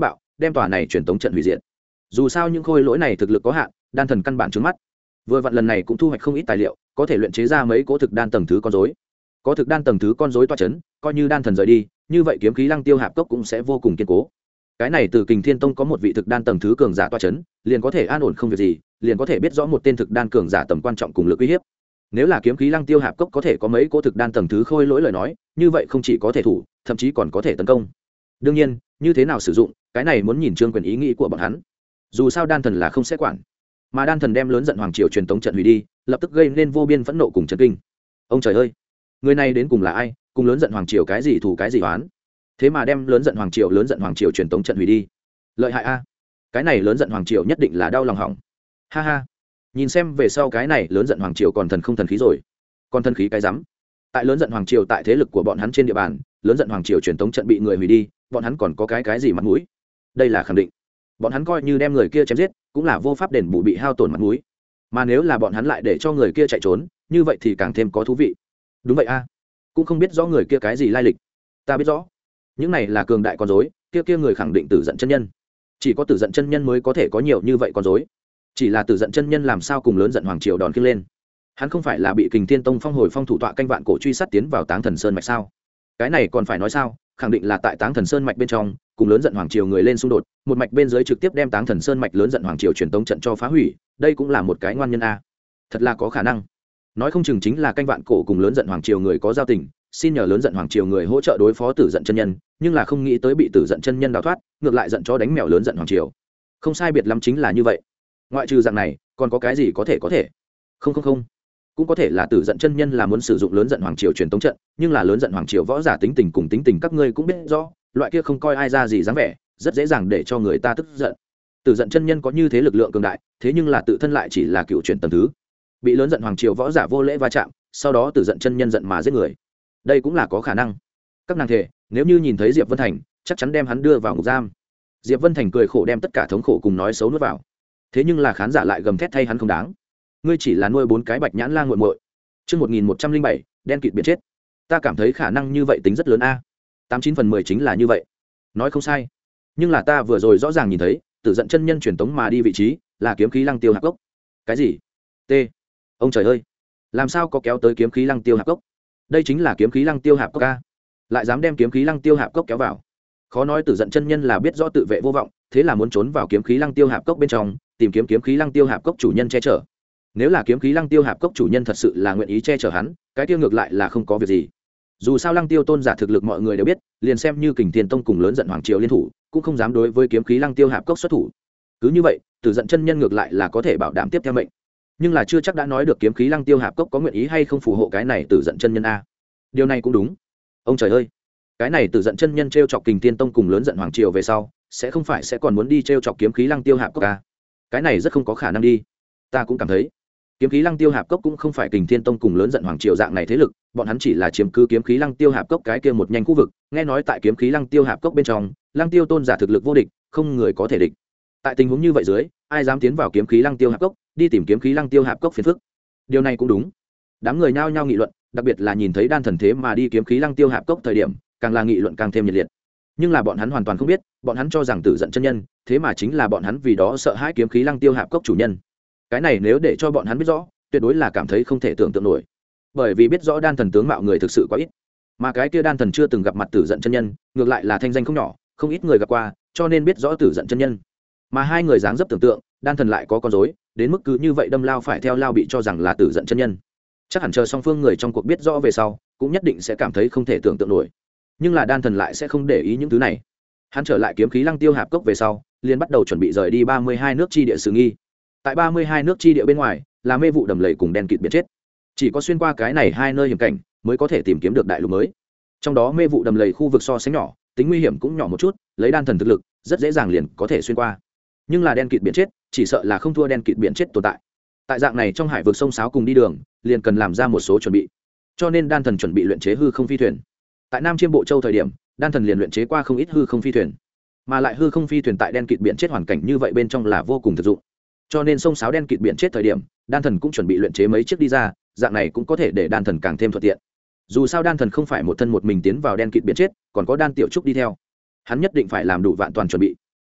đem tòa này truyền tống trận hủy diệt. Dù sao những khôi lỗi này thực lực có hạn, đan thần căn bản trướng mắt. Vừa vặn lần này cũng thu hoạch không ít tài liệu, có thể luyện chế ra mấy cỗ thực đan tầng thứ con rối. Có thực đan tầng thứ con rối toa chấn, coi như đan thần rời đi, như vậy kiếm khí lăng tiêu hạp cốc cũng sẽ vô cùng kiên cố. Cái này từ Kình Thiên Tông có một vị thực đan tầng thứ cường giả toa chấn, liền có thể an ổn không việc gì, liền có thể biết rõ một tên thực đan cường giả tầm quan trọng cùng lực uy hiếp. Nếu là kiếm khí lăng tiêu hạp cốc có thể có mấy cỗ thực đan tầng thứ khôi lỗi lời nói, như vậy không chỉ có thể thủ, thậm chí còn có thể tấn công. Đương nhiên, như thế nào sử dụng, cái này muốn nhìn Trương Quyền ý nghĩ của bọn hắn. Dù sao đan thần là không sẽ quản, mà đan thần đem lớn giận hoàng triều truyền tống trận hủy đi, lập tức gây nên vô biên phẫn nộ cùng chấn kinh. Ông trời ơi, người này đến cùng là ai, cùng lớn giận hoàng triều cái gì thủ cái gì oán, thế mà đem lớn giận hoàng triều lớn giận hoàng triều truyền tống trận hủy đi, lợi hại a. Cái này lớn giận hoàng triều nhất định là đau lòng hỏng. Ha ha, nhìn xem về sau cái này lớn giận hoàng triều còn thần không thần khí rồi. Còn thần khí cái rắm. Tại lớn giận hoàng triều tại thế lực của bọn hắn trên địa bàn, lớn giận hoàng triều truyền tống trận bị người hủy đi, bọn hắn còn có cái cái gì mặt mũi? Đây là khẳng định. Bọn hắn coi như đem người kia chém giết, cũng là vô pháp đền bù bị hao tổn mặt mũi. Mà nếu là bọn hắn lại để cho người kia chạy trốn, như vậy thì càng thêm có thú vị. Đúng vậy a, cũng không biết rõ người kia cái gì lai lịch. Ta biết rõ, những này là cường đại con rối, kia kia người khẳng định Tử Giận chân nhân. Chỉ có Tử Giận chân nhân mới có thể có nhiều như vậy con rối. Chỉ là Tử Giận chân nhân làm sao cùng lớn giận hoàng triều đòn kia lên? Hắn không phải là bị Kình Thiên Tông phong hồi phong thủ tọa canh vạn cổ truy sát tiến vào Táng Thần Sơn mạch sao? Cái này còn phải nói sao? Khẳng định là tại Táng Thần Sơn mạch bên trong, cùng lớn giận hoàng triều người lên xung đột, một mạch bên dưới trực tiếp đem Táng Thần Sơn mạch lớn giận hoàng triều truyền tống trận cho phá hủy, đây cũng là một cái ngoan nhân a. Thật là có khả năng. Nói không chừng chính là canh vạn cổ cùng lớn giận hoàng triều người có giao tình, xin nhờ lớn giận hoàng triều người hỗ trợ đối phó Tử Giận chân nhân, nhưng là không nghĩ tới bị Tử Giận chân nhân đào thoát, ngược lại giận chó đánh mèo lớn giận hoàng triều. Không sai biệt lắm chính là như vậy. Ngoại trừ dạng này, còn có cái gì có thể có thể? Không không không. Cũng có thể là Tử Giận chân nhân là muốn sử dụng lớn giận hoàng triều truyền tống trận, nhưng là lớn giận hoàng triều võ giả tính tình cùng tính tình các ngươi cũng biết rõ, loại kia không coi ai ra gì dáng vẻ, rất dễ dàng để cho người ta tức giận. Tử Giận chân nhân có như thế lực lượng cường đại, thế nhưng là tự thân lại chỉ là cựu truyền tầng thứ, bị lớn giận hoàng triều võ giả vô lễ va chạm, sau đó Tử Giận chân nhân giận mà giết người. Đây cũng là có khả năng. Các nàng thề, nếu như nhìn thấy Diệp Vân Thành, chắc chắn đem hắn đưa vào ngục giam. Diệp Vân Thành cười khổ đem tất cả thống khổ cùng nói xấu nuốt vào. Thế nhưng là khán giả lại gầm thét thay hắn không đáng. Ngươi chỉ là nuôi bốn cái bạch nhãn lang muội muội. Chương một nghìn một trăm linh bảy, đen kịt biển chết. Ta cảm thấy khả năng như vậy tính rất lớn a. Tám chín phần mười chính là như vậy. Nói không sai. Nhưng là ta vừa rồi rõ ràng nhìn thấy, Tử Giận chân nhân truyền tống mà đi vị trí, là kiếm khí lăng tiêu hạp cốc. Cái gì? T. Ông trời ơi, làm sao có kéo tới kiếm khí lăng tiêu hạp cốc? Đây chính là kiếm khí lăng tiêu hạp cốc a. Lại dám đem kiếm khí lăng tiêu hạp cốc kéo vào. Khó nói Tử Giận chân nhân là biết rõ tự vệ vô vọng, thế là muốn trốn vào kiếm khí lăng tiêu hạp cốc bên trong, tìm kiếm kiếm khí lăng tiêu hạp cốc chủ nhân che chở. Nếu là kiếm khí lăng tiêu hạp cốc chủ nhân thật sự là nguyện ý che chở hắn, cái tiêu ngược lại là không có việc gì. Dù sao lăng tiêu tôn giả thực lực mọi người đều biết, liền xem như Kình Thiên Tông cùng lớn giận hoàng triều liên thủ, cũng không dám đối với kiếm khí lăng tiêu hạp cốc xuất thủ. Cứ như vậy, Tử Giận chân nhân ngược lại là có thể bảo đảm tiếp theo mệnh. Nhưng là chưa chắc đã nói được kiếm khí lăng tiêu hạp cốc có nguyện ý hay không phù hộ cái này Tử Giận chân nhân a. Điều này cũng đúng. Ông trời ơi, cái này Tử Giận chân nhân trêu chọc Kình Thiên Tông cùng lớn giận hoàng triều về sau, sẽ không phải sẽ còn muốn đi trêu chọc kiếm khí lăng tiêu hạp cốc a. Cái này rất không có khả năng đi. Ta cũng cảm thấy kiếm khí lăng tiêu hạp cốc cũng không phải Kình Thiên Tông cùng lớn giận hoàng triều dạng này thế lực, bọn hắn chỉ là chiếm cứ kiếm khí lăng tiêu hạp cốc cái kia một nhanh khu vực. Nghe nói tại kiếm khí lăng tiêu hạp cốc bên trong, lăng tiêu tôn giả thực lực vô địch, không người có thể địch. Tại tình huống như vậy dưới, ai dám tiến vào kiếm khí lăng tiêu hạp cốc, đi tìm kiếm khí lăng tiêu hạp cốc phiền phức. Điều này cũng đúng. Đám người nhao nhao nghị luận, đặc biệt là nhìn thấy đan thần thế mà đi kiếm khí lăng tiêu hạp cốc thời điểm, càng là nghị luận càng thêm nhiệt liệt. Nhưng là bọn hắn hoàn toàn không biết, bọn hắn cho rằng Tử Giận chân nhân, thế mà chính là bọn hắn vì đó sợ hãi kiếm khí lăng tiêu hạp cốc chủ nhân. Cái này nếu để cho bọn hắn biết rõ, tuyệt đối là cảm thấy không thể tưởng tượng nổi. Bởi vì biết rõ đan thần tướng mạo người thực sự quá ít, mà cái kia đan thần chưa từng gặp mặt Tử Giận chân nhân, ngược lại là thanh danh không nhỏ, không ít người gặp qua, cho nên biết rõ Tử Giận chân nhân. Mà hai người dáng dấp tưởng tượng, đan thần lại có con rối, đến mức cứ như vậy đâm lao phải theo lao bị cho rằng là Tử Giận chân nhân. Chắc hẳn chờ song phương người trong cuộc biết rõ về sau, cũng nhất định sẽ cảm thấy không thể tưởng tượng nổi. Nhưng là đan thần lại sẽ không để ý những thứ này. Hắn trở lại kiếm khí lăng tiêu hạp cốc về sau, liền bắt đầu chuẩn bị rời đi ba mươi hai nước chi địa sự nghi. Tại ba mươi hai nước chi địa bên ngoài, là mê vụ đầm lầy cùng đen kịt biển chết. Chỉ có xuyên qua cái này hai nơi hiểm cảnh, mới có thể tìm kiếm được đại lục mới. Trong đó mê vụ đầm lầy khu vực so sánh nhỏ, tính nguy hiểm cũng nhỏ một chút, lấy đan thần thực lực, rất dễ dàng liền có thể xuyên qua. Nhưng là đen kịt biển chết, chỉ sợ là không thua đen kịt biển chết tồn tại. Tại dạng này trong hải vực sông sáo cùng đi đường, liền cần làm ra một số chuẩn bị. Cho nên đan thần chuẩn bị luyện chế hư không phi thuyền. Tại Nam Chiêm Bộ Châu thời điểm, đan thần liền luyện chế qua không ít hư không phi thuyền. Mà lại hư không phi thuyền tại đen kịt biển chết hoàn cảnh như vậy bên trong là vô cùng thực dụng. Cho nên sông sáo đen kịt biển chết thời điểm, đan thần cũng chuẩn bị luyện chế mấy chiếc đi ra, dạng này cũng có thể để đan thần càng thêm thuận tiện. Dù sao đan thần không phải một thân một mình tiến vào đen kịt biển chết, còn có đan tiểu trúc đi theo. Hắn nhất định phải làm đủ vạn toàn chuẩn bị.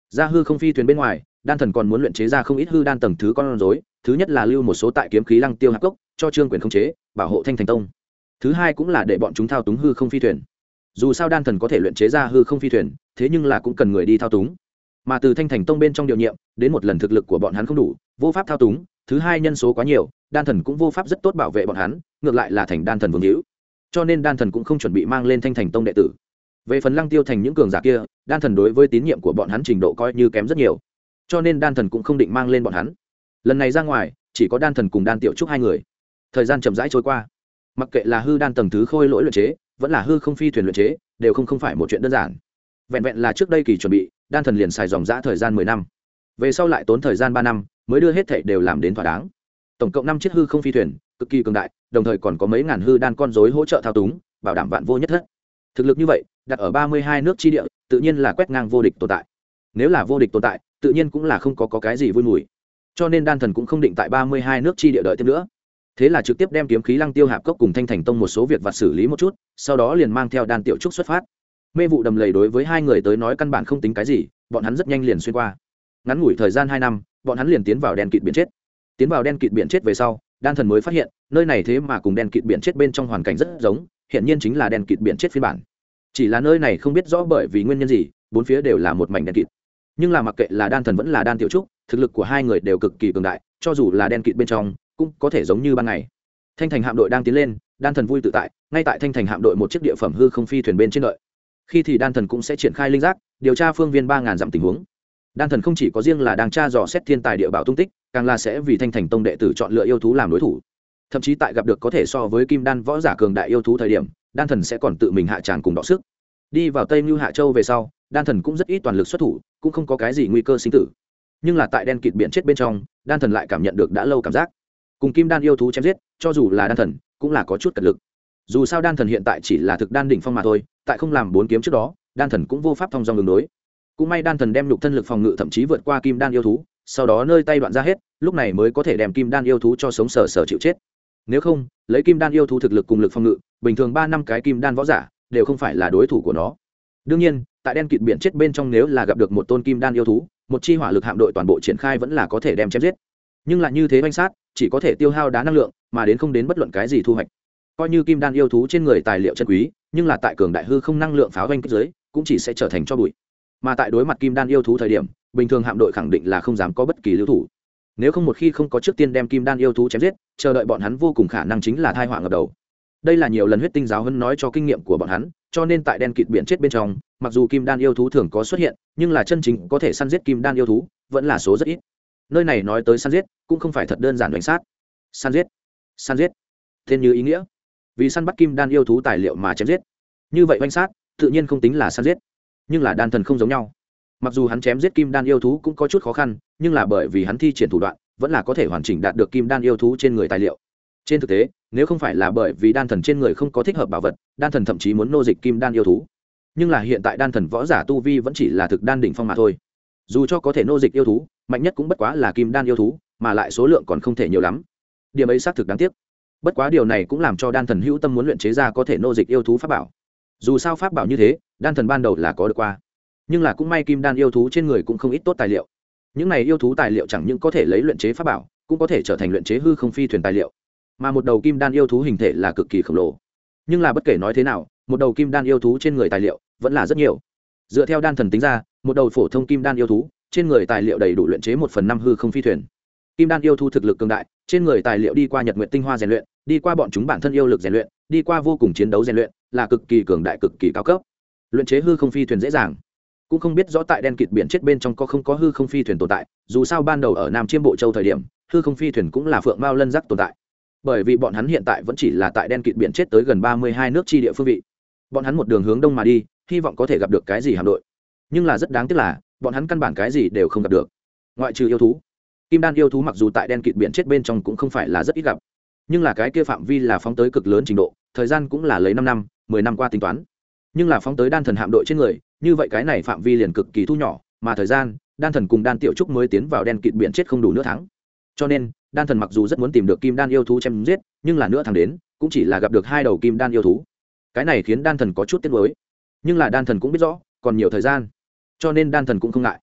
ra hư không phi thuyền bên ngoài, đan thần còn muốn luyện chế ra không ít hư đan tầng thứ con rối. Thứ nhất là lưu một số tại kiếm khí lăng tiêu hạp cốc cho trương quyền khống chế bảo hộ thanh thành tông. Thứ hai cũng là để bọn chúng thao túng hư không phi thuyền. Dù sao đan thần có thể luyện chế ra hư không phi thuyền, thế nhưng là cũng cần người đi thao túng. Mà từ thanh thành tông bên trong điều nhiệm đến một lần thực lực của bọn hắn không đủ, vô pháp thao túng. Thứ hai nhân số quá nhiều, đan thần cũng vô pháp rất tốt bảo vệ bọn hắn, ngược lại là thành đan thần vương hữu. Cho nên đan thần cũng không chuẩn bị mang lên thanh thành tông đệ tử. Về phần lăng tiêu thành những cường giả kia, đan thần đối với tín nhiệm của bọn hắn trình độ coi như kém rất nhiều, cho nên đan thần cũng không định mang lên bọn hắn. Lần này ra ngoài chỉ có đan thần cùng đan tiểu trúc hai người. Thời gian chậm rãi trôi qua, mặc kệ là hư đan tầng thứ khôi lỗi luyện chế vẫn là hư không phi thuyền luyện chế, đều không không phải một chuyện đơn giản. Vẹn vẹn là trước đây kỳ chuẩn bị, đan thần liền xài dòng dã thời gian mười năm, về sau lại tốn thời gian ba năm mới đưa hết thảy đều làm đến thỏa đáng. Tổng cộng năm chiếc hư không phi thuyền cực kỳ cường đại, đồng thời còn có mấy ngàn hư đan con rối hỗ trợ thao túng, bảo đảm vạn vô nhất thất. Thực lực như vậy đặt ở ba mươi hai nước chi địa, tự nhiên là quét ngang vô địch tồn tại. Nếu là vô địch tồn tại, tự nhiên cũng là không có, có cái gì vui mùi. Cho nên đan thần cũng không định tại ba mươi hai nước chi địa đợi tiếp nữa. Thế là trực tiếp đem kiếm khí lăng tiêu hạp cốc cùng thanh thành tông một số việc vặt xử lý một chút, sau đó liền mang theo đan tiểu trúc xuất phát. Mê vụ đầm lầy đối với hai người tới nói căn bản không tính cái gì, bọn hắn rất nhanh liền xuyên qua. Ngắn ngủi thời gian hai năm, bọn hắn liền tiến vào đen kịt biển chết. Tiến vào đen kịt biển chết về sau, đan thần mới phát hiện, nơi này thế mà cùng đen kịt biển chết bên trong hoàn cảnh rất giống, hiện nhiên chính là đen kịt biển chết phiên bản. Chỉ là nơi này không biết rõ bởi vì nguyên nhân gì, bốn phía đều là một mảnh đen kịt. Nhưng là mặc kệ là đan thần vẫn là đan tiểu trúc, thực lực của hai người đều cực kỳ cường đại, cho dù là đen kịt bên trong, cũng có thể giống như ban ngày. Thanh thành hạm đội đang tiến lên, đan thần vui tự tại, ngay tại thanh thành hạm đội một chiếc địa phẩm hư không phi thuyền bên trên đợi. Khi thì đan thần cũng sẽ triển khai linh giác, điều tra phương viên ba ngàn dặm tình huống. Đan thần không chỉ có riêng là đang tra dò xét thiên tài địa bảo tung tích, càng là sẽ vì thanh thành tông đệ tử chọn lựa yêu thú làm đối thủ. Thậm chí tại gặp được có thể so với kim đan võ giả cường đại yêu thú thời điểm, đan thần sẽ còn tự mình hạ tràng cùng đọ sức. Đi vào Tây Nưu Hạ Châu về sau, đan thần cũng rất ít toàn lực xuất thủ, cũng không có cái gì nguy cơ sinh tử. Nhưng là tại đen kịt biển chết bên trong, đan thần lại cảm nhận được đã lâu cảm giác cùng kim đan yêu thú chém giết, cho dù là đan thần cũng là có chút cật lực. Dù sao đan thần hiện tại chỉ là thực đan đỉnh phong mà thôi, tại không làm bốn kiếm trước đó, đan thần cũng vô pháp thông dong ứng đối. Cũng may đan thần đem nhục thân lực phòng ngự thậm chí vượt qua kim đan yêu thú, sau đó nơi tay đoạn ra hết, lúc này mới có thể đem kim đan yêu thú cho sống sờ sờ chịu chết. Nếu không, lấy kim đan yêu thú thực lực cùng lực phòng ngự, bình thường ba năm cái kim đan võ giả đều không phải là đối thủ của nó. Đương nhiên, tại đen kịt biển chết bên trong nếu là gặp được một tôn kim đan yêu thú, một chi hỏa lực hạm đội toàn bộ triển khai vẫn là có thể đem chém giết. Nhưng là như thế oanh sát, chỉ có thể tiêu hao đá năng lượng, mà đến không đến bất luận cái gì thu hoạch. Coi như kim đan yêu thú trên người tài liệu chân quý, nhưng là tại cường đại hư không năng lượng pháo oanh kích dưới, cũng chỉ sẽ trở thành cho bụi. Mà tại đối mặt kim đan yêu thú thời điểm, bình thường hạm đội khẳng định là không dám có bất kỳ lưu thủ. Nếu không một khi không có trước tiên đem kim đan yêu thú chém giết, chờ đợi bọn hắn vô cùng khả năng chính là tai họa ngập đầu. Đây là nhiều lần huyết tinh giáo huấn nói cho kinh nghiệm của bọn hắn, cho nên tại đen kịt biển chết bên trong, mặc dù kim đan yêu thú thường có xuất hiện, nhưng là chân chính có thể săn giết kim đan yêu thú vẫn là số rất ít. Nơi này nói tới săn giết, cũng không phải thật đơn giản đánh sát. Săn giết, săn giết, tên như ý nghĩa, vì săn bắt kim đan yêu thú tài liệu mà chém giết. Như vậy oanh sát, tự nhiên không tính là săn giết. Nhưng là đan thần không giống nhau. Mặc dù hắn chém giết kim đan yêu thú cũng có chút khó khăn, nhưng là bởi vì hắn thi triển thủ đoạn, vẫn là có thể hoàn chỉnh đạt được kim đan yêu thú trên người tài liệu. Trên thực tế, nếu không phải là bởi vì đan thần trên người không có thích hợp bảo vật, đan thần thậm chí muốn nô dịch kim đan yêu thú. Nhưng là hiện tại đan thần võ giả tu vi vẫn chỉ là thực đan đỉnh phong mà thôi. Dù cho có thể nô dịch yêu thú, mạnh nhất cũng bất quá là kim đan yêu thú, mà lại số lượng còn không thể nhiều lắm. Điểm ấy xác thực đáng tiếc. Bất quá điều này cũng làm cho đan thần hữu tâm muốn luyện chế ra có thể nô dịch yêu thú pháp bảo. Dù sao pháp bảo như thế, đan thần ban đầu là có được qua. Nhưng là cũng may kim đan yêu thú trên người cũng không ít tốt tài liệu. Những này yêu thú tài liệu chẳng những có thể lấy luyện chế pháp bảo, cũng có thể trở thành luyện chế hư không phi thuyền tài liệu. Mà một đầu kim đan yêu thú hình thể là cực kỳ khổng lồ. Nhưng là bất kể nói thế nào, một đầu kim đan yêu thú trên người tài liệu vẫn là rất nhiều. Dựa theo đan thần tính ra, một đầu phổ thông kim đan yêu thú trên người tài liệu đầy đủ luyện chế một phần năm hư không phi thuyền. Kim đan yêu thú thực lực cường đại, trên người tài liệu đi qua nhật nguyện tinh hoa rèn luyện, đi qua bọn chúng bản thân yêu lực rèn luyện, đi qua vô cùng chiến đấu rèn luyện, là cực kỳ cường đại cực kỳ cao cấp. Luyện chế hư không phi thuyền dễ dàng. Cũng không biết rõ tại đen kịt biển chết bên trong có không có hư không phi thuyền tồn tại, dù sao ban đầu ở Nam Chiêm Bộ Châu thời điểm, hư không phi thuyền cũng là phượng mao lân giác tồn tại. Bởi vì bọn hắn hiện tại vẫn chỉ là tại đen kịt biển chết tới gần ba mươi hai nước chi địa phương vị. Bọn hắn một đường hướng đông mà đi, hy vọng có thể gặp được cái gì hạm đội. Nhưng là rất đáng tiếc là, bọn hắn căn bản cái gì đều không gặp được. Ngoại trừ yêu thú. Kim đan yêu thú mặc dù tại đen kịt biển chết bên trong cũng không phải là rất ít gặp, nhưng là cái kia phạm vi là phóng tới cực lớn trình độ, thời gian cũng là lấy năm năm, mười năm qua tính toán. Nhưng là phóng tới đan thần hạm đội trên người, như vậy cái này phạm vi liền cực kỳ thu nhỏ, mà thời gian, đan thần cùng đan tiểu trúc mới tiến vào đen kịt biển chết không đủ nửa tháng. Cho nên, đan thần mặc dù rất muốn tìm được kim đan yêu thú chém giết, nhưng là nửa tháng đến, cũng chỉ là gặp được hai đầu kim đan yêu thú. Cái này khiến đan thần có chút tiếc nuối. Nhưng là đan thần cũng biết rõ, còn nhiều thời gian, cho nên đan thần cũng không ngại.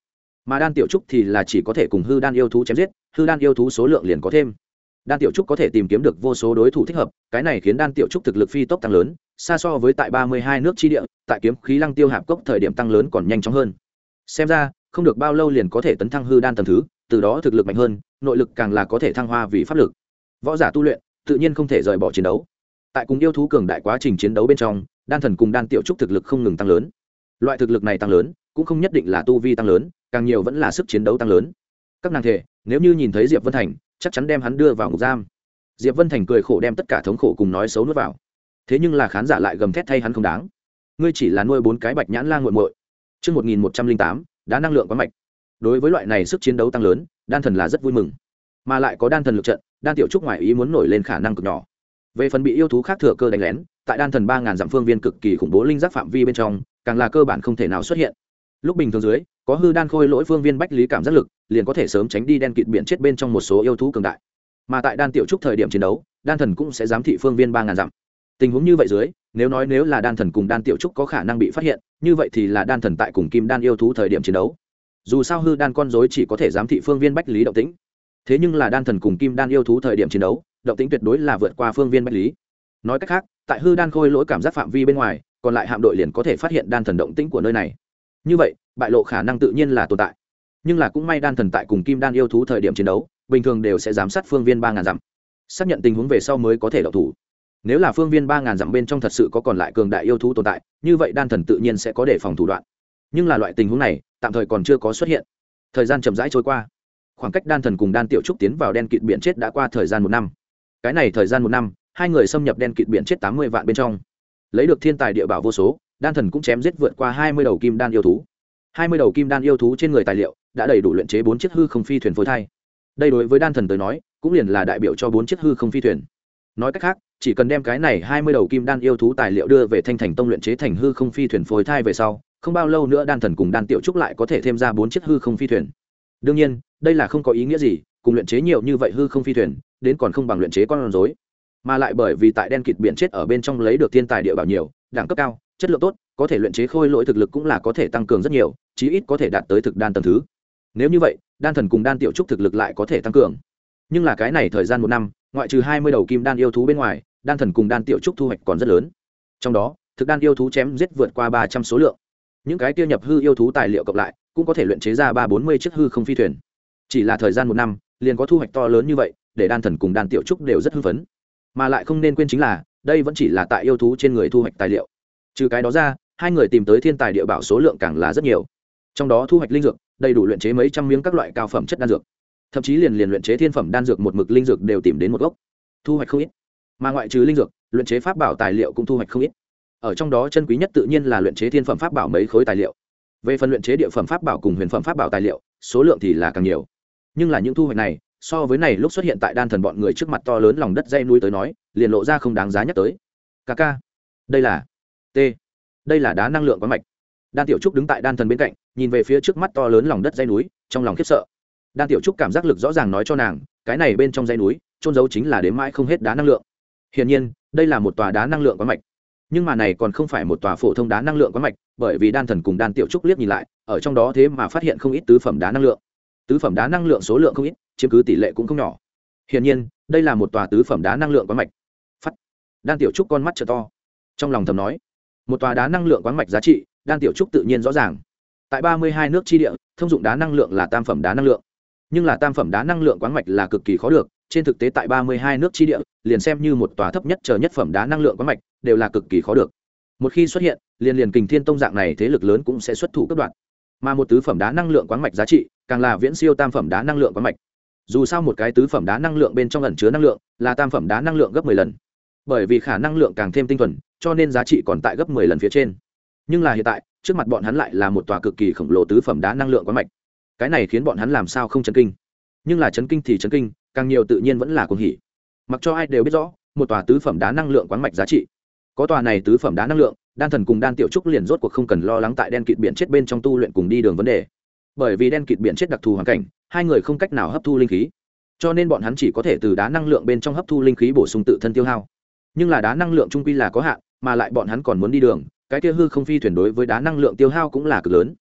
mà đan tiểu trúc thì là chỉ có thể cùng hư đan yêu thú chém giết, hư đan yêu thú số lượng liền có thêm. Đan tiểu trúc có thể tìm kiếm được vô số đối thủ thích hợp, cái này khiến đan tiểu trúc thực lực phi tốc tăng lớn, xa so với tại ba mươi hai nước chi địa, tại kiếm khí lăng tiêu hạp cốc thời điểm tăng lớn còn nhanh chóng hơn. Xem ra không được bao lâu liền có thể tấn thăng hư đan tầng thứ, từ đó thực lực mạnh hơn, nội lực càng là có thể thăng hoa vì pháp lực. Võ giả tu luyện tự nhiên không thể rời bỏ chiến đấu. Tại cùng yêu thú cường đại quá trình chiến đấu bên trong, đan thần cùng đan tiểu trúc thực lực không ngừng tăng lớn. Loại thực lực này tăng lớn cũng không nhất định là tu vi tăng lớn, càng nhiều vẫn là sức chiến đấu tăng lớn. Các nàng thể nếu như nhìn thấy Diệp Vân Thành, chắc chắn đem hắn đưa vào ngục giam. Diệp Vân Thành cười khổ đem tất cả thống khổ cùng nói xấu nuốt vào. Thế nhưng là khán giả lại gầm thét thay hắn không đáng. Ngươi chỉ là nuôi bốn cái bạch nhãn lang muội muội. Chương một nghìn một trăm linh tám, đá năng lượng quá mạnh. Đối với loại này sức chiến đấu tăng lớn, đan thần là rất vui mừng. Mà lại có đan thần lực trận, đan tiểu trúc ngoài ý muốn nổi lên khả năng cực nhỏ. Về phần bị yêu thú khác thừa cơ đánh lén, tại đan thần ba ngàn dặm phương viên cực kỳ khủng bố linh giác phạm vi bên trong, càng là cơ bản không thể nào xuất hiện. Lúc bình thường dưới, có hư đan khôi lỗi phương viên bách lý cảm giác lực, liền có thể sớm tránh đi đen kịt biển chết bên trong một số yêu thú cường đại. Mà tại đan tiểu trúc thời điểm chiến đấu, đan thần cũng sẽ giám thị phương viên ba ngàn dặm. Tình huống như vậy dưới, nếu nói nếu là đan thần cùng đan tiểu trúc có khả năng bị phát hiện, như vậy thì là đan thần tại cùng kim đan yêu thú thời điểm chiến đấu. Dù sao hư đan con rối chỉ có thể giám thị phương viên bách lý động tĩnh, thế nhưng là đan thần cùng kim đan yêu thú thời điểm chiến đấu, động tĩnh tuyệt đối là vượt qua phương viên bách lý. Nói cách khác, tại hư đan khôi lỗi cảm giác phạm vi bên ngoài, còn lại hạm đội liền có thể phát hiện đan thần động tĩnh của nơi này. Như vậy, bại lộ khả năng tự nhiên là tồn tại. Nhưng là cũng may đan thần tại cùng kim đan yêu thú thời điểm chiến đấu, bình thường đều sẽ giám sát phương viên ba ngàn dặm, xác nhận tình huống về sau mới có thể động thủ. Nếu là phương viên ba ngàn dặm bên trong thật sự có còn lại cường đại yêu thú tồn tại, như vậy đan thần tự nhiên sẽ có đề phòng thủ đoạn. Nhưng là loại tình huống này, tạm thời còn chưa có xuất hiện. Thời gian chậm rãi trôi qua, khoảng cách đan thần cùng đan tiểu trúc tiến vào đen kịt biển chết đã qua thời gian một năm. Cái này thời gian một năm, hai người xâm nhập đen kịt biển chết tám mươi vạn bên trong, lấy được thiên tài địa bảo vô số, đan thần cũng chém giết vượt qua hai mươi đầu kim đan yêu thú. hai mươi đầu kim đan yêu thú trên người tài liệu đã đầy đủ luyện chế bốn chiếc hư không phi thuyền phối thai. Đây đối với đan thần tới nói, cũng liền là đại biểu cho bốn chiếc hư không phi thuyền. Nói cách khác, chỉ cần đem cái này hai mươi đầu kim đan yêu thú tài liệu đưa về Thanh Thành Tông luyện chế thành hư không phi thuyền phối thai về sau, không bao lâu nữa đan thần cùng đan tiểu trúc lại có thể thêm ra bốn chiếc hư không phi thuyền. Đương nhiên, đây là không có ý nghĩa gì, cùng luyện chế nhiều như vậy hư không phi thuyền, đến còn không bằng luyện chế con rối. Mà lại bởi vì tại đen kịt biển chết ở bên trong lấy được thiên tài địa bảo nhiều, đẳng cấp cao, chất lượng tốt, có thể luyện chế khôi lỗi thực lực cũng là có thể tăng cường rất nhiều, chí ít có thể đạt tới thực đan tầng thứ. Nếu như vậy, đan thần cùng đan tiểu trúc thực lực lại có thể tăng cường. Nhưng là cái này thời gian một năm, ngoại trừ hai mươi đầu kim đan yêu thú bên ngoài, đan thần cùng đan tiểu trúc thu hoạch còn rất lớn. Trong đó, thực đan yêu thú chém giết vượt qua ba trăm số lượng. Những cái kia nhập hư yêu thú tài liệu cộng lại, cũng có thể luyện chế ra ba bốn mươi chiếc hư không phi thuyền. Chỉ là thời gian một năm, liền có thu hoạch to lớn như vậy, để đan thần cùng đan tiểu trúc đều rất hưng phấn. Mà lại không nên quên chính là, đây vẫn chỉ là tại yêu thú trên người thu hoạch tài liệu. Trừ cái đó ra, hai người tìm tới thiên tài địa bảo số lượng càng là rất nhiều. Trong đó thu hoạch linh dược, đầy đủ luyện chế mấy trăm miếng các loại cao phẩm chất đan dược. Thậm chí liền liền luyện chế thiên phẩm đan dược một mực linh dược đều tìm đến một gốc. Thu hoạch không ít. Mà ngoại trừ linh dược, luyện chế pháp bảo tài liệu cũng thu hoạch không ít. Ở trong đó chân quý nhất tự nhiên là luyện chế thiên phẩm pháp bảo mấy khối tài liệu. Về phần luyện chế địa phẩm pháp bảo cùng huyền phẩm pháp bảo tài liệu, số lượng thì là càng nhiều. Nhưng là những thu hoạch này, so với này lúc xuất hiện tại đan thần bọn người trước mặt to lớn lòng đất dây núi tới nói, liền lộ ra không đáng giá nhắc tới. Ca ca, đây là T. Đây là đá năng lượng quá mạch. Đan tiểu trúc đứng tại đan thần bên cạnh, nhìn về phía trước mắt to lớn lòng đất dây núi, trong lòng khiếp sợ. Đan tiểu trúc cảm giác lực rõ ràng nói cho nàng, cái này bên trong dây núi, trôn giấu chính là đến mãi không hết đá năng lượng. Hiển nhiên, đây là một tòa đá năng lượng quá mạch. Nhưng mà này còn không phải một tòa phổ thông đá năng lượng quá mạch, bởi vì đan thần cùng đan tiểu trúc liếc nhìn lại, ở trong đó thế mà phát hiện không ít tứ phẩm đá năng lượng. Tứ phẩm đá năng lượng số lượng không ít, chiếm cứ tỷ lệ cũng không nhỏ. Hiển nhiên, đây là một tòa tứ phẩm đá năng lượng quá mạch. Phát. Đan tiểu trúc con mắt trợ to, trong lòng thầm nói, một tòa đá năng lượng quán mạch giá trị, đan tiểu trúc tự nhiên rõ ràng. Tại ba mươi hai nước chi địa, thông dụng đá năng lượng là tam phẩm đá năng lượng. Nhưng là tam phẩm đá năng lượng quán mạch là cực kỳ khó được, trên thực tế tại ba mươi hai nước chi địa, liền xem như một tòa thấp nhất chờ nhất phẩm đá năng lượng quán mạch, đều là cực kỳ khó được. Một khi xuất hiện, liền liền Kình Thiên Tông dạng này thế lực lớn cũng sẽ xuất thủ cấp đoạn. Mà một tứ phẩm đá năng lượng quán mạch giá trị, càng là viễn siêu tam phẩm đá năng lượng quán mạch. Dù sao một cái tứ phẩm đá năng lượng bên trong ẩn chứa năng lượng, là tam phẩm đá năng lượng gấp mười lần. Bởi vì khả năng lượng càng thêm tinh thuần, cho nên giá trị còn tại gấp mười lần phía trên. Nhưng là hiện tại, trước mặt bọn hắn lại là một tòa cực kỳ khổng lồ tứ phẩm đá năng lượng quán mạch. Cái này khiến bọn hắn làm sao không chấn kinh. Nhưng là chấn kinh thì chấn kinh, càng nhiều tự nhiên vẫn là cuồng hỉ. Mặc cho ai đều biết rõ, một tòa tứ phẩm đá năng lượng quán mạch giá trị. Có tòa này tứ phẩm đá năng lượng, đan thần cùng đan tiểu trúc liền rốt cuộc không cần lo lắng tại đen kịt biển chết bên trong tu luyện cùng đi đường vấn đề. Bởi vì đen kịt biển chết đặc thù hoàn cảnh, hai người không cách nào hấp thu linh khí, cho nên bọn hắn chỉ có thể từ đá năng lượng bên trong hấp thu linh khí bổ sung tự thân tiêu hao. Nhưng là đá năng lượng trung quy là có hạn, mà lại bọn hắn còn muốn đi đường, cái kia hư không phi thuyền đối với đá năng lượng tiêu hao cũng là cực lớn.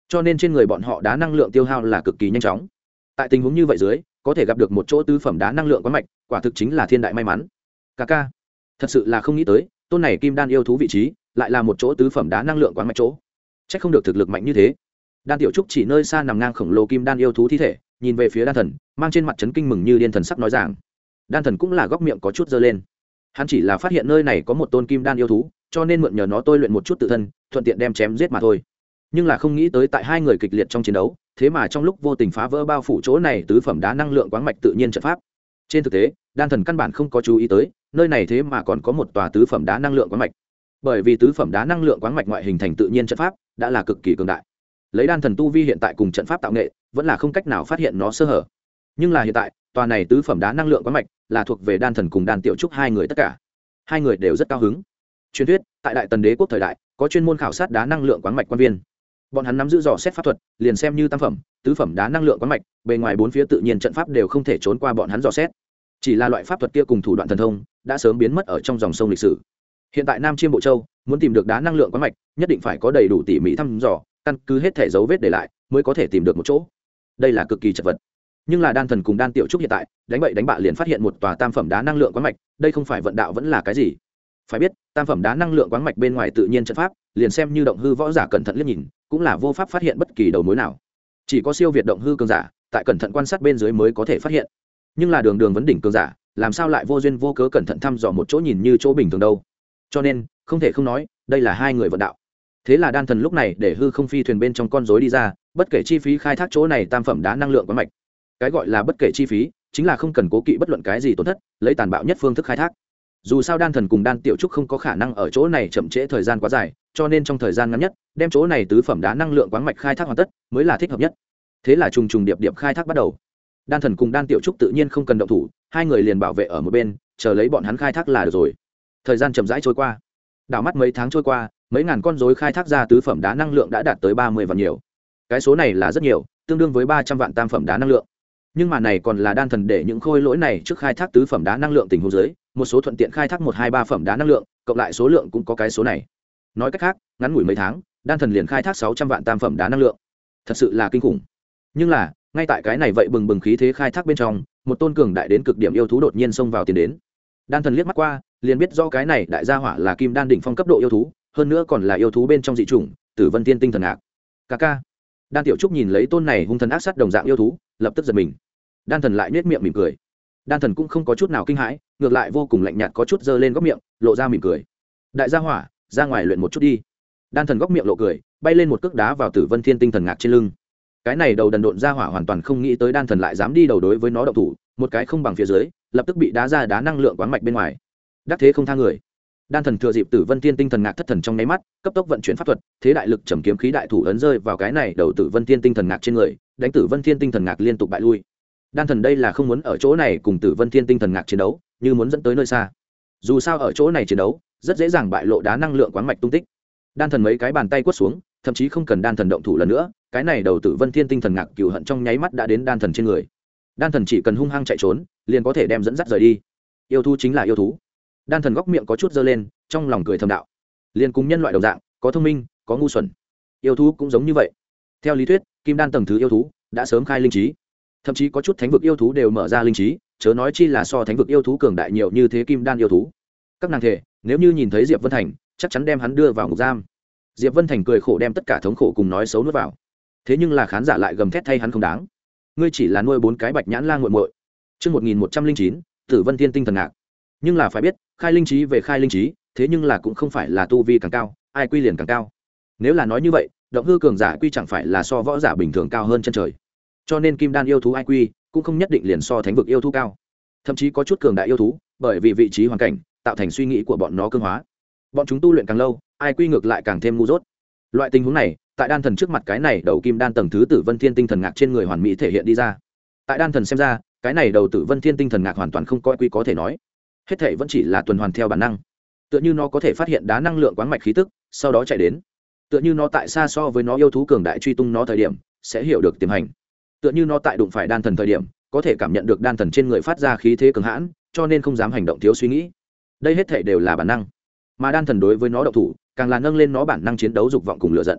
cho nên trên người bọn họ đá năng lượng tiêu hao là cực kỳ nhanh chóng. Tại tình huống như vậy dưới, có thể gặp được một chỗ tứ phẩm đá năng lượng quán mạch, quả thực chính là thiên đại may mắn. Ca ca, thật sự là không nghĩ tới, tôn này kim đan yêu thú vị trí lại là một chỗ tứ phẩm đá năng lượng quán mạch chỗ. Chắc không được thực lực mạnh như thế. Đan Tiểu Trúc chỉ nơi xa nằm ngang khổng lồ kim đan yêu thú thi thể, nhìn về phía Đan Thần, mang trên mặt chấn kinh mừng như điên thần sắc nói rằng. Đan Thần cũng là góc miệng có chút giơ lên. Hắn chỉ là phát hiện nơi này có một tôn kim đan yêu thú, cho nên mượn nhờ nó tôi luyện một chút tự thân, thuận tiện đem chém giết mà thôi. Nhưng là không nghĩ tới tại hai người kịch liệt trong chiến đấu, thế mà trong lúc vô tình phá vỡ bao phủ chỗ này tứ phẩm đá năng lượng quáng mạch tự nhiên trận pháp. Trên thực tế, Đan Thần căn bản không có chú ý tới, nơi này thế mà còn có một tòa tứ phẩm đá năng lượng quáng mạch. Bởi vì tứ phẩm đá năng lượng quáng mạch ngoại hình thành tự nhiên trận pháp, đã là cực kỳ cường đại. Lấy Đan Thần tu vi hiện tại cùng trận pháp tạo nghệ, vẫn là không cách nào phát hiện nó sơ hở. Nhưng là hiện tại, tòa này tứ phẩm đá năng lượng quáng mạch là thuộc về Đan Thần cùng Đan Tiểu Trúc hai người tất cả. Hai người đều rất cao hứng. Truyền thuyết, tại Đại Tần Đế quốc thời đại, có chuyên môn khảo sát đá năng lượng quáng mạch quan viên. Bọn hắn nắm giữ dò xét pháp thuật, liền xem như tam phẩm, tứ phẩm đá năng lượng quáng mạch, bề ngoài bốn phía tự nhiên trận pháp đều không thể trốn qua bọn hắn dò xét. Chỉ là loại pháp thuật kia cùng thủ đoạn thần thông, đã sớm biến mất ở trong dòng sông lịch sử. Hiện tại Nam Chiêm Bộ Châu, muốn tìm được đá năng lượng quáng mạch, nhất định phải có đầy đủ tỉ mỉ thăm dò, căn cứ hết thể dấu vết để lại, mới có thể tìm được một chỗ. Đây là cực kỳ chật vật. Nhưng là Đan Thần cùng Đan Tiểu Trúc hiện tại, đánh bậy đánh bạ liền phát hiện một tòa tam phẩm đá năng lượng quáng mạch, đây không phải vận đạo vẫn là cái gì? Phải biết, tam phẩm đá năng lượng quáng mạch bên ngoài tự nhiên trận pháp, liền xem như động hư võ giả cẩn thận liếc nhìn, cũng là vô pháp phát hiện bất kỳ đầu mối nào. Chỉ có siêu việt động hư cường giả, tại cẩn thận quan sát bên dưới mới có thể phát hiện. Nhưng là đường đường vấn đỉnh cường giả, làm sao lại vô duyên vô cớ cẩn thận thăm dò một chỗ nhìn như chỗ bình thường đâu? Cho nên, không thể không nói, đây là hai người vận đạo. Thế là Đan Thần lúc này để hư không phi thuyền bên trong con rối đi ra, bất kể chi phí khai thác chỗ này tam phẩm đá năng lượng quáng mạch. Cái gọi là bất kể chi phí, chính là không cần cố kỵ bất luận cái gì tổn thất, lấy tàn bạo nhất phương thức khai thác. Dù sao Đan Thần cùng Đan Tiểu Trúc không có khả năng ở chỗ này chậm trễ thời gian quá dài, cho nên trong thời gian ngắn nhất, đem chỗ này tứ phẩm đá năng lượng quáng mạch khai thác hoàn tất, mới là thích hợp nhất. Thế là trùng trùng điệp điệp khai thác bắt đầu. Đan Thần cùng Đan Tiểu Trúc tự nhiên không cần động thủ, hai người liền bảo vệ ở một bên, chờ lấy bọn hắn khai thác là được rồi. Thời gian chậm rãi trôi qua. Đảo mắt mấy tháng trôi qua, mấy ngàn con rối khai thác ra tứ phẩm đá năng lượng đã đạt tới ba mươi vạn nhiều. Cái số này là rất nhiều, tương đương với ba trăm vạn tam phẩm đá năng lượng. Nhưng mà này còn là Đan Thần để những khôi lỗi này trước khai thác tứ phẩm đá năng lượng tình huống dưới, một số thuận tiện khai thác một hai ba phẩm đá năng lượng, cộng lại số lượng cũng có cái số này. Nói cách khác, ngắn ngủi mấy tháng, Đan Thần liền khai thác sáu trăm vạn tam phẩm đá năng lượng. Thật sự là kinh khủng. Nhưng là, ngay tại cái này vậy bừng bừng khí thế khai thác bên trong, một tôn cường đại đến cực điểm yêu thú đột nhiên xông vào tiến đến. Đan Thần liếc mắt qua, liền biết do cái này đại gia hỏa là kim đan đỉnh phong cấp độ yêu thú, hơn nữa còn là yêu thú bên trong dị chủng, Tử Vân Tiên Tinh Thần Ngạc. Ca ca. Đan Tiểu Trúc nhìn lấy tôn này hung thần ác sát đồng dạng yêu thú, lập tức giật mình. Đan Thần lại nhếch miệng mỉm cười. Đan Thần cũng không có chút nào kinh hãi, ngược lại vô cùng lạnh nhạt, có chút giơ lên góc miệng, lộ ra mỉm cười. Đại gia hỏa, ra ngoài luyện một chút đi. Đan Thần góc miệng lộ cười, bay lên một cước đá vào Tử Vân Thiên Tinh Thần Ngạc trên lưng. Cái này đầu đần độn gia hỏa hoàn toàn không nghĩ tới Đan Thần lại dám đi đầu đối với nó động thủ, một cái không bằng phía dưới, lập tức bị đá ra đá năng lượng quáng mạch bên ngoài. Đắc thế không tha người. Đan Thần thừa dịp Tử Vân Thiên Tinh Thần Ngạc thất thần trong nháy mắt, cấp tốc vận chuyển pháp thuật, thế đại lực trầm kiếm khí đại thủ ấn rơi vào cái này đầu Tử Vân Thiên Tinh Thần Ngạc trên người, đánh Tử Vân Thiên Tinh Thần Ngạc liên tục bại lui. Đan Thần đây là không muốn ở chỗ này cùng Tử Vân Thiên Tinh Thần Ngạc chiến đấu, như muốn dẫn tới nơi xa. Dù sao ở chỗ này chiến đấu, rất dễ dàng bại lộ đá năng lượng quáng mạch tung tích. Đan Thần mấy cái bàn tay quất xuống, thậm chí không cần Đan Thần động thủ lần nữa, cái này đầu Tử Vân Thiên Tinh Thần Ngạc cừu hận trong nháy mắt đã đến Đan Thần trên người. Đan Thần chỉ cần hung hăng chạy trốn, liền có thể đem dẫn dắt rời đi. Yêu thú chính là yêu thú. Đan Thần góc miệng có chút giơ lên, trong lòng cười thầm đạo. Liên cùng nhân loại đồng dạng, có thông minh, có ngu xuẩn. Yêu thú cũng giống như vậy. Theo lý thuyết, kim đan tầng thứ yêu thú đã sớm khai linh trí, thậm chí có chút thánh vực yêu thú đều mở ra linh trí, chớ nói chi là so thánh vực yêu thú cường đại nhiều như thế kim đan yêu thú. Các nàng thể, nếu như nhìn thấy Diệp Vân Thành, chắc chắn đem hắn đưa vào ngục giam. Diệp Vân Thành cười khổ đem tất cả thống khổ cùng nói xấu nuốt vào. Thế nhưng là khán giả lại gầm thét thay hắn không đáng. Ngươi chỉ là nuôi bốn cái bạch nhãn lang muội muội. Chương một nghìn một trăm linh chín, Tử Vân Thiên Tinh Thần Ngạc. Nhưng là phải biết, khai linh trí về khai linh trí, thế nhưng là cũng không phải là tu vi càng cao, ai quy liền càng cao. Nếu là nói như vậy, động hư cường giả quy chẳng phải là so võ giả bình thường cao hơn chân trời. Cho nên kim đan yêu thú ai quy cũng không nhất định liền so thánh vực yêu thú cao. Thậm chí có chút cường đại yêu thú, bởi vì vị trí hoàn cảnh, tạo thành suy nghĩ của bọn nó cương hóa. Bọn chúng tu luyện càng lâu, ai quy ngược lại càng thêm ngu dốt. Loại tình huống này, tại Đan Thần trước mặt cái này đầu kim đan tầng thứ Tử Vân Thiên Tinh Thần Ngạc trên người hoàn mỹ thể hiện đi ra. Tại Đan Thần xem ra, cái này đầu Tử Vân Thiên Tinh Thần Ngạc hoàn toàn không có ai quy có thể nói. Hết thảy vẫn chỉ là tuần hoàn theo bản năng. Tựa như nó có thể phát hiện đá năng lượng quáng mạch khí tức, sau đó chạy đến. Tựa như nó tại xa so với nó yêu thú cường đại truy tung nó thời điểm, sẽ hiểu được tiềm hành. Tựa như nó tại đụng phải Đan Thần thời điểm, có thể cảm nhận được Đan Thần trên người phát ra khí thế cường hãn, cho nên không dám hành động thiếu suy nghĩ. Đây hết thảy đều là bản năng. Mà Đan Thần đối với nó động thủ, càng là nâng lên nó bản năng chiến đấu dục vọng cùng lửa giận.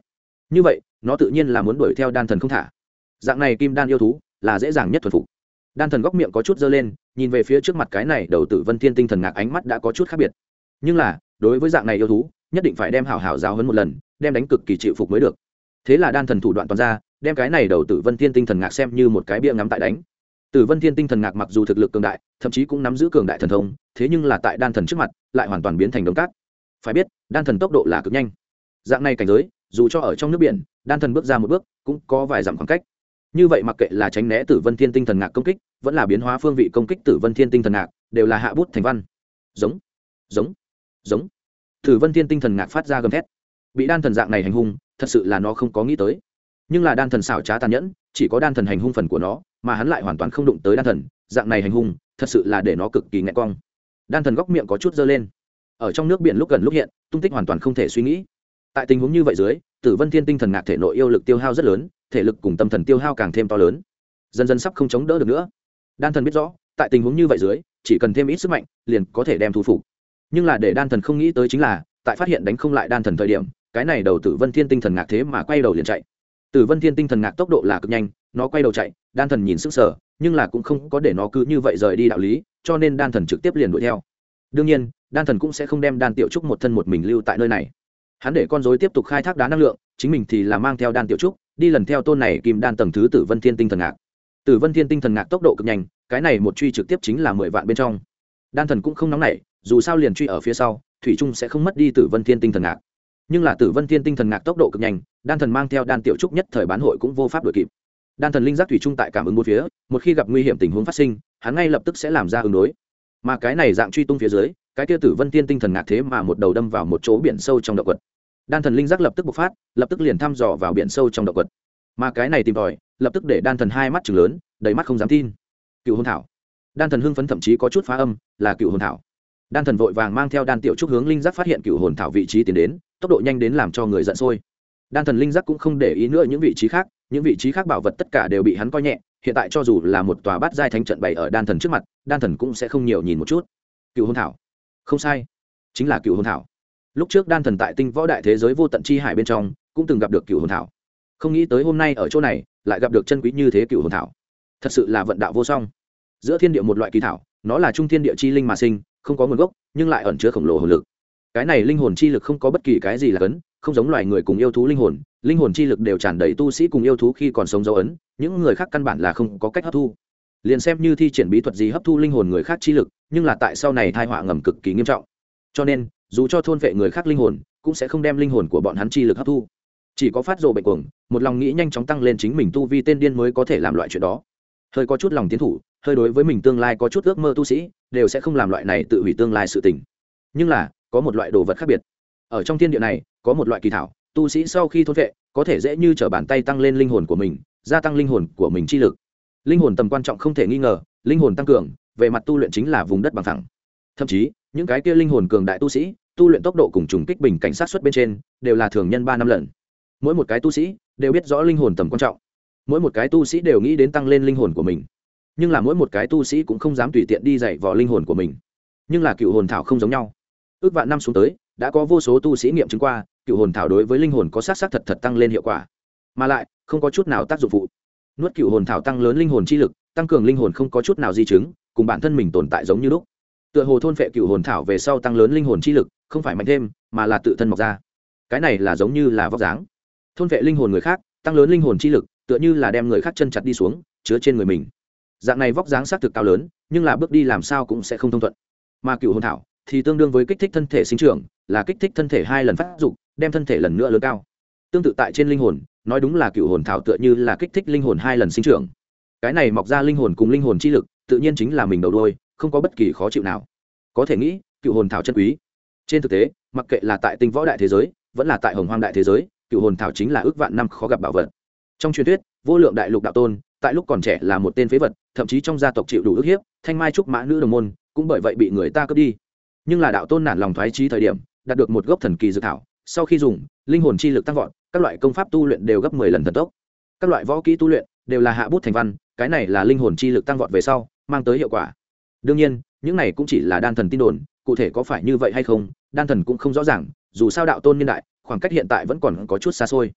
như vậy nó tự nhiên là muốn đuổi theo đan thần không thả. Dạng này kim đan yêu thú là dễ dàng nhất thuần phục. Đan thần góc miệng có chút dơ lên, nhìn về phía trước mặt cái này đầu tử Vân Thiên Tinh Thần Ngạc, ánh mắt đã có chút khác biệt. Nhưng là đối với dạng này yêu thú nhất định phải đem hảo hảo giáo huấn một lần, đem đánh cực kỳ chịu phục mới được. Thế là đan thần thủ đoạn toàn ra, đem cái này đầu tử Vân Thiên Tinh Thần Ngạc xem như một cái bia ngắm tại đánh. Tử Vân Thiên Tinh Thần Ngạc mặc dù thực lực cường đại, thậm chí cũng nắm giữ cường đại thần thông, thế nhưng là tại đan thần trước mặt lại hoàn toàn biến thành đống cát. Phải biết đan thần tốc độ là cực nhanh, dạng này cảnh giới dù cho ở trong nước biển, đan thần bước ra một bước cũng có vài dặm khoảng cách. Như vậy mặc kệ là tránh né Tử Vân Thiên Tinh Thần Ngạc công kích, vẫn là biến hóa phương vị công kích Tử Vân Thiên Tinh Thần Ngạc, đều là hạ bút thành văn. Giống, giống, giống. Tử Vân Thiên Tinh Thần Ngạc phát ra gầm thét. Bị đan thần dạng này hành hung, thật sự là nó không có nghĩ tới. Nhưng là đan thần xảo trá tàn nhẫn, chỉ có đan thần hành hung phần của nó, mà hắn lại hoàn toàn không đụng tới đan thần, dạng này hành hung, thật sự là để nó cực kỳ nghẹn cong. Đan thần góc miệng có chút dơ lên. Ở trong nước biển lúc gần lúc hiện, tung tích hoàn toàn không thể suy nghĩ. Tại tình huống như vậy dưới, Tử Vân Thiên Tinh Thần Ngạc thể nội yêu lực tiêu hao rất lớn, thể lực cùng tâm thần tiêu hao càng thêm to lớn, dần dần sắp không chống đỡ được nữa. Đan thần biết rõ, tại tình huống như vậy dưới, chỉ cần thêm ít sức mạnh, liền có thể đem thu phục. Nhưng là để đan thần không nghĩ tới chính là, tại phát hiện đánh không lại đan thần thời điểm, cái này đầu Tử Vân Thiên Tinh Thần Ngạc thế mà quay đầu liền chạy. Tử Vân Thiên Tinh Thần Ngạc tốc độ là cực nhanh, nó quay đầu chạy, đan thần nhìn sững sờ, nhưng là cũng không có để nó cứ như vậy rời đi đạo lý, cho nên đan thần trực tiếp liền đuổi theo. Đương nhiên, đan thần cũng sẽ không đem đan tiểu trúc một thân một mình lưu tại nơi này. Hắn để con rối tiếp tục khai thác đá năng lượng, chính mình thì là mang theo đan tiểu trúc, đi lần theo tôn này kim đan tầng thứ Tử Vân Thiên Tinh Thần Ngạc. Tử Vân Thiên Tinh Thần Ngạc tốc độ cực nhanh, cái này một truy trực tiếp chính là mười vạn bên trong. Đan thần cũng không nóng nảy, dù sao liền truy ở phía sau, thủy trung sẽ không mất đi Tử Vân Thiên Tinh Thần Ngạc. Nhưng là Tử Vân Thiên Tinh Thần Ngạc tốc độ cực nhanh, đan thần mang theo đan tiểu trúc nhất thời bán hội cũng vô pháp đuổi kịp. Đan thần linh giác thủy trung tại cảm ứng bốn phía, một khi gặp nguy hiểm tình huống phát sinh, hắn ngay lập tức sẽ làm ra ứng đối. Mà cái này dạng truy tung phía dưới, cái kia Tử Vân Thiên Tinh Thần Ngạc thế mà một đầu đâm vào một chỗ biển sâu trong động quật. Đan thần linh giác lập tức bộc phát, lập tức liền thăm dò vào biển sâu trong động quật. Mà cái này tìm tòi, lập tức để đan thần hai mắt trừng lớn, đầy mắt không dám tin. Cựu hồn thảo. Đan thần hưng phấn thậm chí có chút phá âm, là cựu hồn thảo. Đan thần vội vàng mang theo đan tiểu trúc hướng linh giác phát hiện cựu hồn thảo vị trí tiến đến, tốc độ nhanh đến làm cho người giận sôi. Đan thần linh giác cũng không để ý nữa những vị trí khác, những vị trí khác bảo vật tất cả đều bị hắn coi nhẹ, hiện tại cho dù là một tòa bát giai thánh trận bày ở đan thần trước mặt, đan thần cũng sẽ không nhiều nhìn một chút. Cựu hồn thảo. Không sai, chính là cựu hồn thảo. Lúc trước đan thần tại tinh võ đại thế giới vô tận chi hải bên trong cũng từng gặp được cựu hồn thảo, không nghĩ tới hôm nay ở chỗ này lại gặp được chân quý như thế cựu hồn thảo, thật sự là vận đạo vô song. Giữa thiên địa một loại kỳ thảo, nó là trung thiên địa chi linh mà sinh, không có nguồn gốc nhưng lại ẩn chứa khổng lồ hồn lực. Cái này linh hồn chi lực không có bất kỳ cái gì là cấn, không giống loài người cùng yêu thú linh hồn, linh hồn chi lực đều tràn đầy tu sĩ cùng yêu thú khi còn sống dấu ấn, những người khác căn bản là không có cách hấp thu. Liền xem như thi triển bí thuật gì hấp thu linh hồn người khác chi lực, nhưng là tại sau này tai họa ngầm cực kỳ nghiêm trọng. Cho nên dù cho thôn vệ người khác linh hồn, cũng sẽ không đem linh hồn của bọn hắn chi lực hấp thu. Chỉ có phát rồ bệnh cuồng, một lòng nghĩ nhanh chóng tăng lên chính mình tu vi tên điên mới có thể làm loại chuyện đó. Hơi có chút lòng tiến thủ, hơi đối với mình tương lai có chút ước mơ tu sĩ, đều sẽ không làm loại này tự hủy tương lai sự tình. Nhưng là có một loại đồ vật khác biệt, ở trong thiên địa này có một loại kỳ thảo, tu sĩ sau khi thôn vệ có thể dễ như trở bàn tay tăng lên linh hồn của mình, gia tăng linh hồn của mình chi lực. Linh hồn tầm quan trọng không thể nghi ngờ, linh hồn tăng cường về mặt tu luyện chính là vùng đất bằng phẳng. Thậm chí những cái kia linh hồn cường đại tu sĩ, tu luyện tốc độ cùng trùng kích bình cảnh sát xuất bên trên đều là thường nhân ba năm lần. Mỗi một cái tu sĩ đều biết rõ linh hồn tầm quan trọng, mỗi một cái tu sĩ đều nghĩ đến tăng lên linh hồn của mình, nhưng là mỗi một cái tu sĩ cũng không dám tùy tiện đi dạy vào linh hồn của mình. Nhưng là cựu hồn thảo không giống nhau, ước vạn năm xuống tới đã có vô số tu sĩ nghiệm chứng qua cựu hồn thảo đối với linh hồn có sát sát thật thật tăng lên hiệu quả, mà lại không có chút nào tác dụng phụ. Nuốt cựu hồn thảo tăng lớn linh hồn chi lực, tăng cường linh hồn không có chút nào di chứng, cùng bản thân mình tồn tại giống như lúc. Tựa hồ thôn phệ cựu hồn thảo về sau tăng lớn linh hồn chi lực, không phải mạnh thêm mà là tự thân mọc ra. Cái này là giống như là vóc dáng. Thôn phệ linh hồn người khác, tăng lớn linh hồn chi lực, tựa như là đem người khác chân chặt đi xuống, chứa trên người mình. Dạng này vóc dáng xác thực cao lớn, nhưng là bước đi làm sao cũng sẽ không thông thuận. Mà cựu hồn thảo thì tương đương với kích thích thân thể sinh trưởng, là kích thích thân thể hai lần phát dục, đem thân thể lần nữa lớn cao. Tương tự tại trên linh hồn, nói đúng là cựu hồn thảo tựa như là kích thích linh hồn hai lần sinh trưởng. Cái này mọc ra linh hồn cùng linh hồn chi lực, tự nhiên chính là mình đầu đuôi, không có bất kỳ khó chịu nào. Có thể nghĩ cựu hồn thảo chân quý. Trên thực tế, mặc kệ là tại tinh võ đại thế giới vẫn là tại hồng hoang đại thế giới, cựu hồn thảo chính là ước vạn năm khó gặp bảo vật. Trong truyền thuyết, vô lượng đại lục đạo tôn tại lúc còn trẻ là một tên phế vật, thậm chí trong gia tộc chịu đủ ức hiếp, thanh mai trúc mã nữ đồng môn cũng bởi vậy bị người ta cướp đi. Nhưng là đạo tôn nản lòng thoái chí thời điểm, đạt được một gốc thần kỳ dược thảo, sau khi dùng, linh hồn chi lực tăng vọt, các loại công pháp tu luyện đều gấp mười lần thần tốc. Các loại võ kỹ tu luyện đều là hạ bút thành văn, cái này là linh hồn chi lực tăng vọt về sau mang tới hiệu quả. Đương nhiên, những này cũng chỉ là đan thần tin đồn, cụ thể có phải như vậy hay không, đan thần cũng không rõ ràng, dù sao đạo tôn niên đại, khoảng cách hiện tại vẫn còn có chút xa xôi.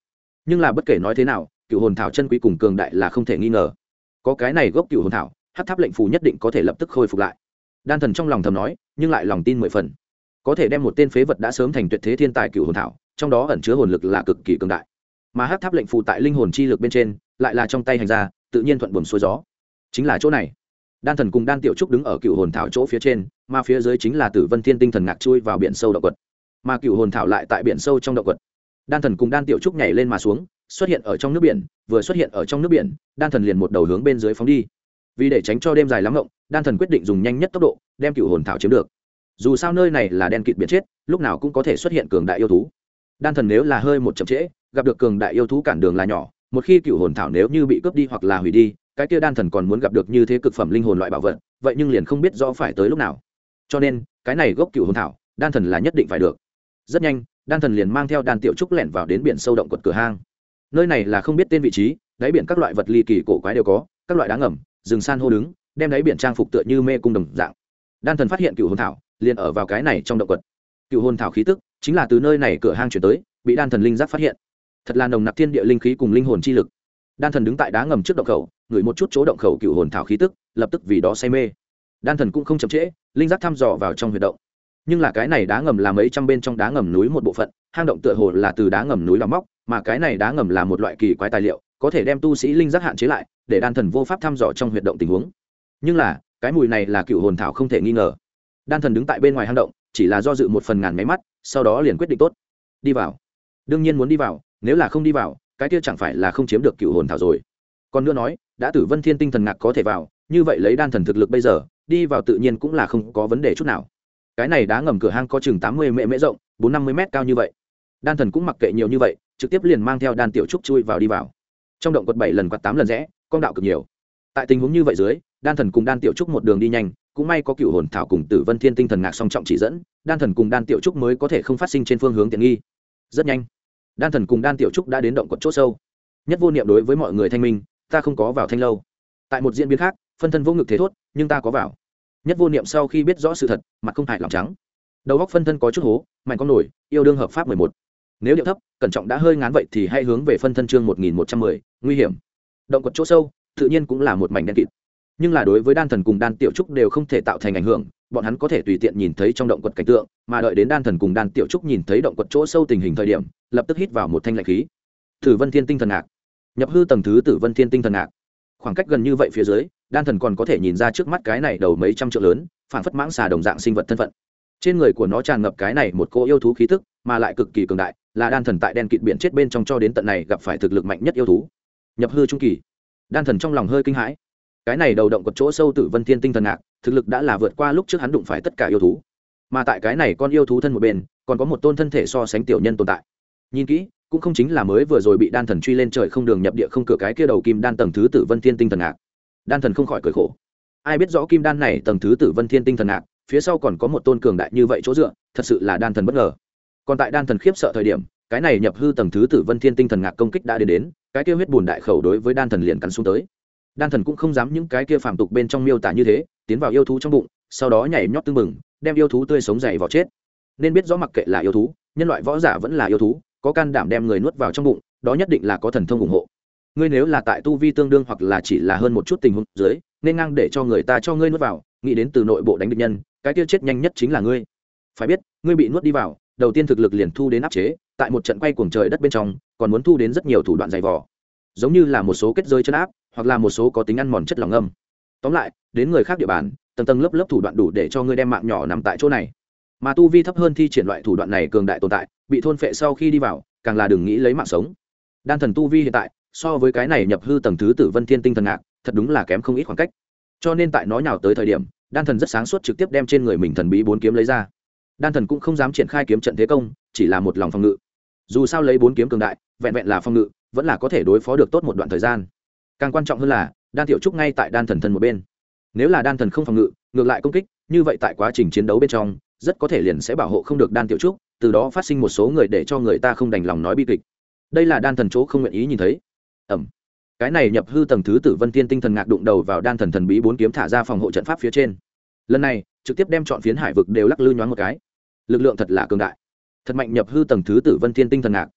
nhưng là bất kể nói thế nào cựu hồn thảo chân quý cùng cường đại là không thể nghi ngờ. Có cái này gốc cựu hồn thảo, hát tháp lệnh phù nhất định có thể lập tức khôi phục lại. Đan thần trong lòng thầm nói, nhưng lại lòng tin mười phần, có thể đem một tên phế vật đã sớm thành tuyệt thế thiên tài cựu hồn thảo, trong đó ẩn chứa hồn lực là cực kỳ cường đại, mà hát tháp lệnh phù tại linh hồn chi lực bên trên lại là trong tay hành ra, tự nhiên thuận buồm xuôi gió. Chính là chỗ này. Đan thần cùng Đan Tiểu Trúc đứng ở cựu hồn thảo chỗ phía trên, mà phía dưới chính là Tử Vân Thiên tinh thần ngạc chui vào biển sâu động quật, mà cựu hồn thảo lại tại biển sâu trong động quật. Đan thần cùng Đan Tiểu Trúc nhảy lên mà xuống, xuất hiện ở trong nước biển, vừa xuất hiện ở trong nước biển, Đan thần liền một đầu hướng bên dưới phóng đi. Vì để tránh cho đêm dài lắm ngộng, Đan thần quyết định dùng nhanh nhất tốc độ đem cựu hồn thảo chiếm được. Dù sao nơi này là đen kịt biển chết, lúc nào cũng có thể xuất hiện cường đại yêu thú. Đan thần nếu là hơi một chậm trễ, gặp được cường đại yêu thú cản đường là nhỏ, một khi cựu hồn thảo nếu như bị cướp đi hoặc là hủy đi, cái kia Đan thần còn muốn gặp được như thế cực phẩm linh hồn loại bảo vật, vậy nhưng liền không biết rõ phải tới lúc nào. Cho nên cái này gốc cựu hồn thảo, Đan thần là nhất định phải được. Rất nhanh, Đan thần liền mang theo Đan Tiểu Trúc lẻn vào đến biển sâu động quật cửa hang. Nơi này là không biết tên vị trí, đáy biển các loại vật ly kỳ cổ quái đều có, các loại đá ngầm, rừng san hô đứng, đem đáy biển trang phục tựa như mê cung đồng dạng. Đan thần phát hiện cựu hồn thảo, liền ở vào cái này trong động quật. Cựu hồn thảo khí tức chính là từ nơi này cửa hang chuyển tới, bị Đan thần linh giác phát hiện. Thật là nồng nặc thiên địa linh khí cùng linh hồn chi lực. Đan thần đứng tại đá ngầm trước động khẩu, ngửi một chút chỗ động khẩu cựu hồn thảo khí tức, lập tức vì đó say mê. Đan thần cũng không chậm trễ, linh giác thăm dò vào trong huyệt động. Nhưng là cái này đá ngầm là mấy trăm bên trong đá ngầm núi một bộ phận, hang động tựa hồ là từ đá ngầm núi đào móc, mà cái này đá ngầm là một loại kỳ quái tài liệu, có thể đem tu sĩ linh giác hạn chế lại, để Đan thần vô pháp thăm dò trong huyệt động tình huống. Nhưng là cái mùi này là cựu hồn thảo không thể nghi ngờ. Đan thần đứng tại bên ngoài hang động, chỉ là do dự một phần ngàn máy mắt, sau đó liền quyết định tốt, đi vào. Đương nhiên muốn đi vào, nếu là không đi vào, cái kia chẳng phải là không chiếm được cựu hồn thảo rồi. Còn nữa nói, đã Tử Vân Thiên tinh thần ngạc có thể vào, như vậy lấy Đan thần thực lực bây giờ, đi vào tự nhiên cũng là không có vấn đề chút nào. Cái này đá ngầm cửa hang có chừng tám mươi mễ mễ rộng, bốn năm mươi mét cao như vậy. Đan thần cũng mặc kệ nhiều như vậy, trực tiếp liền mang theo Đan Tiểu Trúc chui vào đi vào. Trong động quật bảy lần quạt tám lần rẽ, con đạo cực nhiều. Tại tình huống như vậy dưới, Đan thần cùng Đan Tiểu Trúc một đường đi nhanh, cũng may có cựu hồn thảo cùng Tử Vân Thiên tinh thần ngạc song trọng chỉ dẫn, Đan thần cùng Đan Tiểu Trúc mới có thể không phát sinh trên phương hướng tiện nghi. Rất nhanh, Đan thần cùng Đan Tiểu Trúc đã đến động quật chỗ sâu. Nhất vô niệm đối với mọi người thanh minh, ta không có vào thanh lâu. Tại một diễn biến khác, phân thân vô ngực thế thốt, nhưng ta có vào. Nhất vô niệm sau khi biết rõ sự thật, mặt không hại lòng trắng. Đầu góc phân thân có chút hố, mạnh con nổi, yêu đương hợp pháp mười một. Nếu điệu thấp, cẩn trọng đã hơi ngán vậy thì hãy hướng về phân thân chương một nghìn một trăm mười, nguy hiểm. Động quật chỗ sâu, tự nhiên cũng là một mảnh đen kịt. Nhưng là đối với Đan thần cùng Đan Tiểu Trúc đều không thể tạo thành ảnh hưởng, bọn hắn có thể tùy tiện nhìn thấy trong động quật cảnh tượng, mà đợi đến Đan thần cùng Đan Tiểu Trúc nhìn thấy động quật chỗ sâu tình hình thời điểm, lập tức hít vào một thanh lạnh khí. Tử Vân Thiên tinh thần ngạc, nhập hư tầng thứ Tử Vân Thiên tinh thần ngạc. Khoảng cách gần như vậy phía dưới, Đan thần còn có thể nhìn ra trước mắt cái này đầu mấy trăm trượng lớn, phản phất mãng xà đồng dạng sinh vật thân phận. Trên người của nó tràn ngập cái này một cỗ yêu thú khí tức, mà lại cực kỳ cường đại, là Đan thần tại đen kịt biển chết bên trong cho đến tận này gặp phải thực lực mạnh nhất yêu thú. Nhập hư trung kỳ. Đan thần trong lòng hơi kinh hãi. Cái này đầu động quật chỗ sâu Tử Vân Thiên tinh thần ngạc, thực lực đã là vượt qua lúc trước hắn đụng phải tất cả yêu thú. Mà tại cái này con yêu thú thân một bên, còn có một tôn thân thể so sánh tiểu nhân tồn tại. Nhìn kỹ, cũng không chính là mới vừa rồi bị Đan thần truy lên trời không đường nhập địa không cửa cái kia đầu kim đan tầng thứ Tử Vân Thiên tinh thần ngạc. Đan thần không khỏi cười khổ. Ai biết rõ kim đan này tầng thứ Tử Vân Thiên tinh thần ngạc, phía sau còn có một tôn cường đại như vậy chỗ dựa, thật sự là Đan thần bất ngờ. Còn tại Đan thần khiếp sợ thời điểm, cái này nhập hư tầng thứ Tử Vân Thiên tinh thần ngạc công kích đã đến đến, cái kia huyết bùn đại khẩu đối với Đan thần liền cắn xuống tới. Đan thần cũng không dám những cái kia phàm tục bên trong miêu tả như thế, tiến vào yêu thú trong bụng, sau đó nhảy nhót tưng bừng, đem yêu thú tươi sống dày vào chết. Nên biết rõ mặc kệ là yêu thú, nhân loại võ giả vẫn là yêu thú, có can đảm đem người nuốt vào trong bụng, đó nhất định là có thần thông ủng hộ. Ngươi nếu là tại tu vi tương đương hoặc là chỉ là hơn một chút tình huống dưới, nên ngang để cho người ta cho ngươi nuốt vào, nghĩ đến từ nội bộ đánh địch nhân, cái kia chết nhanh nhất chính là ngươi. Phải biết, ngươi bị nuốt đi vào, đầu tiên thực lực liền thu đến áp chế, tại một trận quay cuồng trời đất bên trong, còn muốn thu đến rất nhiều thủ đoạn dày vò, giống như là một số kết giới chân áp, hoặc là một số có tính ăn mòn chất lỏng ngâm. Tóm lại, đến người khác địa bàn, tầng tầng lớp lớp thủ đoạn đủ để cho ngươi đem mạng nhỏ nằm tại chỗ này. Mà tu vi thấp hơn thi triển loại thủ đoạn này cường đại tồn tại, bị thôn phệ sau khi đi vào, càng là đừng nghĩ lấy mạng sống. Đan thần tu vi hiện tại, so với cái này nhập hư tầng thứ Tử Vân Thiên tinh thần ngạc, thật đúng là kém không ít khoảng cách. Cho nên tại nó nhào tới thời điểm, Đan thần rất sáng suốt trực tiếp đem trên người mình thần bí bốn kiếm lấy ra. Đan thần cũng không dám triển khai kiếm trận thế công, chỉ là một lòng phòng ngự. Dù sao lấy bốn kiếm cường đại, vẹn vẹn là phòng ngự, vẫn là có thể đối phó được tốt một đoạn thời gian. Càng quan trọng hơn là, Đan Tiểu Trúc ngay tại Đan thần thân một bên. Nếu là Đan thần không phòng ngự, ngược lại công kích, như vậy tại quá trình chiến đấu bên trong, rất có thể liền sẽ bảo hộ không được Đan Tiểu Trúc, từ đó phát sinh một số người để cho người ta không đành lòng nói bi kịch. Đây là Đan thần chỗ không nguyện ý nhìn thấy. Ẩm. Cái này nhập hư tầng thứ Tử Vân Thiên tinh thần ngạc đụng đầu vào Đan thần thần bí bốn kiếm thả ra phòng hộ trận pháp phía trên. Lần này, trực tiếp đem trọn phiến hải vực đều lắc lư nhoáng một cái. Lực lượng thật là cường đại. Thật mạnh nhập hư tầng thứ Tử Vân Thiên tinh thần ngạc.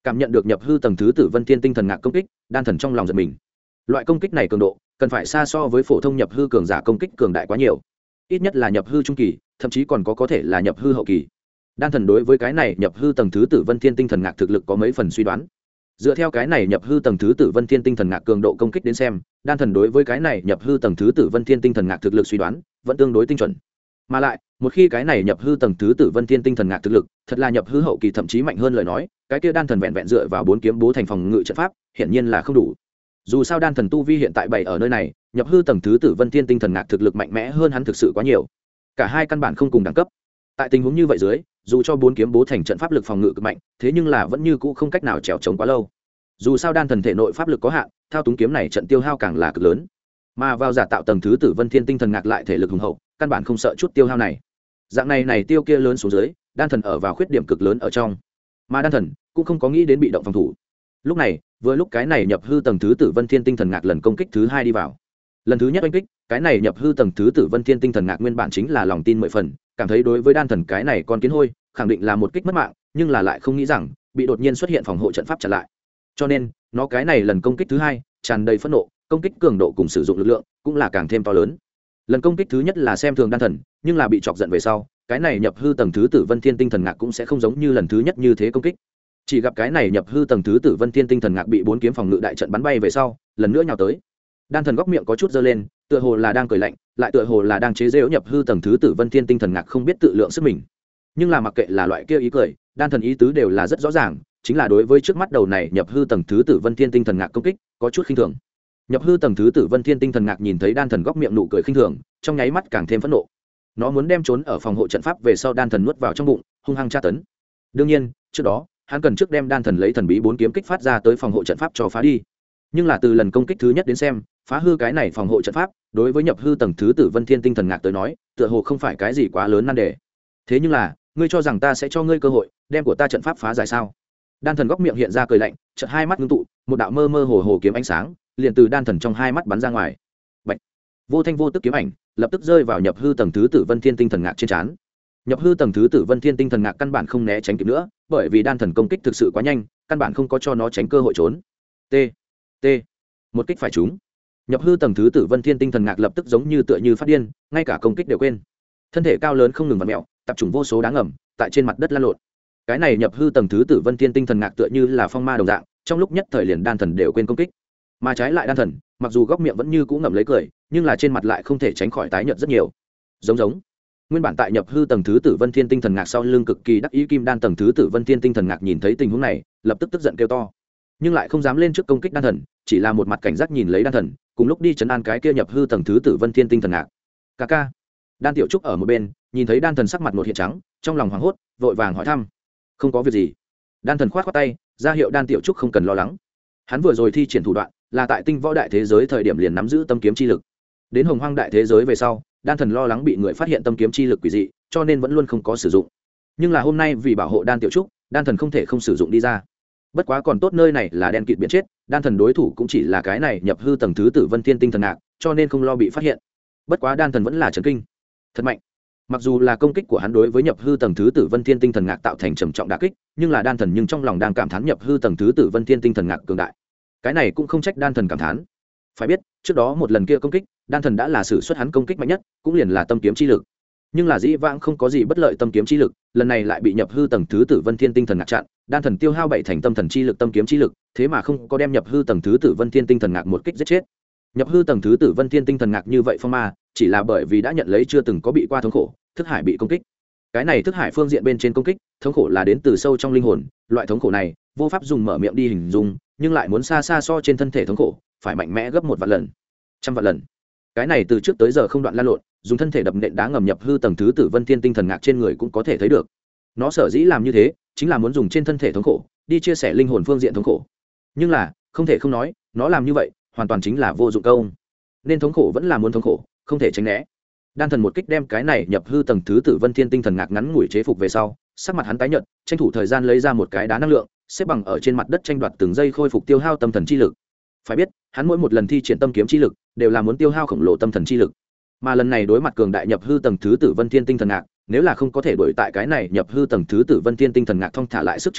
cảm nhận được nhập hư tầng thứ tử vân thiên tinh thần ngạc công kích, đan thần trong lòng giật mình. Loại công kích này cường độ cần phải xa so với phổ thông nhập hư cường giả công kích cường đại quá nhiều, ít nhất là nhập hư trung kỳ, thậm chí còn có có thể là nhập hư hậu kỳ. Đan thần đối với cái này nhập hư tầng thứ tử vân thiên tinh thần ngạc thực lực có mấy phần suy đoán. Dựa theo cái này nhập hư tầng thứ tử vân thiên tinh thần ngạc cường độ công kích đến xem, đan thần đối với cái này nhập hư tầng thứ tử vân thiên tinh thần ngạc thực lực suy đoán vẫn tương đối tinh chuẩn. Mà lại, một khi cái này nhập hư tầng thứ tử vân thiên tinh thần ngạc thực lực thật là nhập hư hậu kỳ thậm chí mạnh hơn lời nói, cái kia đan thần vẹn vẹn dựa vào bốn kiếm bố thành phòng ngự trận pháp hiển nhiên là không đủ. Dù sao đan thần tu vi hiện tại bảy ở nơi này, nhập hư tầng thứ tử vân thiên tinh thần ngạc thực lực mạnh mẽ hơn hắn thực sự quá nhiều, cả hai căn bản không cùng đẳng cấp. Tại tình huống như vậy dưới, dù cho bốn kiếm bố thành trận pháp lực phòng ngự cực mạnh, thế nhưng là vẫn như cũ không cách nào trèo chống quá lâu. Dù sao đan thần thể nội pháp lực có hạn, thao túng kiếm này trận tiêu hao càng là cực lớn, mà vào giả tạo tầng thứ tử vân thiên tinh thần ngạc lại thể lực hùng hậu, căn bản không sợ chút tiêu hao này. Dạng này này tiêu kia lớn xuống dưới, đan thần ở vào khuyết điểm cực lớn ở trong, mà đan thần cũng không có nghĩ đến bị động phòng thủ. Lúc này, vừa lúc cái này nhập hư tầng thứ tử vân thiên tinh thần ngạc lần công kích thứ hai đi vào. Lần thứ nhất oanh kích, cái này nhập hư tầng thứ tử vân thiên tinh thần ngạc nguyên bản chính là lòng tin mười phần, cảm thấy đối với đan thần cái này con kiến hôi khẳng định là một kích mất mạng, nhưng là lại không nghĩ rằng bị đột nhiên xuất hiện phòng hộ trận pháp chặn lại. Cho nên nó cái này lần công kích thứ hai tràn đầy phẫn nộ, công kích cường độ cùng sử dụng lực lượng cũng là càng thêm to lớn. Lần công kích thứ nhất là xem thường đan thần, nhưng là bị chọc giận về sau, cái này nhập hư tầng thứ tử vân thiên tinh thần ngạc cũng sẽ không giống như lần thứ nhất như thế công kích. Chỉ gặp cái này nhập hư tầng thứ tử vân thiên tinh thần ngạc bị bốn kiếm phòng ngự đại trận bắn bay về sau, lần nữa nhào tới. Đan thần góc miệng có chút giơ lên, tựa hồ là đang cười lạnh, lại tựa hồ là đang chế giễu nhập hư tầng thứ tử vân thiên tinh thần ngạc không biết tự lượng sức mình. Nhưng là mặc kệ là loại kia ý cười, đan thần ý tứ đều là rất rõ ràng, chính là đối với trước mắt đầu này nhập hư tầng thứ tử vân thiên tinh thần ngạc công kích có chút khinh thường. Nhập hư tầng thứ tử vân thiên tinh thần ngạc nhìn thấy đan thần góc miệng nụ cười khinh thường, trong nháy mắt càng thêm phẫn nộ. Nó muốn đem trốn ở phòng hộ trận pháp về sau đan thần nuốt vào trong bụng, hung hăng tra tấn. Đương nhiên, trước đó hắn cần trước đem đan thần lấy thần bí bốn kiếm kích phát ra tới phòng hộ trận pháp cho phá đi. Nhưng là từ lần công kích thứ nhất đến xem, phá hư cái này phòng hộ trận pháp đối với nhập hư tầng thứ tử vân thiên tinh thần ngạc tới nói tựa hồ không phải cái gì quá lớn nan đề. Thế nhưng là ngươi cho rằng ta sẽ cho ngươi cơ hội đem của ta trận pháp phá giải sao? Đan thần góc miệng hiện ra cười lạnh, chợt hai mắt ngưng tụ, một đạo mơ mơ hồ hồ kiếm ánh sáng liền từ đan thần trong hai mắt bắn ra ngoài. Bạch! Vô thanh vô tức kiếm ảnh lập tức rơi vào nhập hư tầng thứ tử vân thiên tinh thần ngạc trên trán. Nhập hư tầng thứ tử vân thiên tinh thần ngạc căn bản không né tránh kịp nữa, bởi vì đan thần công kích thực sự quá nhanh, căn bản không có cho nó tránh cơ hội trốn. T T một kích phải trúng. Nhập hư tầng thứ tử vân thiên tinh thần ngạc lập tức giống như tựa như phát điên, ngay cả công kích đều quên. Thân thể cao lớn không ngừng vặn mèo, tập trung vô số đáng ngầm tại trên mặt đất lăn lộn. Cái này nhập hư tầng thứ tử vân thiên tinh thần ngạc tựa như là phong ma đồng dạng, trong lúc nhất thời liền đan thần đều quên công kích. Mà trái lại đan thần, mặc dù góc miệng vẫn như cũ ngậm lấy cười, nhưng là trên mặt lại không thể tránh khỏi tái nhợt rất nhiều. Giống giống. Nguyên bản tại nhập hư tầng thứ tử vân thiên tinh thần ngạc sau lưng cực kỳ đắc ý kim đan tầng thứ tử vân thiên tinh thần ngạc nhìn thấy tình huống này, lập tức tức giận kêu to, nhưng lại không dám lên trước công kích đan thần, chỉ là một mặt cảnh giác nhìn lấy đan thần, cùng lúc đi chấn an cái kia nhập hư tầng thứ tử vân thiên tinh thần ngạc. Ca ca. Đan tiểu trúc ở một bên nhìn thấy đan thần sắc mặt một hiện trắng, trong lòng hoảng hốt, vội vàng hỏi thăm. Không có việc gì. Đan thần khoát khoát tay, ra hiệu đan tiểu trúc không cần lo lắng. Hắn vừa rồi thi triển thủ đoạn là tại tinh võ đại thế giới thời điểm liền nắm giữ tâm kiếm chi lực, đến hồng hoang đại thế giới về sau đan thần lo lắng bị người phát hiện tâm kiếm chi lực quỷ dị, cho nên vẫn luôn không có sử dụng. Nhưng là hôm nay vì bảo hộ đan tiểu trúc, đan thần không thể không sử dụng đi ra. Bất quá còn tốt nơi này là đen kịt biển chết, đan thần đối thủ cũng chỉ là cái này nhập hư tầng thứ tử vân thiên tinh thần ngạc, cho nên không lo bị phát hiện. Bất quá đan thần vẫn là chấn kinh, thật mạnh. Mặc dù là công kích của hắn đối với nhập hư tầng thứ tử vân thiên tinh thần ngạc tạo thành trầm trọng đả kích, nhưng là đan thần nhưng trong lòng đang cảm thán nhập hư tầng thứ tử vân thiên tinh thần ngạc cường đại. Cái này cũng không trách đan thần cảm thán. Phải biết, trước đó một lần kia công kích, đan thần đã là sử xuất hắn công kích mạnh nhất, cũng liền là tâm kiếm chi lực. Nhưng là dĩ vãng không có gì bất lợi tâm kiếm chi lực, lần này lại bị nhập hư tầng thứ tử vân thiên tinh thần ngạc chặn, đan thần tiêu hao bảy thành tâm thần chi lực tâm kiếm chi lực, thế mà không có đem nhập hư tầng thứ tử vân thiên tinh thần ngạc một kích giết chết. Nhập hư tầng thứ tử vân thiên tinh thần ngạc như vậy phong ma, chỉ là bởi vì đã nhận lấy chưa từng có bị qua thống khổ, thức hải bị công kích. Cái này thức hải phương diện bên trên công kích, thống khổ là đến từ sâu trong linh hồn, loại thống khổ này vô pháp dùng mở miệng đi hình dung, nhưng lại muốn xa xa so trên thân thể thống khổ phải mạnh mẽ gấp một vạn lần, trăm vạn lần. Cái này từ trước tới giờ không đoạn lan lộn, dùng thân thể đập nện đá ngầm nhập hư tầng thứ tử vân thiên tinh thần ngạc trên người cũng có thể thấy được. Nó sở dĩ làm như thế chính là muốn dùng trên thân thể thống khổ đi chia sẻ linh hồn phương diện thống khổ, nhưng là không thể không nói, nó làm như vậy hoàn toàn chính là vô dụng công, nên thống khổ vẫn là muốn thống khổ, không thể tránh né. Đan thần một kích đem cái này nhập hư tầng thứ tử vân thiên tinh thần ngạc ngắn ngủi chế phục về sau, sắc mặt hắn tái nhợt, tranh thủ thời gian lấy ra một cái đá năng lượng, xếp bằng ở trên mặt đất tranh đoạt từng giây khôi phục tiêu hao tâm thần chi lực. Phải biết, hắn mỗi một lần thi triển tâm kiếm chi lực đều là muốn tiêu hao khổng lồ tâm thần chi lực, mà lần này đối mặt cường đại nhập hư tầng thứ tử vân thiên tinh thần ngạc, nếu là không có thể đuổi tại cái này nhập hư tầng thứ tử vân thiên tinh thần ngạc thông thả lại sức trước đó,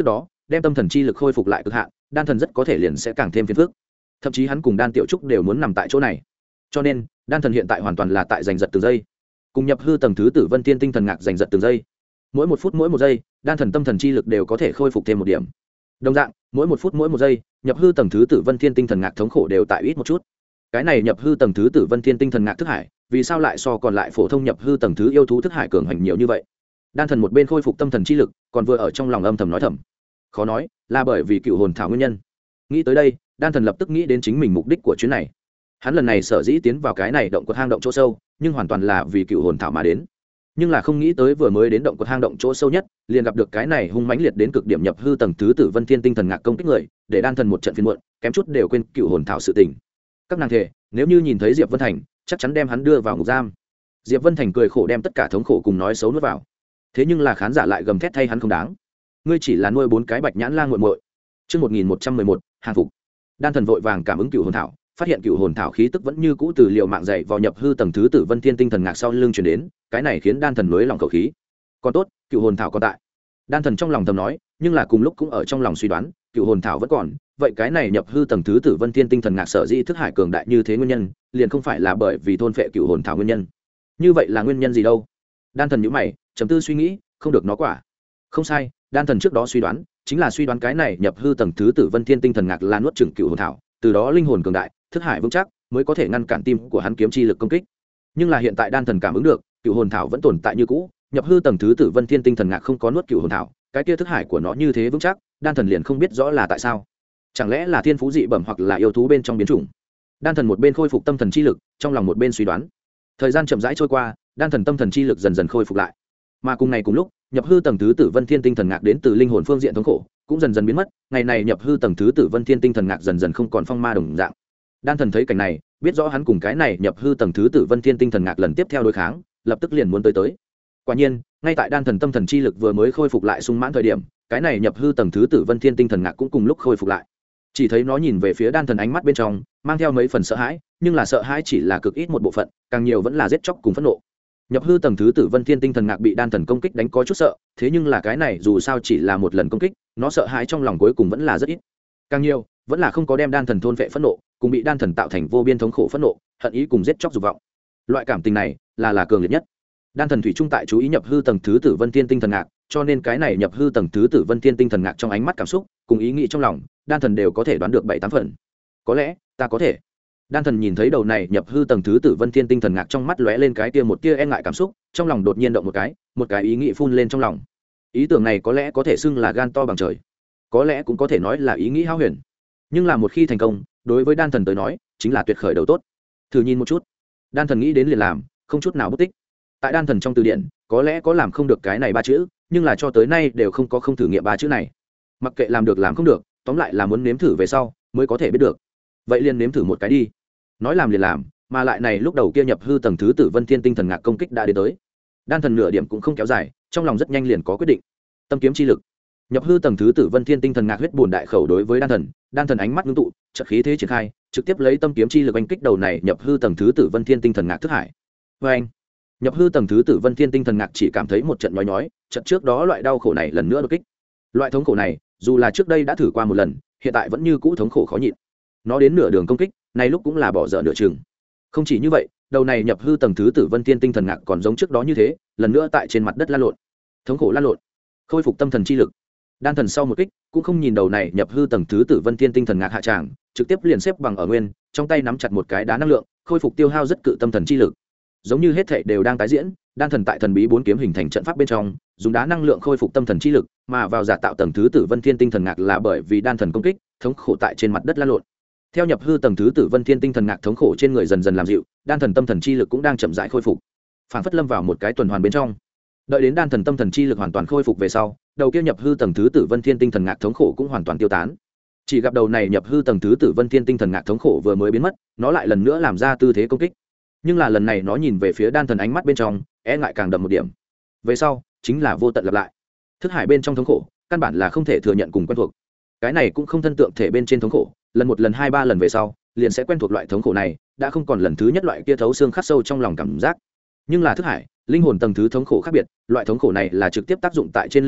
đem tâm thần chi lực khôi phục lại cực hạn, đan thần rất có thể liền sẽ càng thêm phiền phức. Thậm chí hắn cùng đan tiểu trúc đều muốn nằm tại chỗ này. Cho nên đan thần hiện tại hoàn toàn là tại giành giật từng giây, cùng nhập hư tầng thứ tử vân thiên tinh thần ngạc giành giật từng giây. Mỗi một phút mỗi một giây, đan thần tâm thần chi lực đều có thể khôi phục thêm một điểm. Đồng dạng, mỗi một phút mỗi một giây, nhập hư tầng thứ tử vân thiên tinh thần ngạc thống khổ đều tại ít một chút. Cái này nhập hư tầng thứ tử vân thiên tinh thần ngạc thức hải, vì sao lại so còn lại phổ thông nhập hư tầng thứ yêu thú thức hải cường hành nhiều như vậy? Đan thần một bên khôi phục tâm thần chi lực, còn vừa ở trong lòng âm thầm nói thầm. Khó nói, là bởi vì cựu hồn thảo nguyên nhân. Nghĩ tới đây, đan thần lập tức nghĩ đến chính mình mục đích của chuyến này. Hắn lần này sở dĩ tiến vào cái này động quật hang động chỗ sâu, nhưng hoàn toàn là vì cựu hồn thảo mà đến. Nhưng là không nghĩ tới vừa mới đến động quật hang động chỗ sâu nhất, liền gặp được cái này hung mãnh liệt đến cực điểm nhập hư tầng thứ tử vân thiên tinh thần ngạc công kích người, để đan thần một trận phiền muộn, kém chút đều quên cựu hồn thảo sự tình. Các nàng thề, nếu như nhìn thấy Diệp Vân Thành, chắc chắn đem hắn đưa vào ngục giam. Diệp Vân Thành cười khổ đem tất cả thống khổ cùng nói xấu nuốt vào. Thế nhưng là khán giả lại gầm thét thay hắn không đáng. Ngươi chỉ là nuôi bốn cái bạch nhãn lang muội muội. Chương một nghìn một trăm mười một, hàng phục. Đan thần vội vàng cảm ứng cựu hồn thảo, phát hiện cựu hồn thảo khí tức vẫn như cũ từ liệu mạng dậy vào nhập hư tầng thứ tử vân thiên tinh thần ngạc sau lưng truyền đến, cái này khiến đan thần nới lòng khẩu khí. Còn tốt, cựu hồn thảo còn tại. Đan thần trong lòng thầm nói, nhưng là cùng lúc cũng ở trong lòng suy đoán, cựu hồn thảo vẫn còn, vậy cái này nhập hư tầng thứ tử vân thiên tinh thần ngạc sở dĩ thức hải cường đại như thế nguyên nhân, liền không phải là bởi vì thôn phệ cựu hồn thảo nguyên nhân. Như vậy là nguyên nhân gì đâu? Đan thần nhíu mày, trầm tư suy nghĩ, không được nó quả. Không sai, đan thần trước đó suy đoán, chính là suy đoán cái này nhập hư tầng thứ tử vân thiên tinh thần ngạc là nuốt chửng cựu hồn thảo, từ đó linh hồn cường đại, thức hải vững chắc, mới có thể ngăn cản tim của hắn kiếm chi lực công kích. Nhưng là hiện tại đan thần cảm ứng được, cựu hồn thảo vẫn tồn tại như cũ, nhập hư tầng thứ tử vân thiên tinh thần ngạc không có nuốt cựu hồn thảo, cái kia thức hải của nó như thế vững chắc, đan thần liền không biết rõ là tại sao. Chẳng lẽ là thiên phú dị bẩm hoặc là yêu thú bên trong biến chủng? Đan thần một bên khôi phục tâm thần chi lực, trong lòng một bên suy đoán. Thời gian chậm rãi trôi qua, đan thần tâm thần chi lực dần dần khôi phục lại. Mà cùng ngày cùng lúc, nhập hư tầng thứ tử vân thiên tinh thần ngạc đến từ linh hồn phương diện thống khổ cũng dần dần biến mất. Ngày này nhập hư tầng thứ tử vân thiên tinh thần ngạc dần dần không còn phong ma đồng dạng. Đan thần thấy cảnh này, biết rõ hắn cùng cái này nhập hư tầng thứ tử vân thiên tinh thần ngạc lần tiếp theo đối kháng, lập tức liền muốn tới tới. Quả nhiên, ngay tại đan thần tâm thần chi lực vừa mới khôi phục lại sung mãn thời điểm, cái này nhập hư tầng thứ tử vân thiên tinh thần ngạc cũng cùng lúc khôi phục lại. Chỉ thấy nó nhìn về phía đan thần, ánh mắt bên trong mang theo mấy phần sợ hãi, nhưng là sợ hãi chỉ là cực ít một bộ phận, càng nhiều vẫn là giết chóc cùng phẫn nộ. Nhập hư tầng thứ tử vân thiên tinh thần ngạc bị đan thần công kích đánh có chút sợ, thế nhưng là cái này dù sao chỉ là một lần công kích, nó sợ hãi trong lòng cuối cùng vẫn là rất ít. Càng nhiều vẫn là không có đem đan thần thôn vệ phẫn nộ, cùng bị đan thần tạo thành vô biên thống khổ phẫn nộ, hận ý cùng giết chóc dục vọng. Loại cảm tình này là là cường liệt nhất. Đan thần thủy trung tại chú ý nhập hư tầng thứ tử vân thiên tinh thần ngạc, cho nên cái này nhập hư tầng thứ tử vân thiên tinh thần ngạc trong ánh mắt cảm xúc cùng ý nghĩ trong lòng, đan thần đều có thể đoán được bảy tám phần. Có lẽ ta có thể. Đan thần nhìn thấy đầu này nhập hư tầng thứ tử vân thiên tinh thần ngạc, trong mắt lóe lên cái tia một tia e ngại cảm xúc, trong lòng đột nhiên động một cái, một cái ý nghĩ phun lên trong lòng. Ý tưởng này có lẽ có thể xưng là gan to bằng trời, có lẽ cũng có thể nói là ý nghĩ hão huyền, nhưng là một khi thành công, đối với đan thần tới nói chính là tuyệt khởi đầu tốt. Thử nhìn một chút. Đan thần nghĩ đến liền làm, không chút nào bất tích. Tại đan thần trong từ điển có lẽ có làm không được cái này ba chữ, nhưng là cho tới nay đều không có không thử nghiệm ba chữ này. Mặc kệ làm được làm không được, tóm lại là muốn nếm thử về sau mới có thể biết được. Vậy liền nếm thử một cái đi. Nói làm liền làm, mà lại này lúc đầu kia nhập hư tầng thứ tử vân thiên tinh thần ngạc công kích đã đến tới. Đan thần nửa điểm cũng không kéo dài, trong lòng rất nhanh liền có quyết định. Tâm kiếm chi lực. Nhập hư tầng thứ tử vân thiên tinh thần ngạc huyết buồn đại khẩu đối với đan thần, đan thần ánh mắt ngưng tụ, trận khí thế triển khai, trực tiếp lấy tâm kiếm chi lực oanh kích đầu này nhập hư tầng thứ tử vân thiên tinh thần ngạc thức hải. Và anh, nhập hư tầng thứ tử vân thiên tinh thần ngạc chỉ cảm thấy một trận nhói nhói, trận trước đó loại đau khổ này lần nữa đột kích. Loại thống khổ này, dù là trước đây đã thử qua một lần, hiện tại vẫn như cũ thống khổ khó nhịn. Nó đến nửa đường công kích, này lúc cũng là bỏ dở nửa chừng. Không chỉ như vậy, đầu này nhập hư tầng thứ tử vân thiên tinh thần ngạc còn giống trước đó như thế, lần nữa tại trên mặt đất lăn lộn, thống khổ lăn lộn, khôi phục tâm thần chi lực. Đan thần sau một kích cũng không nhìn đầu này nhập hư tầng thứ tử vân thiên tinh thần ngạc hạ tràng, trực tiếp liền xếp bằng ở nguyên, trong tay nắm chặt một cái đá năng lượng, khôi phục tiêu hao rất cự tâm thần chi lực. Giống như hết thảy đều đang tái diễn, đan thần tại thần bí bốn kiếm hình thành trận pháp bên trong, dùng đá năng lượng khôi phục tâm thần chi lực, mà vào giả tạo tầng thứ tử vân thiên tinh thần ngạc là bởi vì đan thần công kích, thống khổ tại trên mặt đất lăn lộn. Theo nhập hư tầng thứ tử vân thiên tinh thần ngạc thống khổ trên người dần dần làm dịu, đan thần tâm thần chi lực cũng đang chậm rãi khôi phục, phản phất lâm vào một cái tuần hoàn bên trong. Đợi đến đan thần tâm thần chi lực hoàn toàn khôi phục về sau, đầu kia nhập hư tầng thứ tử vân thiên tinh thần ngạc thống khổ cũng hoàn toàn tiêu tán. Chỉ gặp đầu này nhập hư tầng thứ tử vân thiên tinh thần ngạc thống khổ vừa mới biến mất, nó lại lần nữa làm ra tư thế công kích. Nhưng là lần này nó nhìn về phía đan thần, ánh mắt bên trong e ngại càng đậm một điểm. Về sau chính là vô tận lặp lại. Thức hải bên trong thống khổ, căn bản là không thể thừa nhận cùng quen thuộc. Cái này cũng không thân tượng thể bên trên thống khổ, lần một lần hai ba lần về sau, liền sẽ quen thuộc loại thống khổ này, đã không còn lần thứ nhất loại kia thấu xương khắc sâu trong lòng cảm giác. Nhưng là thức hải, linh hồn tầng thứ thống khổ khác biệt, loại thống khổ này là trực tiếp tác dụng tại trên linh hồn,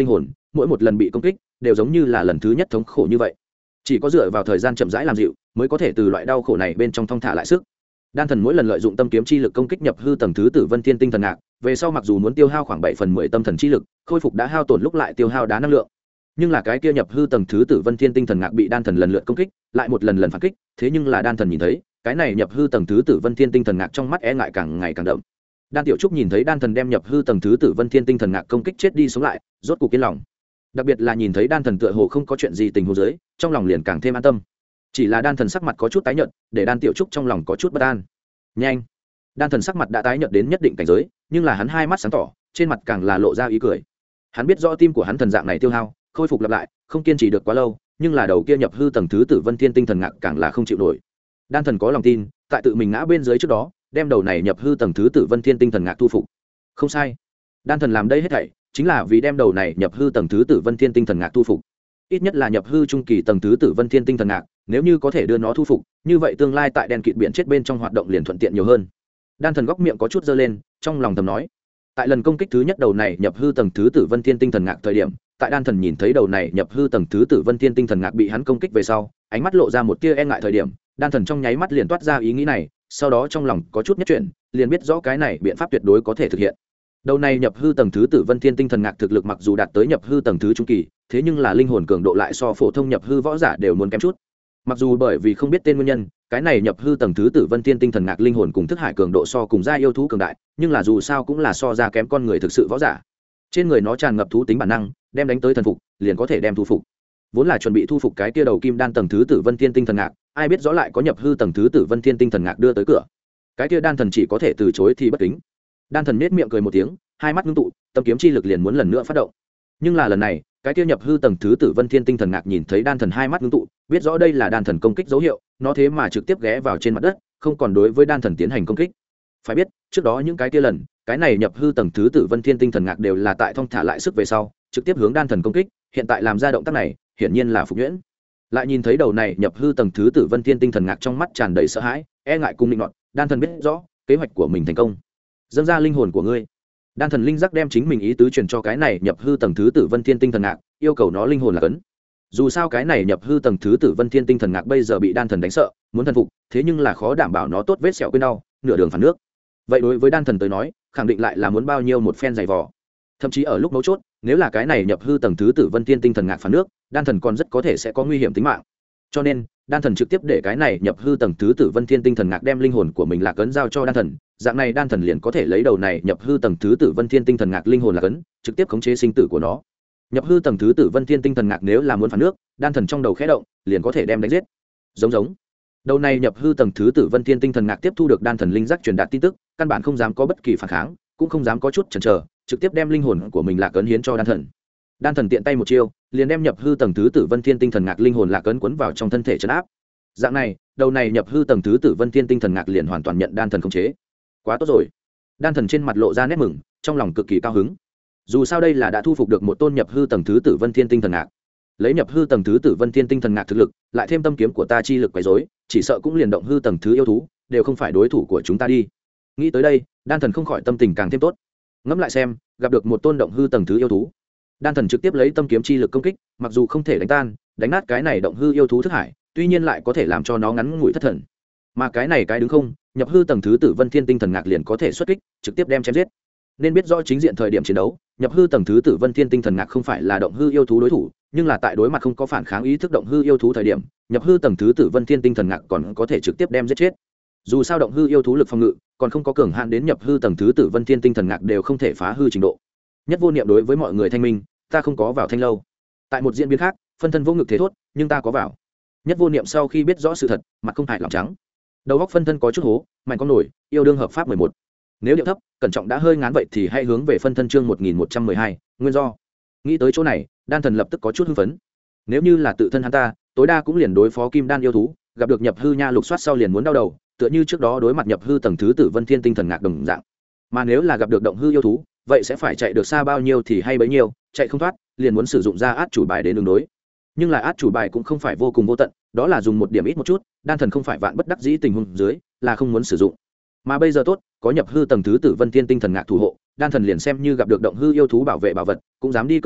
mỗi một lần bị công kích đều giống như là lần thứ nhất thống khổ như vậy. Chỉ có dựa vào thời gian chậm rãi làm dịu mới có thể từ loại đau khổ này bên trong thong thả lại sức. Đan thần mỗi lần lợi dụng tâm kiếm chi lực công kích nhập hư tầng thứ tử vân thiên tinh thần ngạc, về sau mặc dù muốn tiêu hao khoảng bảy phần mười tâm thần chi lực khôi phục đã hao tổn lúc lại tiêu hao đá năng lượng, nhưng là cái kia nhập hư tầng thứ tử vân thiên tinh thần ngạc bị đan thần lần lượt công kích lại một lần lần phản kích, thế nhưng là đan thần nhìn thấy cái này nhập hư tầng thứ tử vân thiên tinh thần ngạc trong mắt e ngại càng ngày càng đậm. Đan tiểu trúc nhìn thấy đan thần đem nhập hư tầng thứ tử vân thiên tinh thần ngạc công kích chết đi sống lại, rốt cục yên lòng. Đặc biệt là nhìn thấy đan thần tựa hồ không có chuyện gì tình huống dưới, trong lòng liền càng thêm an tâm. Chỉ là đan thần sắc mặt có chút tái nhợt, để đan tiểu trúc trong lòng có chút bất an. Nhanh! Đan thần sắc mặt đã tái nhợt đến nhất định cảnh giới, nhưng là hắn hai mắt sáng tỏ, trên mặt càng là lộ ra ý cười. Hắn biết rõ tim của hắn thần dạng này tiêu hao, khôi phục lặp lại, không kiên trì được quá lâu, nhưng là đầu kia nhập hư tầng thứ tử vân thiên tinh thần ngạc càng là không chịu nổi. Đan thần có lòng tin, tại tự mình ngã bên dưới trước đó, đem đầu này nhập hư tầng thứ tử vân thiên tinh thần ngạc thu phục. Không sai. Đan thần làm đây hết thảy chính là vì đem đầu này nhập hư tầng thứ tử vân thiên tinh thần ngạc thu phục. Ít nhất là nhập hư trung kỳ tầng thứ tử vân thiên tinh thần ngạc, nếu như có thể đưa nó thu phục, như vậy tương lai tại đen kịt biển chết bên trong hoạt động liền thuận tiện nhiều hơn. Đan thần góc miệng có chút dơ lên, trong lòng thầm nói. Tại lần công kích thứ nhất đầu này nhập hư tầng thứ tử vân thiên tinh thần ngạc thời điểm, tại đan thần nhìn thấy đầu này nhập hư tầng thứ tử vân thiên tinh thần ngạc bị hắn công kích về sau, ánh mắt lộ ra một tia e ngại thời điểm, đan thần trong nháy mắt liền toát ra ý nghĩ này, sau đó trong lòng có chút nhất chuyển, liền biết rõ cái này biện pháp tuyệt đối có thể thực hiện. Đầu này nhập hư tầng thứ tử vân thiên tinh thần ngạc thực lực mặc dù đạt tới nhập hư tầng thứ trung kỳ, thế nhưng là linh hồn cường độ lại so phổ thông nhập hư võ giả đều muốn kém chút. Mặc dù bởi vì không biết tên nguyên nhân, cái này nhập hư tầng thứ tử vân thiên tinh thần ngạc linh hồn cùng thức hải cường độ so cùng gia yêu thú cường đại, nhưng là dù sao cũng là so ra kém con người thực sự võ giả. Trên người nó tràn ngập thú tính bản năng, đem đánh tới thần phục, liền có thể đem thu phục. Vốn là chuẩn bị thu phục cái tia đầu kim đan tầng thứ tử vân thiên tinh thần ngạc, ai biết rõ lại có nhập hư tầng thứ tử vân thiên tinh thần ngạc đưa tới cửa. Cái tia đan thần chỉ có thể từ chối thì bất kính. Đan thần nết miệng cười một tiếng, hai mắt ngưng tụ, tâm kiếm chi lực liền muốn lần nữa phát động. Nhưng là lần này, cái tia nhập hư tầng thứ tử vân thiên tinh thần ngạc nhìn thấy đan thần hai mắt ngưng tụ, biết rõ đây là đan thần công kích dấu hiệu, nó thế mà trực tiếp ghé vào trên mặt đất, không còn đối với đan thần tiến hành công kích. Phải biết, trước đó những cái tia lần, cái này nhập hư tầng thứ tử vân thiên tinh thần ngạc đều là tại thong thả lại sức về sau, trực tiếp hướng đan thần công kích, hiện tại làm ra động tác này, hiển nhiên là phục nhuyễn. Lại nhìn thấy đầu này nhập hư tầng thứ tử vân thiên tinh thần ngạc trong mắt tràn đầy sợ hãi, e ngại cùng định nọt, đan thần biết rõ kế hoạch của mình thành công. Dâng ra linh hồn của ngươi. Đan thần linh giác đem chính mình ý tứ truyền cho cái này nhập hư tầng thứ tử vân thiên tinh thần ngạc, yêu cầu nó linh hồn là cấn. Dù sao cái này nhập hư tầng thứ tử vân thiên tinh thần ngạc bây giờ bị đan thần đánh sợ, muốn thần phục, thế nhưng là khó đảm bảo nó tốt vết sẹo quên đau, nửa đường phản nước. Vậy đối với đan thần tới nói, khẳng định lại là muốn bao nhiêu một phen dày vò. Thậm chí ở lúc mấu chốt, nếu là cái này nhập hư tầng thứ tử vân thiên tinh thần ngạc phản nước, đan thần còn rất có thể sẽ có nguy hiểm tính mạng. Cho nên, đan thần trực tiếp để cái này nhập hư tầng thứ tử vân thiên tinh thần ngạc đem linh hồn của mình lạc ấn giao cho đan thần, dạng này đan thần liền có thể lấy đầu này nhập hư tầng thứ tử vân thiên tinh thần ngạc linh hồn lạc ấn, trực tiếp khống chế sinh tử của nó. Nhập hư tầng thứ tử vân thiên tinh thần ngạc nếu là muốn phản nước, đan thần trong đầu khẽ động, liền có thể đem đánh giết. Giống giống. Đầu này nhập hư tầng thứ tử vân thiên tinh thần ngạc tiếp thu được đan thần linh giác truyền đạt tin tức, căn bản không dám có bất kỳ phản kháng, cũng không dám có chút chần chờ, trực tiếp đem linh hồn của mình lạc ấn hiến cho đan thần. Đan thần tiện tay một chiêu, liền đem nhập hư tầng thứ tử vân thiên tinh thần ngạc linh hồn lạc ấn quấn vào trong thân thể trấn áp. Dạng này, đầu này nhập hư tầng thứ tử vân thiên tinh thần ngạc liền hoàn toàn nhận đan thần khống chế. Quá tốt rồi. Đan thần trên mặt lộ ra nét mừng, trong lòng cực kỳ cao hứng. Dù sao đây là đã thu phục được một tôn nhập hư tầng thứ tử vân thiên tinh thần ngạc. Lấy nhập hư tầng thứ tử vân thiên tinh thần ngạc thực lực, lại thêm tâm kiếm của ta chi lực quấy rối, chỉ sợ cũng liền động hư tầng thứ yêu thú, đều không phải đối thủ của chúng ta đi. Nghĩ tới đây, đan thần không khỏi tâm tình càng thêm tốt. Ngẫm lại xem, gặp được một tôn động hư tầng thứ yêu thú, đan thần trực tiếp lấy tâm kiếm chi lực công kích, mặc dù không thể đánh tan, đánh nát cái này động hư yêu thú thức hải, tuy nhiên lại có thể làm cho nó ngắn ngủi thất thần. Mà cái này cái đứng không, nhập hư tầng thứ tử vân thiên tinh thần ngạc liền có thể xuất kích, trực tiếp đem chém giết. Nên biết rõ chính diện thời điểm chiến đấu, nhập hư tầng thứ tử vân thiên tinh thần ngạc không phải là động hư yêu thú đối thủ, nhưng là tại đối mặt không có phản kháng ý thức động hư yêu thú thời điểm, nhập hư tầng thứ tử vân thiên tinh thần ngạc còn có thể trực tiếp đem giết chết. Dù sao động hư yêu thú lực phòng ngự còn không có cường hạn đến nhập hư tầng thứ tử vân thiên tinh thần ngạc đều không thể phá hư trình độ. Nhất vô niệm đối với mọi người thanh minh, ta không có vào thanh lâu. Tại một diễn biến khác, phân thân vô ngực thế thốt, nhưng ta có vào. Nhất vô niệm sau khi biết rõ sự thật, mặt không hại lòng trắng. Đầu góc phân thân có chút hố, mạnh con nổi, yêu đương hợp pháp mười một. Nếu điệu thấp, cẩn trọng đã hơi ngán vậy thì hãy hướng về phân thân chương một nghìn một trăm mười hai, nguyên do. Nghĩ tới chỗ này, đan thần lập tức có chút hưng phấn. Nếu như là tự thân hắn ta, tối đa cũng liền đối phó kim đan yêu thú, gặp được nhập hư nha lục soát sau liền muốn đau đầu, tựa như trước đó đối mặt nhập hư tầng thứ tử vân thiên tinh thần ngạc đồng dạng. Mà nếu là gặp được động hư yêu thú, vậy sẽ phải chạy được xa bao nhiêu thì hay bấy nhiêu, chạy không thoát, liền muốn sử dụng ra át chủ bài đến ứng đối. Nhưng là át chủ bài cũng không phải vô cùng vô tận, đó là dùng một điểm ít một chút, đan thần không phải vạn bất đắc dĩ tình huống dưới, là không muốn sử dụng. Mà bây giờ tốt, có nhập hư tầng thứ tử vân thiên tinh thần ngạc thủ hộ, đan thần liền xem như gặp được động hư yêu thú bảo vệ bảo vật, cũng dám đi cất đoạn,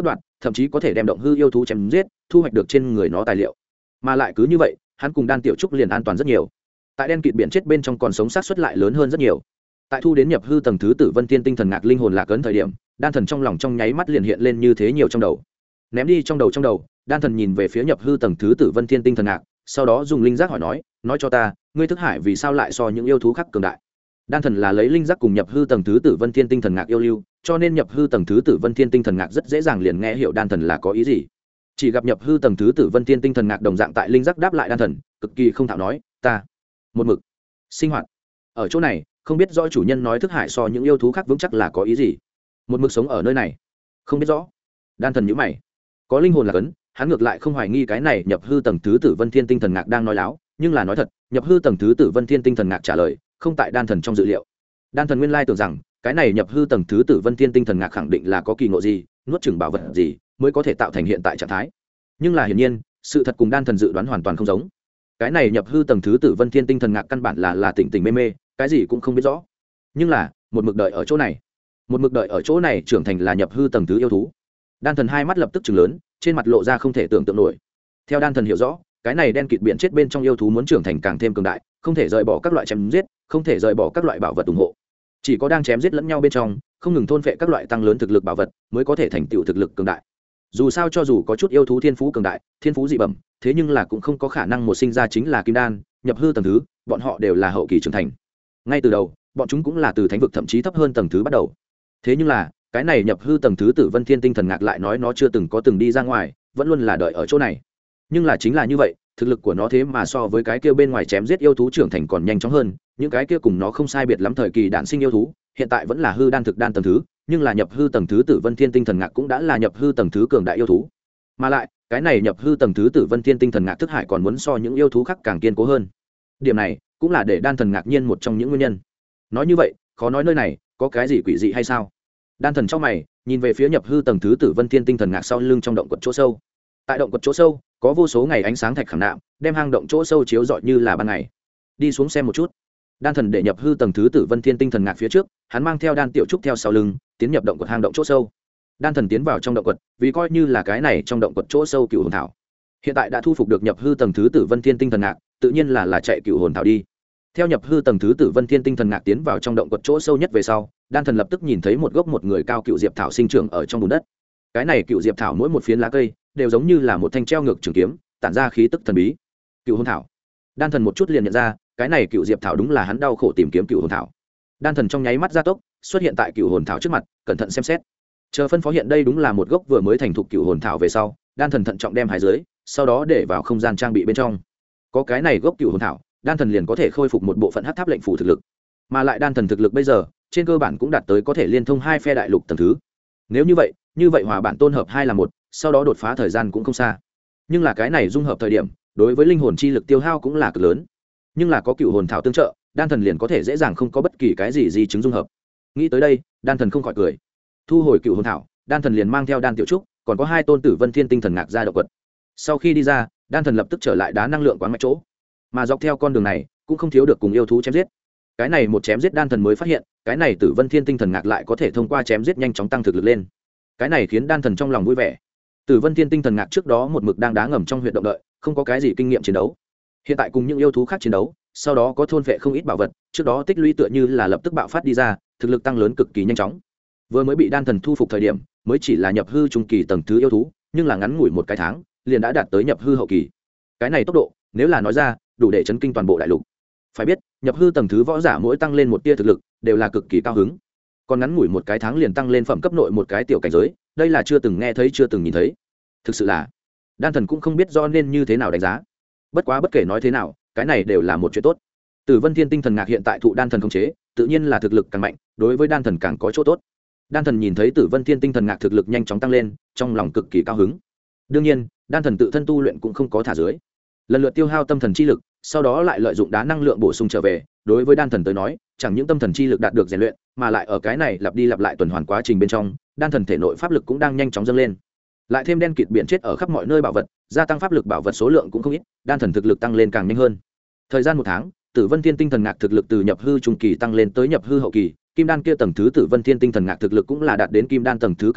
thậm chí có thể đem động hư yêu thú chém giết thu hoạch được trên người nó tài liệu. Mà lại cứ như vậy hắn cùng đan tiểu trúc liền an toàn rất nhiều. Tại đen kịt biển chết bên trong còn sống sát suất lại lớn hơn rất nhiều. Tại thu đến nhập hư tầng thứ tử vân tiên tinh thần ngạc linh hồn lạc ấn thời điểm, đan thần trong lòng trong nháy mắt liền hiện lên như thế nhiều trong đầu. Ném đi trong đầu trong đầu, đan thần nhìn về phía nhập hư tầng thứ tử vân tiên tinh thần ngạc, sau đó dùng linh giác hỏi nói, nói cho ta, ngươi thức hải vì sao lại so những yêu thú khác cường đại? Đan thần là lấy linh giác cùng nhập hư tầng thứ tử vân thiên tinh thần ngạc yêu lưu, cho nên nhập hư tầng thứ tử vân thiên tinh thần ngạc rất dễ dàng liền nghe hiểu đan thần là có ý gì. Chỉ gặp nhập hư tầng thứ tử vân thiên tinh thần ngạc đồng dạng tại linh giác đáp lại đan thần, cực kỳ không thạo nói, ta một mực sinh hoạt ở chỗ này, không biết rõ chủ nhân nói thức hải so những yêu thú khác vững chắc là có ý gì. Một mực sống ở nơi này, không biết rõ. Đan thần nhíu mày, có linh hồn là cấn, hắn ngược lại không hoài nghi cái này nhập hư tầng thứ tử vân thiên tinh thần ngạc đang nói láo, nhưng là nói thật, nhập hư tầng thứ tử vân thiên tinh thần ngạc trả lời không tại đan thần trong dự liệu. Đan thần nguyên lai tưởng rằng cái này nhập hư tầng thứ tử vân thiên tinh thần ngạc khẳng định là có kỳ ngộ gì, nuốt chửng bảo vật gì mới có thể tạo thành hiện tại trạng thái. Nhưng là hiển nhiên sự thật cùng đan thần dự đoán hoàn toàn không giống. Cái này nhập hư tầng thứ tử vân thiên tinh thần ngạc căn bản là là tỉnh tỉnh mê mê, cái gì cũng không biết rõ. Nhưng là một mực đợi ở chỗ này, một mực đợi ở chỗ này trưởng thành là nhập hư tầng thứ yêu thú. Đan thần hai mắt lập tức trừng lớn, trên mặt lộ ra không thể tưởng tượng nổi. Theo đan thần hiểu rõ, cái này đen kịt biển chết bên trong yêu thú muốn trưởng thành càng thêm cường đại, không thể rời bỏ các loại chém giết, không thể rời bỏ các loại bảo vật ủng hộ. Chỉ có đang chém giết lẫn nhau bên trong, không ngừng thôn phệ các loại tăng lớn thực lực bảo vật, mới có thể thành tựu thực lực cường đại. Dù sao cho dù có chút yêu thú thiên phú cường đại, thiên phú dị bẩm, thế nhưng là cũng không có khả năng một sinh ra chính là kim đan, nhập hư tầng thứ, bọn họ đều là hậu kỳ trưởng thành. Ngay từ đầu, bọn chúng cũng là từ thánh vực thậm chí thấp hơn tầng thứ bắt đầu. Thế nhưng là, cái này nhập hư tầng thứ tử vân thiên tinh thần ngạc lại nói nó chưa từng có từng đi ra ngoài, vẫn luôn là đợi ở chỗ này. Nhưng là chính là như vậy, thực lực của nó thế mà so với cái kia bên ngoài chém giết yêu thú trưởng thành còn nhanh chóng hơn, những cái kia cùng nó không sai biệt lắm thời kỳ đản sinh yêu thú, hiện tại vẫn là hư đan thực đan tầng thứ, nhưng là nhập hư tầng thứ tử vân thiên tinh thần ngạc cũng đã là nhập hư tầng thứ cường đại yêu thú. Mà lại, cái này nhập hư tầng thứ tử vân thiên tinh thần ngạc thức hải còn muốn so những yêu thú khác càng kiên cố hơn. Điểm này cũng là để đan thần ngạc nhiên một trong những nguyên nhân. Nói như vậy, khó nói nơi này có cái gì quỷ dị hay sao? Đan thần trong mày, nhìn về phía nhập hư tầng thứ tử vân thiên tinh thần ngạc sau lưng trong động quật chỗ sâu. Tại động quật chỗ sâu, có vô số ngày ánh sáng thạch khảm nạm, đem hang động chỗ sâu chiếu rọi như là ban ngày. Đi xuống xem một chút. Đan thần để nhập hư tầng thứ tử vân thiên tinh thần ngạc phía trước, hắn mang theo đan tiểu trúc theo sau lưng, tiến nhập động quật hang động chỗ sâu. Đan thần tiến vào trong động quật, vì coi như là cái này trong động quật chỗ sâu cựu hồn thảo. Hiện tại đã thu phục được nhập hư tầng thứ tử vân thiên tinh thần ngạc, tự nhiên là là chạy cựu hồn thảo đi. Theo nhập hư tầng thứ tử vân thiên tinh thần ngạc tiến vào trong động quật chỗ sâu nhất về sau, đan thần lập tức nhìn thấy một gốc một người cao cựu diệp thảo sinh trưởng ở trong bùn đất. Cái này cựu diệp thảo mỗi một phiến lá cây đều giống như là một thanh treo ngược trường kiếm, tản ra khí tức thần bí. Cựu hồn thảo. Đan thần một chút liền nhận ra, cái này cựu diệp thảo đúng là hắn đau khổ tìm kiếm cựu hồn thảo. Đan thần trong nháy mắt gia tốc, xuất hiện tại cựu hồn thảo trước mặt, cẩn thận xem xét. Chờ phân phó hiện đây đúng là một gốc vừa mới thành thục cựu hồn thảo về sau, đan thần thận trọng đem hái dưới, sau đó để vào không gian trang bị bên trong. Có cái này gốc cựu hồn thảo, đan thần liền có thể khôi phục một bộ phận hắc tháp lệnh phủ thực lực. Mà lại đan thần thực lực bây giờ, trên cơ bản cũng đạt tới có thể liên thông hai phe đại lục tầng thứ. Nếu như vậy, như vậy hòa bản tôn hợp hai là một, sau đó đột phá thời gian cũng không xa. Nhưng là cái này dung hợp thời điểm, đối với linh hồn chi lực tiêu hao cũng là cực lớn. Nhưng là có cựu hồn thảo tương trợ, đan thần liền có thể dễ dàng không có bất kỳ cái gì di chứng dung hợp. Nghĩ tới đây, đan thần không khỏi cười. Thu hồi cựu hồn thảo, đan thần liền mang theo đan tiểu trúc, còn có hai tôn tử vân thiên tinh thần ngạc ra động quật. Sau khi đi ra, đan thần lập tức trở lại đá năng lượng quán mạch chỗ. Mà dọc theo con đường này, cũng không thiếu được cùng yêu thú chém giết. Cái này một chém giết đan thần mới phát hiện, cái này tử vân thiên tinh thần ngạc lại có thể thông qua chém giết nhanh chóng tăng thực lực lên. Cái này khiến đan thần trong lòng vui vẻ. Tử vân thiên tinh thần ngạc trước đó một mực đang đá ngầm trong huyệt động đợi, không có cái gì kinh nghiệm chiến đấu. Hiện tại cùng những yêu thú khác chiến đấu, sau đó có thôn vệ không ít bảo vật, trước đó tích lũy tựa như là lập tức bạo phát đi ra, thực lực tăng lớn cực kỳ nhanh chóng. Vừa mới bị đan thần thu phục thời điểm, mới chỉ là nhập hư trung kỳ tầng thứ yêu thú, nhưng là ngắn ngủi một cái tháng, liền đã đạt tới nhập hư hậu kỳ. Cái này tốc độ, nếu là nói ra, đủ để chấn kinh toàn bộ đại lục. Phải biết, nhập hư tầng thứ võ giả mỗi tăng lên một tia thực lực, đều là cực kỳ cao hứng. Còn ngắn ngủi một cái tháng liền tăng lên phẩm cấp nội một cái tiểu cảnh giới, đây là chưa từng nghe thấy chưa từng nhìn thấy. Thực sự là, đan thần cũng không biết do nên như thế nào đánh giá. Bất quá bất kể nói thế nào, cái này đều là một chuyện tốt. Tử vân thiên tinh thần ngạc hiện tại thụ đan thần khống chế, tự nhiên là thực lực càng mạnh, đối với đan thần càng có chỗ tốt. Đan thần nhìn thấy tử vân thiên tinh thần ngạc thực lực nhanh chóng tăng lên, trong lòng cực kỳ cao hứng. Đương nhiên, đan thần tự thân tu luyện cũng không có thả dưới, lần lượt tiêu hao tâm thần chi lực, sau đó lại lợi dụng đá năng lượng bổ sung trở về. Đối với đan thần tới nói, chẳng những tâm thần chi lực đạt được rèn luyện, mà lại ở cái này lặp đi lặp lại tuần hoàn quá trình bên trong, đan thần thể nội pháp lực cũng đang nhanh chóng dâng lên. Lại thêm đen kịt biển chết ở khắp mọi nơi bảo vật, gia tăng pháp lực bảo vật số lượng cũng không ít, đan thần thực lực tăng lên càng nhanh hơn. Thời gian một tháng, tử vân thiên tinh thần ngạc thực lực từ nhập hư trung kỳ tăng lên tới nhập hư hậu kỳ, kim đan kia tầng thứ tử vân thiên tinh thần ngạc thực lực cũng là đạt đến kim đan tầng thứ cực hạn,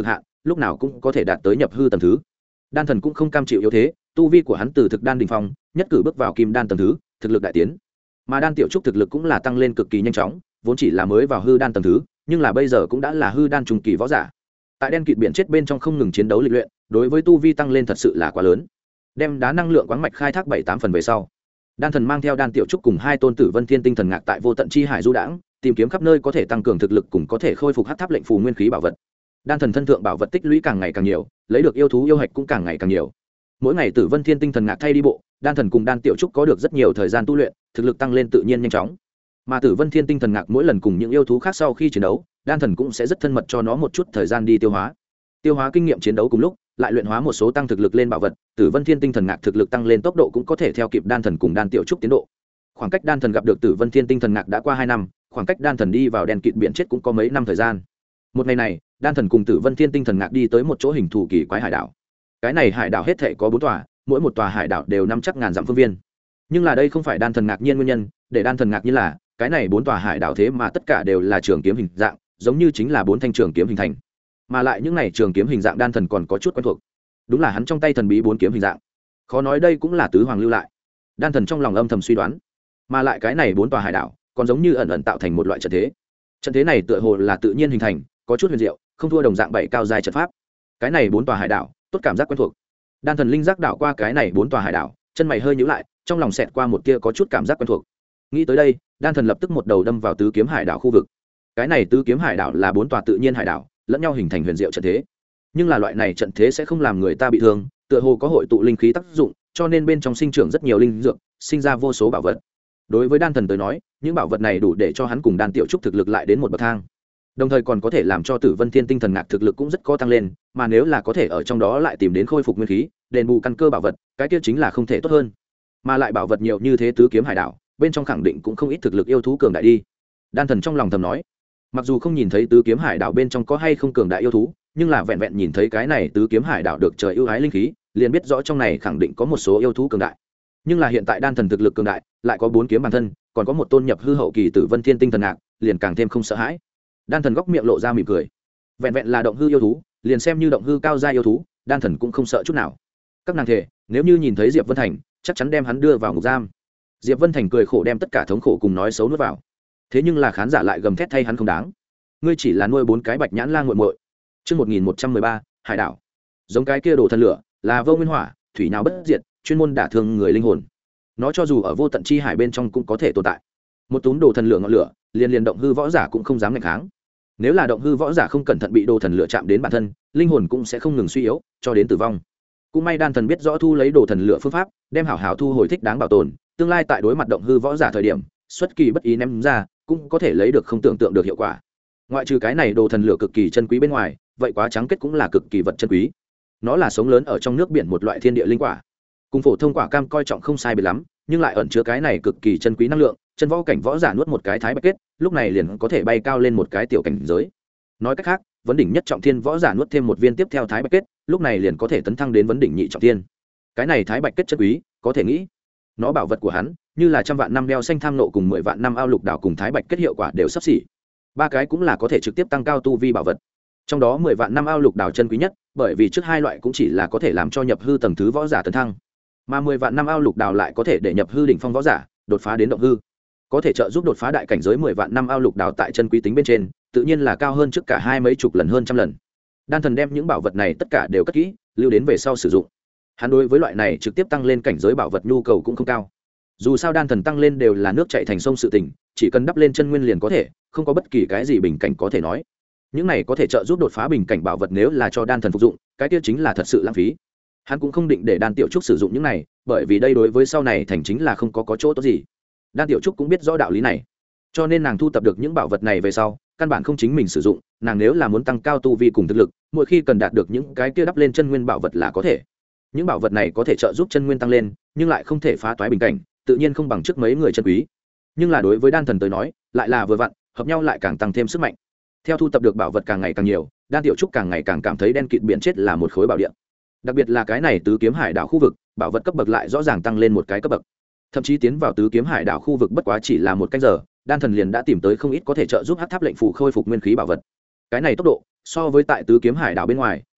lúc nào cũng có thể đạt tới nhập hư tầng thứ. Đan thần cũng không cam chịu yếu thế, tu vi của hắn từ thực đan đỉnh phong nhất cử bước vào kim đan tầng thứ, thực lực đại tiến. Mà đan tiểu trúc thực lực cũng là tăng lên cực kỳ nhanh chóng, vốn chỉ là mới vào hư đan tầng thứ, nhưng là bây giờ cũng đã là hư đan trung kỳ võ giả. Tại đen kịt biển chết bên trong không ngừng chiến đấu lịch luyện, đối với tu vi tăng lên thật sự là quá lớn. Đem đá năng lượng quáng mạch khai thác bảy tám phần về sau, đan thần mang theo đan tiểu trúc cùng hai tôn tử vân thiên tinh thần ngạc tại vô tận chi hải du đãng, tìm kiếm khắp nơi có thể tăng cường thực lực cùng có thể khôi phục hắc tháp lệnh phù nguyên khí bảo vật. Đan thần thân thượng bảo vật tích lũy càng ngày càng nhiều, lấy được yêu thú yêu hạch cũng càng ngày càng nhiều. Mỗi ngày tử vân thiên tinh thần ngạc thay đi bộ, đan thần cùng đan tiểu trúc có được rất nhiều thời gian tu luyện, thực lực tăng lên tự nhiên nhanh chóng. Mà tử vân thiên tinh thần ngạc mỗi lần cùng những yêu thú khác sau khi chiến đấu, đan thần cũng sẽ rất thân mật cho nó một chút thời gian đi tiêu hóa. Tiêu hóa kinh nghiệm chiến đấu cùng lúc, lại luyện hóa một số tăng thực lực lên bảo vật, tử vân thiên tinh thần ngạc thực lực tăng lên tốc độ cũng có thể theo kịp đan thần cùng đan tiểu trúc tiến độ. Khoảng cách đan thần gặp được tử vân thiên tinh thần ngạc đã qua hai năm, khoảng cách đan thần đi vào đen kịt biển chết cũng có mấy năm thời gian. Một ngày này, đan thần cùng tử vân thiên tinh thần ngạc đi tới một chỗ hình thù kỳ quái hải đảo. Cái này hải đảo hết thảy có bốn tòa, mỗi một tòa hải đảo đều nắm chắc ngàn dặm phương viên. Nhưng là đây không phải đan thần ngạc nhiên nguyên nhân, để đan thần ngạc nhiên là cái này bốn tòa hải đảo thế mà tất cả đều là trường kiếm hình dạng, giống như chính là bốn thanh trường kiếm hình thành. Mà lại những này trường kiếm hình dạng đan thần còn có chút quen thuộc. Đúng là hắn trong tay thần bí bốn kiếm hình dạng. Khó nói đây cũng là tứ hoàng lưu lại. Đan thần trong lòng âm thầm suy đoán. Mà lại cái này bốn tòa hải đảo còn giống như ẩn ẩn tạo thành một loại trận thế. Trận thế này tựa hồ là tự nhiên hình thành, có chút huyền diệu, không thua đồng dạng bảy cao dài trận pháp. Cái này bốn tòa hải đảo, tốt cảm giác quen thuộc. Đan thần linh giác đảo qua cái này bốn tòa hải đảo, chân mày hơi nhíu lại, trong lòng xẹt qua một tia có chút cảm giác quen thuộc. Nghĩ tới đây, đan thần lập tức một đầu đâm vào tứ kiếm hải đảo khu vực. Cái này tứ kiếm hải đảo là bốn tòa tự nhiên hải đảo, lẫn nhau hình thành huyền diệu trận thế. Nhưng là loại này trận thế sẽ không làm người ta bị thương, tựa hồ có hội tụ linh khí tác dụng, cho nên bên trong sinh trưởng rất nhiều linh dược, sinh ra vô số bảo vật. Đối với đan thần tới nói, những bảo vật này đủ để cho hắn cùng đan tiểu trúc thực lực lại đến một bậc thang, đồng thời còn có thể làm cho tử vân thiên tinh thần ngạc thực lực cũng rất có tăng lên, mà nếu là có thể ở trong đó lại tìm đến khôi phục nguyên khí, đền bù căn cơ bảo vật, cái kia chính là không thể tốt hơn. Mà lại bảo vật nhiều như thế tứ kiếm hải đảo, bên trong khẳng định cũng không ít thực lực yêu thú cường đại đi. Đan thần trong lòng thầm nói, mặc dù không nhìn thấy tứ kiếm hải đảo bên trong có hay không cường đại yêu thú, nhưng là vẹn vẹn nhìn thấy cái này tứ kiếm hải đảo được trời ưu ái linh khí, liền biết rõ trong này khẳng định có một số yêu thú cường đại. Nhưng là hiện tại đan thần thực lực cường đại, lại có bốn kiếm bản thân, còn có một tôn nhập hư hậu kỳ tử vân thiên tinh thần ngạc, liền càng thêm không sợ hãi. Đan thần góc miệng lộ ra mỉm cười. Vẹn vẹn là động hư yêu thú, liền xem như động hư cao gia yêu thú, đan thần cũng không sợ chút nào. Các nàng thể, nếu như nhìn thấy Diệp Vân Thành, chắc chắn đem hắn đưa vào ngục giam. Diệp Vân Thành cười khổ đem tất cả thống khổ cùng nói xấu nuốt vào. Thế nhưng là khán giả lại gầm thét thay hắn không đáng. Ngươi chỉ là nuôi bốn cái bạch nhãn lang muội muội. Chương một nghìn một trăm mười ba, hải đảo. Giống cái kia đồ thần lửa, là vô nguyên hỏa, thủy nào bất diệt, chuyên môn đả thương người linh hồn. Nó cho dù ở vô tận chi hải bên trong cũng có thể tồn tại. Một túm đồ thần lửa ngọn lửa, liền liền động hư võ giả cũng không dám nghịch kháng. Nếu là động hư võ giả không cẩn thận bị đồ thần lửa chạm đến bản thân, linh hồn cũng sẽ không ngừng suy yếu, cho đến tử vong. Cũng may đan thần biết rõ thu lấy đồ thần lửa phương pháp, đem hảo hảo thu hồi thích đáng bảo tồn, tương lai tại đối mặt động hư võ giả thời điểm, xuất kỳ bất ý ném ra, cũng có thể lấy được không tưởng tượng được hiệu quả. Ngoại trừ cái này đồ thần lửa cực kỳ chân quý bên ngoài, vậy quá trắng kết cũng là cực kỳ vật chân quý. Nó là sống lớn ở trong nước biển một loại thiên địa linh quả, cùng phổ thông quả cam coi trọng không sai biệt lắm, nhưng lại ẩn chứa cái này cực kỳ chân quý năng lượng. Chân võ cảnh võ giả nuốt một cái thái bạch kết, lúc này liền có thể bay cao lên một cái tiểu cảnh giới. Nói cách khác, vấn đỉnh nhất trọng thiên võ giả nuốt thêm một viên tiếp theo thái bạch kết, lúc này liền có thể tấn thăng đến vấn đỉnh nhị trọng thiên. Cái này thái bạch kết chân quý, có thể nghĩ, nó bảo vật của hắn, như là trăm vạn năm đeo xanh tham nộ cùng mười vạn năm ao lục đảo cùng thái bạch kết hiệu quả đều sắp xỉ. Ba cái cũng là có thể trực tiếp tăng cao tu vi bảo vật. Trong đó mười vạn năm ao lục đảo chân quý nhất, bởi vì trước hai loại cũng chỉ là có thể làm cho nhập hư tầng thứ võ giả tấn thăng, mà mười vạn năm ao lục đảo lại có thể để nhập hư đỉnh phong võ giả đột phá đến động hư, có thể trợ giúp đột phá đại cảnh giới. Mười vạn năm ao lục đảo tại chân quý tính bên trên, tự nhiên là cao hơn trước cả hai mấy chục lần hơn trăm lần. Đan thần đem những bảo vật này tất cả đều cất kỹ, lưu đến về sau sử dụng. Hắn đối với loại này trực tiếp tăng lên cảnh giới bảo vật nhu cầu cũng không cao. Dù sao đan thần tăng lên đều là nước chảy thành sông sự tình, chỉ cần đắp lên chân nguyên liền có thể, không có bất kỳ cái gì bình cảnh có thể nói. Những này có thể trợ giúp đột phá bình cảnh bảo vật nếu là cho đan thần phục dụng, cái kia chính là thật sự lãng phí. Hắn cũng không định để đan tiểu trúc sử dụng những này, bởi vì đây đối với sau này thành chính là không có có chỗ tốt gì. Đan tiểu trúc cũng biết rõ đạo lý này, cho nên nàng thu tập được những bảo vật này về sau, căn bản không chính mình sử dụng. Nàng nếu là muốn tăng cao tu vi cùng thực lực, mỗi khi cần đạt được những cái kia đắp lên chân nguyên bảo vật là có thể. Những bảo vật này có thể trợ giúp chân nguyên tăng lên, nhưng lại không thể phá toái bình cảnh, tự nhiên không bằng trước mấy người chân quý. Nhưng là đối với đan thần tới nói, lại là vừa vặn, hợp nhau lại càng tăng thêm sức mạnh. Theo thu tập được bảo vật càng ngày càng nhiều, đan tiểu trúc càng ngày càng cảm thấy đen kịt biển chết là một khối bảo địa. Đặc biệt là cái này tứ kiếm hải đảo khu vực, bảo vật cấp bậc lại rõ ràng tăng lên một cái cấp bậc. Thậm chí tiến vào tứ kiếm hải đảo khu vực bất quá chỉ là một canh giờ, đan thần liền đã tìm tới không ít có thể trợ giúp hắc tháp lệnh phủ khôi phục nguyên khí bảo vật. Cái này tốc độ, so với tại tứ kiếm hải đảo bên ngoài,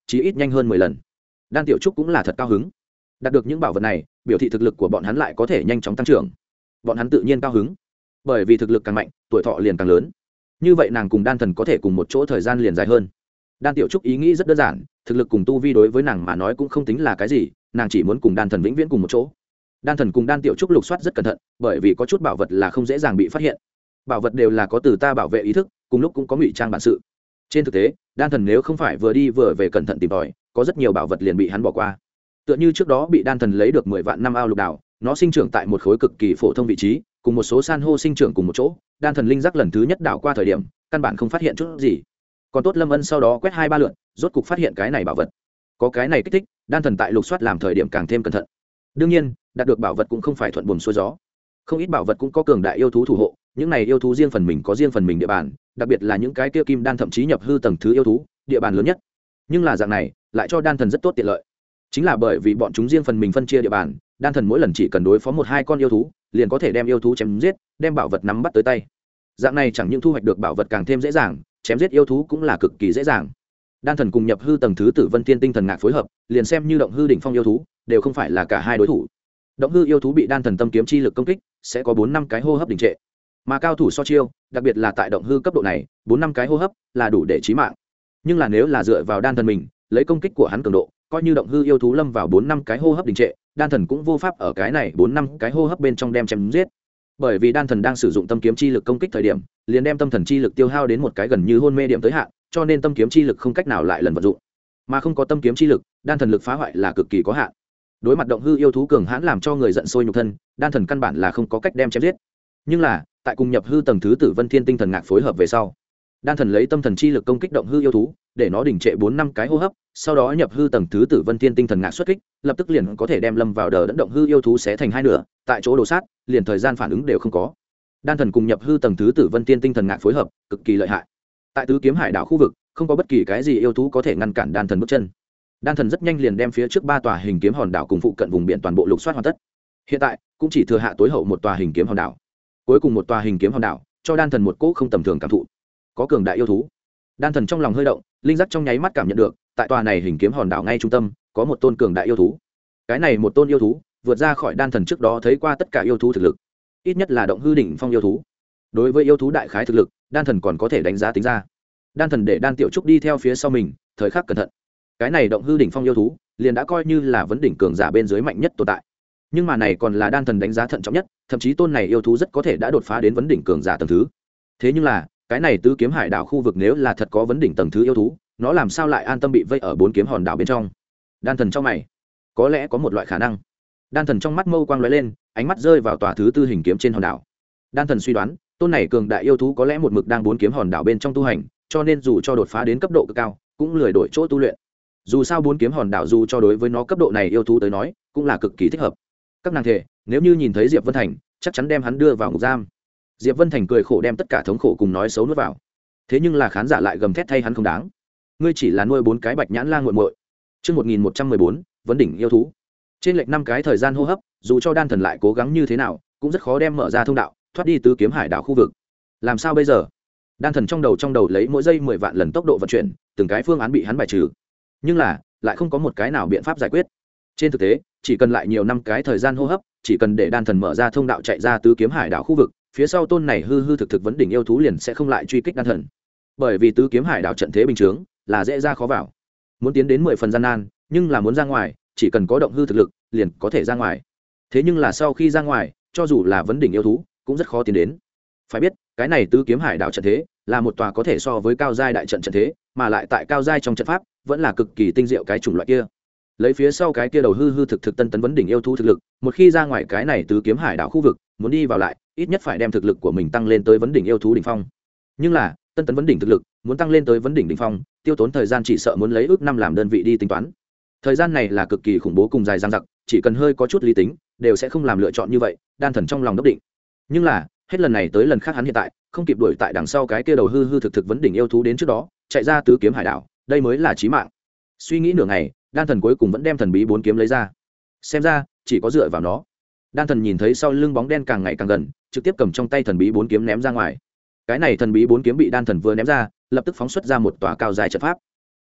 chí ít nhanh hơn mười lần. Đan Tiểu Trúc cũng là thật cao hứng, đạt được những bảo vật này biểu thị thực lực của bọn hắn lại có thể nhanh chóng tăng trưởng. Bọn hắn tự nhiên cao hứng, bởi vì thực lực càng mạnh tuổi thọ liền càng lớn, như vậy nàng cùng đan thần có thể cùng một chỗ thời gian liền dài hơn. Đan Tiểu Trúc ý nghĩ rất đơn giản, thực lực cùng tu vi đối với nàng mà nói cũng không tính là cái gì, nàng chỉ muốn cùng đan thần vĩnh viễn cùng một chỗ. Đan thần cùng đan Tiểu Trúc lục soát rất cẩn thận, bởi vì có chút bảo vật là không dễ dàng bị phát hiện. Bảo vật đều là có từ ta bảo vệ ý thức, cùng lúc cũng có ngụy trang bản sự. Trên thực tế đan thần nếu không phải vừa đi vừa về cẩn thận tìm tòi, có rất nhiều bảo vật liền bị hắn bỏ qua. Tựa như trước đó bị đan thần lấy được mười vạn năm ao lục đảo, nó sinh trưởng tại một khối cực kỳ phổ thông vị trí, cùng một số san hô sinh trưởng cùng một chỗ. Đan thần linh giác lần thứ nhất đảo qua thời điểm căn bản không phát hiện chút gì, còn tốt Lâm Ân sau đó quét hai ba lượt rốt cục phát hiện cái này bảo vật. Có cái này kích thích đan thần tại lục soát làm thời điểm càng thêm cẩn thận. Đương nhiên đạt được bảo vật cũng không phải thuận buồm xuôi gió, không ít bảo vật cũng có cường đại yêu thú thủ hộ. Những này yêu thú riêng phần mình có riêng phần mình địa bàn, đặc biệt là những cái kia kim đan thậm chí nhập hư tầng thứ yêu thú, địa bàn lớn nhất. Nhưng là dạng này lại cho đan thần rất tốt tiện lợi, chính là bởi vì bọn chúng riêng phần mình phân chia địa bàn, đan thần mỗi lần chỉ cần đối phó một hai con yêu thú liền có thể đem yêu thú chém giết, đem bảo vật nắm bắt tới tay. Dạng này chẳng những thu hoạch được bảo vật càng thêm dễ dàng, chém giết yêu thú cũng là cực kỳ dễ dàng. Đan thần cùng nhập hư tầng thứ tử Vân Thiên Tinh Thần Ngạc phối hợp, liền xem như động hư đỉnh phong yêu thú đều không phải là cả hai đối thủ. Động hư yêu thú bị đan thần tâm kiếm chi lực công kích sẽ có bốn năm cái hô hấp đình trệ, mà cao thủ so chiêu, đặc biệt là tại động hư cấp độ này, bốn năm cái hô hấp là đủ để chí mạng. Nhưng là nếu là dựa vào đan thần mình lấy công kích của hắn cường độ, coi như động hư yêu thú lâm vào bốn năm cái hô hấp đình trệ, đan thần cũng vô pháp ở cái này bốn năm cái hô hấp bên trong đem chém giết. Bởi vì đan thần đang sử dụng tâm kiếm chi lực công kích thời điểm liền đem tâm thần chi lực tiêu hao đến một cái gần như hôn mê điểm tới hạn, cho nên tâm kiếm chi lực không cách nào lại lần vận dụng. Mà không có tâm kiếm chi lực, đan thần lực phá hoại là cực kỳ có hạn. Đối mặt động hư yêu thú cường hãn làm cho người giận sôi nhục thân, đan thần căn bản là không có cách đem chém giết. Nhưng là tại cùng nhập hư tầng thứ tử Vân Thiên Tinh Thần Ngạc phối hợp về sau, đan thần lấy tâm thần chi lực công kích động hư yêu thú để nó đình trệ bốn năm cái hô hấp, sau đó nhập hư tầng thứ tử Vân Thiên Tinh Thần Ngạc xuất kích, lập tức liền có thể đem lâm vào đờ đẫn động hư yêu thú xé thành hai nửa, tại chỗ đổ sát, liền thời gian phản ứng đều không có. Đan thần cùng nhập hư tầng thứ tử Vân Thiên Tinh Thần Ngạc phối hợp cực kỳ lợi hại. Tại tứ kiếm hải đảo khu vực không có bất kỳ cái gì yêu thú có thể ngăn cản đan thần bước chân. Đan thần rất nhanh liền đem phía trước ba tòa hình kiếm hòn đảo cùng phụ cận vùng biển toàn bộ lục soát hoàn tất. Hiện tại cũng chỉ thừa hạ tối hậu một tòa hình kiếm hòn đảo. Cuối cùng một tòa hình kiếm hòn đảo cho đan thần một cỗ không tầm thường cảm thụ, có cường đại yêu thú. Đan thần trong lòng hơi động, linh giác trong nháy mắt cảm nhận được tại tòa này hình kiếm hòn đảo ngay trung tâm có một tôn cường đại yêu thú. Cái này một tôn yêu thú vượt ra khỏi đan thần trước đó thấy qua tất cả yêu thú thực lực, ít nhất là động hư đỉnh phong yêu thú. Đối với yêu thú đại khái thực lực, đan thần còn có thể đánh giá tính ra. Đan thần để đan tiểu trúc đi theo phía sau mình, thời khắc cẩn thận. Cái này động hư đỉnh phong yêu thú liền đã coi như là vấn đỉnh cường giả bên dưới mạnh nhất tồn tại, nhưng mà này còn là đan thần đánh giá thận trọng nhất, thậm chí tôn này yêu thú rất có thể đã đột phá đến vấn đỉnh cường giả tầng thứ. Thế nhưng là cái này tứ kiếm hải đảo khu vực nếu là thật có vấn đỉnh tầng thứ yêu thú, nó làm sao lại an tâm bị vây ở bốn kiếm hòn đảo bên trong? Đan thần trong mày, có lẽ có một loại khả năng. Đan thần trong mắt mâu quang lóe lên, ánh mắt rơi vào tòa thứ tư hình kiếm trên hòn đảo. Đan thần suy đoán tôn này cường đại yêu thú có lẽ một mực đang bốn kiếm hòn đảo bên trong tu hành, cho nên dù cho đột phá đến cấp độ cực cao cũng lười đổi chỗ tu luyện. Dù sao bốn kiếm hòn đảo dù cho đối với nó cấp độ này yêu thú tới nói cũng là cực kỳ thích hợp. Các nàng thề nếu như nhìn thấy Diệp Vân Thành chắc chắn đem hắn đưa vào ngục giam. Diệp Vân Thành cười khổ đem tất cả thống khổ cùng nói xấu nuốt vào. Thế nhưng là khán giả lại gầm thét thay hắn không đáng. Ngươi chỉ là nuôi bốn cái bạch nhãn lang muội muội. Chương một nghìn một trăm mười bốn, vấn đỉnh yêu thú. Trên lệch năm cái thời gian hô hấp, dù cho đan thần lại cố gắng như thế nào, cũng rất khó đem mở ra thông đạo, thoát đi tứ kiếm hải đảo khu vực. Làm sao bây giờ? Đan thần trong đầu trong đầu lấy mỗi giây mười vạn lần tốc độ vận chuyển, từng cái phương án bị hắn bài trừ. Nhưng là, lại không có một cái nào biện pháp giải quyết. Trên thực tế, chỉ cần lại nhiều năm cái thời gian hô hấp, chỉ cần để đan thần mở ra thông đạo chạy ra tứ kiếm hải đảo khu vực, phía sau tôn này hư hư thực thực vấn đỉnh yêu thú liền sẽ không lại truy kích đan thần. Bởi vì tứ kiếm hải đảo trận thế bình chướng, là dễ ra khó vào. Muốn tiến đến mười phần gian nan, nhưng là muốn ra ngoài, chỉ cần có động hư thực lực, liền có thể ra ngoài. Thế nhưng là sau khi ra ngoài, cho dù là vấn đỉnh yêu thú, cũng rất khó tiến đến. Phải biết, cái này tứ kiếm hải đảo trận thế, là một tòa có thể so với cao giai đại trận trận thế, mà lại tại cao giai trong trận pháp, vẫn là cực kỳ tinh diệu cái chủng loại kia. Lấy phía sau cái kia đầu hư hư thực thực tân tấn vấn đỉnh yêu thú thực lực, một khi ra ngoài cái này tứ kiếm hải đảo khu vực, muốn đi vào lại, ít nhất phải đem thực lực của mình tăng lên tới vấn đỉnh yêu thú đỉnh phong. Nhưng là, tân tấn vấn đỉnh thực lực, muốn tăng lên tới vấn đỉnh đỉnh phong, tiêu tốn thời gian chỉ sợ muốn lấy ước năm làm đơn vị đi tính toán. Thời gian này là cực kỳ khủng bố cùng dài dằng dặc, chỉ cần hơi có chút lý tính, đều sẽ không làm lựa chọn như vậy, đan thần trong lòng đốc định. Nhưng là, hết lần này tới lần khác hắn hiện tại, không kịp đuổi tại đằng sau cái kia đầu hư hư thực thực vấn đỉnh yêu thú đến trước đó, chạy ra tứ kiếm hải đảo, đây mới là chí mạng. Suy nghĩ nửa ngày, đan thần cuối cùng vẫn đem thần bí bốn kiếm lấy ra. Xem ra, chỉ có dựa vào nó. Đan thần nhìn thấy sau lưng bóng đen càng ngày càng gần, trực tiếp cầm trong tay thần bí bốn kiếm ném ra ngoài. Cái này thần bí bốn kiếm bị đan thần vừa ném ra, lập tức phóng xuất ra một tòa cao dài trận pháp.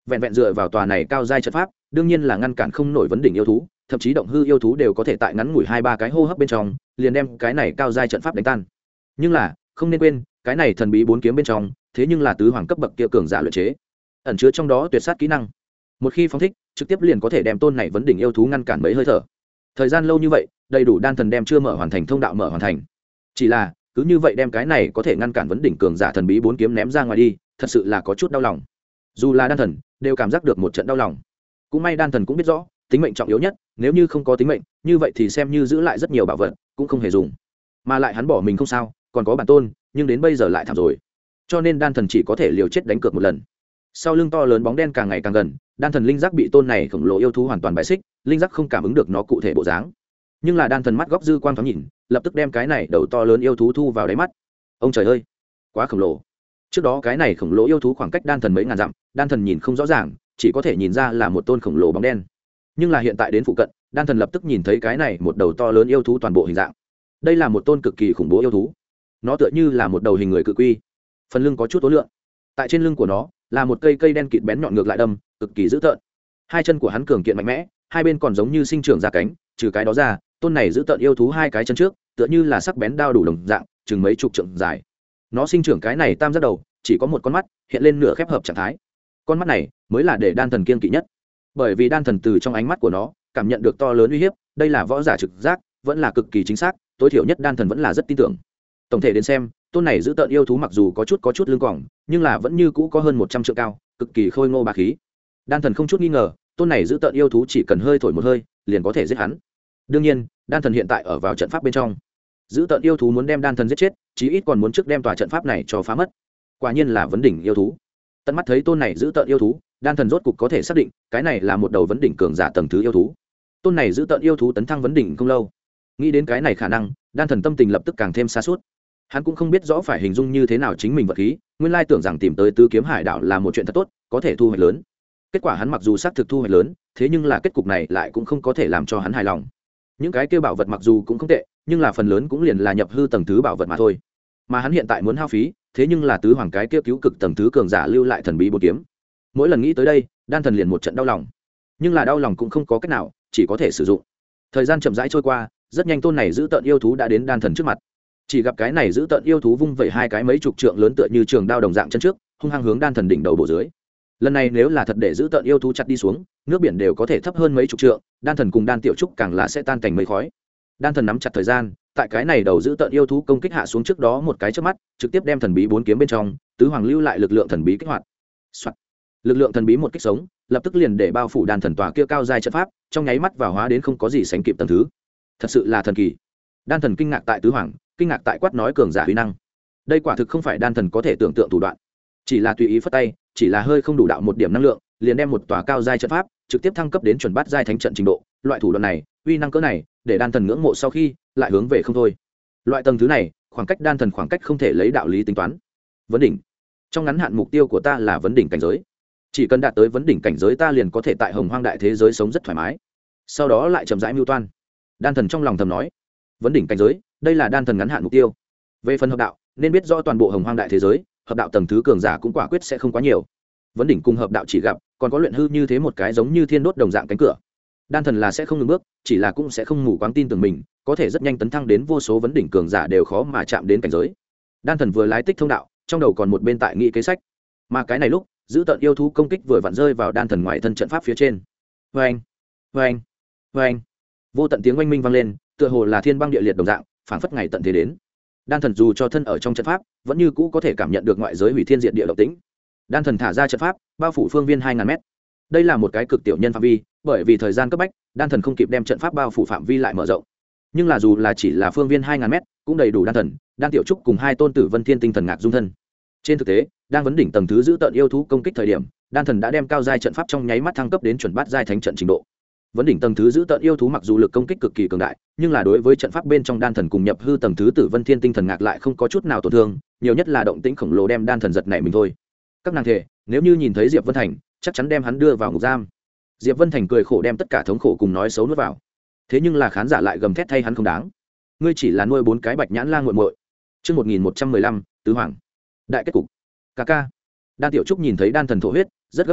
vẹn vẹn dựa vào tòa này cao giai trận pháp đương nhiên là ngăn cản không nổi vấn đỉnh yêu thú, thậm chí động hư yêu thú đều có thể tại ngắn ngủi hai ba cái hô hấp bên trong liền đem cái này cao giai trận pháp đánh tan. Nhưng là không nên quên cái này thần bí bốn kiếm bên trong thế nhưng là tứ hoàng cấp bậc kia cường giả luyện chế, ẩn chứa trong đó tuyệt sát kỹ năng, một khi phóng thích trực tiếp liền có thể đem tôn này vấn đỉnh yêu thú ngăn cản mấy hơi thở. Thời gian lâu như vậy đầy đủ đan thần đem chưa mở hoàn thành thông đạo mở hoàn thành, chỉ là cứ như vậy đem cái này có thể ngăn cản vấn đỉnh cường giả thần bí bốn kiếm ném ra ngoài đi, thật sự là có chút đau lòng. Dù là đan thần đều cảm giác được một trận đau lòng. Cũng may đan thần cũng biết rõ tính mệnh trọng yếu nhất, nếu như không có tính mệnh như vậy thì xem như giữ lại rất nhiều bảo vật cũng không hề dùng, mà lại hắn bỏ mình không sao, còn có bản tôn, nhưng đến bây giờ lại thảm rồi, cho nên đan thần chỉ có thể liều chết đánh cược một lần. Sau lưng to lớn bóng đen càng ngày càng gần, đan thần linh giác bị tôn này khổng lồ yêu thú hoàn toàn bài xích, linh giác không cảm ứng được nó cụ thể bộ dáng, nhưng là đan thần mắt góc dư quang thoáng nhìn lập tức đem cái này đầu to lớn yêu thú thu vào đáy mắt. Ông trời ơi, quá khổng lồ! Trước đó cái này khổng lồ yêu thú khoảng cách đan thần mấy ngàn dặm, đan thần nhìn không rõ ràng, chỉ có thể nhìn ra là một tôn khổng lồ bóng đen, nhưng là hiện tại đến phụ cận, đan thần lập tức nhìn thấy cái này một đầu to lớn yêu thú toàn bộ hình dạng. Đây là một tôn cực kỳ khủng bố yêu thú, nó tựa như là một đầu hình người cự quy, phần lưng có chút ố lượng, tại trên lưng của nó là một cây cây đen kịt bén nhọn ngược lại đâm, cực kỳ dữ tợn. Hai chân của hắn cường kiện mạnh mẽ, hai bên còn giống như sinh trưởng ra cánh, trừ cái đó ra tôn này dữ tợn yêu thú hai cái chân trước tựa như là sắc bén đao đủ đồng dạng, chừng mấy chục trượng dài. Nó sinh trưởng cái này tam giác đầu, chỉ có một con mắt hiện lên nửa khép hợp trạng thái, con mắt này mới là để đan thần kiên kỵ nhất, bởi vì đan thần từ trong ánh mắt của nó cảm nhận được to lớn uy hiếp. Đây là võ giả trực giác, vẫn là cực kỳ chính xác, tối thiểu nhất đan thần vẫn là rất tin tưởng. Tổng thể đến xem, tôn này giữ tợn yêu thú mặc dù có chút có chút lưng còng, nhưng là vẫn như cũ có hơn một trăm trượng cao, cực kỳ khôi ngô bá khí. Đan thần không chút nghi ngờ, tôn này giữ tợn yêu thú chỉ cần hơi thổi một hơi liền có thể giết hắn. Đương nhiên đan thần hiện tại ở vào trận pháp bên trong, giữ tợn yêu thú muốn đem đan thần giết chết chí ít còn muốn trước đem tòa trận pháp này cho phá mất. Quả nhiên là vấn đỉnh yêu thú. Tận mắt thấy tôn này giữ tợn yêu thú, đan thần rốt cục có thể xác định cái này là một đầu vấn đỉnh cường giả tầng thứ yêu thú. Tôn này giữ tợn yêu thú tấn thăng vấn đỉnh không lâu, nghĩ đến cái này khả năng, đan thần tâm tình lập tức càng thêm xa suốt. Hắn cũng không biết rõ phải hình dung như thế nào chính mình vật khí, nguyên lai tưởng rằng tìm tới tứ kiếm hải đảo là một chuyện thật tốt, có thể thu hoạch lớn. Kết quả hắn mặc dù xác thực thu hoạch lớn, thế nhưng là kết cục này lại cũng không có thể làm cho hắn hài lòng. Những cái kêu bảo vật mặc dù cũng không tệ, nhưng là phần lớn cũng liền là nhập hư tầng thứ bảo vật mà thôi. Mà hắn hiện tại muốn hao phí, thế nhưng là tứ hoàng cái kia cứu cực tầng thứ cường giả lưu lại thần bí bốn kiếm. Mỗi lần nghĩ tới đây, đan thần liền một trận đau lòng. Nhưng là đau lòng cũng không có cách nào, chỉ có thể sử dụng. Thời gian chậm rãi trôi qua, rất nhanh tôn này giữ tợn yêu thú đã đến đan thần trước mặt. Chỉ gặp cái này giữ tợn yêu thú vung vẩy hai cái mấy chục trượng lớn tựa như trường đao đồng dạng chân trước, hung hăng hướng đan thần đỉnh đầu bổ dưới. Lần này nếu là thật để giữ tợn yêu thú chặt đi xuống, nước biển đều có thể thấp hơn mấy chục trượng, đan thần cùng đan tiểu trúc càng là sẽ tan thành mây khói. Đan thần nắm chặt thời gian, tại cái này đầu giữ tợn yêu thú công kích hạ xuống trước đó một cái chớp mắt, trực tiếp đem thần bí bốn kiếm bên trong tứ hoàng lưu lại lực lượng thần bí kích hoạt. Soạn. Lực lượng thần bí một kích sống, lập tức liền để bao phủ đan thần tòa kia cao giai trận pháp, trong nháy mắt vào hóa đến không có gì sánh kịp tầng thứ. Thật sự là thần kỳ. Đan thần kinh ngạc tại tứ hoàng, kinh ngạc tại quát nói cường giả uy năng. Đây quả thực không phải đan thần có thể tưởng tượng thủ đoạn, chỉ là tùy ý phất tay, chỉ là hơi không đủ đạo một điểm năng lượng, liền đem một tòa cao giai trận pháp trực tiếp thăng cấp đến chuẩn bát giai thánh trận trình độ. Loại thủ đoạn này, uy năng cỡ này, để đan thần ngưỡng mộ sau khi lại hướng về không thôi. Loại tầng thứ này, khoảng cách đan thần khoảng cách không thể lấy đạo lý tính toán. Vấn đỉnh, trong ngắn hạn mục tiêu của ta là vấn đỉnh cảnh giới, chỉ cần đạt tới vấn đỉnh cảnh giới ta liền có thể tại hồng hoang đại thế giới sống rất thoải mái. Sau đó lại chậm rãi mưu toan. Đan thần trong lòng thầm nói, vấn đỉnh cảnh giới, đây là đan thần ngắn hạn mục tiêu. Về phần hợp đạo, nên biết rõ toàn bộ hồng hoang đại thế giới, hợp đạo tầng thứ cường giả cũng quả quyết sẽ không quá nhiều. Vấn đỉnh cùng hợp đạo chỉ gặp, còn có luyện hư như thế một cái giống như thiên đốt đồng dạng cánh cửa. Đan thần là sẽ không ngừng bước, chỉ là cũng sẽ không mù quáng tin tưởng mình có thể rất nhanh tấn thăng đến vô số vấn đỉnh cường giả đều khó mà chạm đến cảnh giới. Đan thần vừa lái tích thông đạo, trong đầu còn một bên tại nghĩ kế sách. Mà cái này lúc, giữ tận yêu thú công kích vừa vặn rơi vào đan thần ngoại thân trận pháp phía trên. Oeng, oeng, oeng. Vô tận tiếng oanh minh vang lên, tựa hồ là thiên băng địa liệt đồng dạng, phảng phất ngày tận thế đến. Đan thần dù cho thân ở trong trận pháp, vẫn như cũ có thể cảm nhận được ngoại giới hủy thiên diệt địa động tĩnh. Đan thần thả ra trận pháp, bao phủ phương viên hai ngàn mét. Đây là một cái cực tiểu nhân phạm vi, bởi vì thời gian cấp bách, đan thần không kịp đem trận pháp bao phủ phạm vi lại mở rộng. Nhưng là dù là chỉ là phương viên hai ngàn mét, cũng đầy đủ đan thần, đan tiểu trúc cùng hai tôn tử vân thiên tinh thần ngạc dung thân. Trên thực tế, đang vấn đỉnh tầng thứ giữ tận yêu thú công kích thời điểm, đan thần đã đem cao giai trận pháp trong nháy mắt thăng cấp đến chuẩn bát giai thánh trận trình độ. Vấn đỉnh tầng thứ giữ tận yêu thú mặc dù lực công kích cực kỳ cường đại, nhưng là đối với trận pháp bên trong đan thần cùng nhập hư tầng thứ tử vân thiên tinh thần ngạc lại không có chút nào tổn thương, nhiều nhất là động tĩnh khổng lồ đem đan thần giật nảy mình thôi. Các nàng thề, nếu như nhìn thấy Diệp Vân Thành, chắc chắn đem hắn đưa vào ngục giam. Diệp Vân Thành cười khổ đem tất cả thống khổ cùng nói xấu nuốt vào. Thế nhưng là khán giả lại gầm thét thay hắn không đáng. Ngươi chỉ là nuôi bốn cái bạch nhãn lang muội muội. Chương một nghìn một trăm mười lăm, tứ hoàng. Đại kết cục. Ca ca. Đan Tiểu Trúc nhìn thấy đan thần thổ huyết, rất gấp gáp,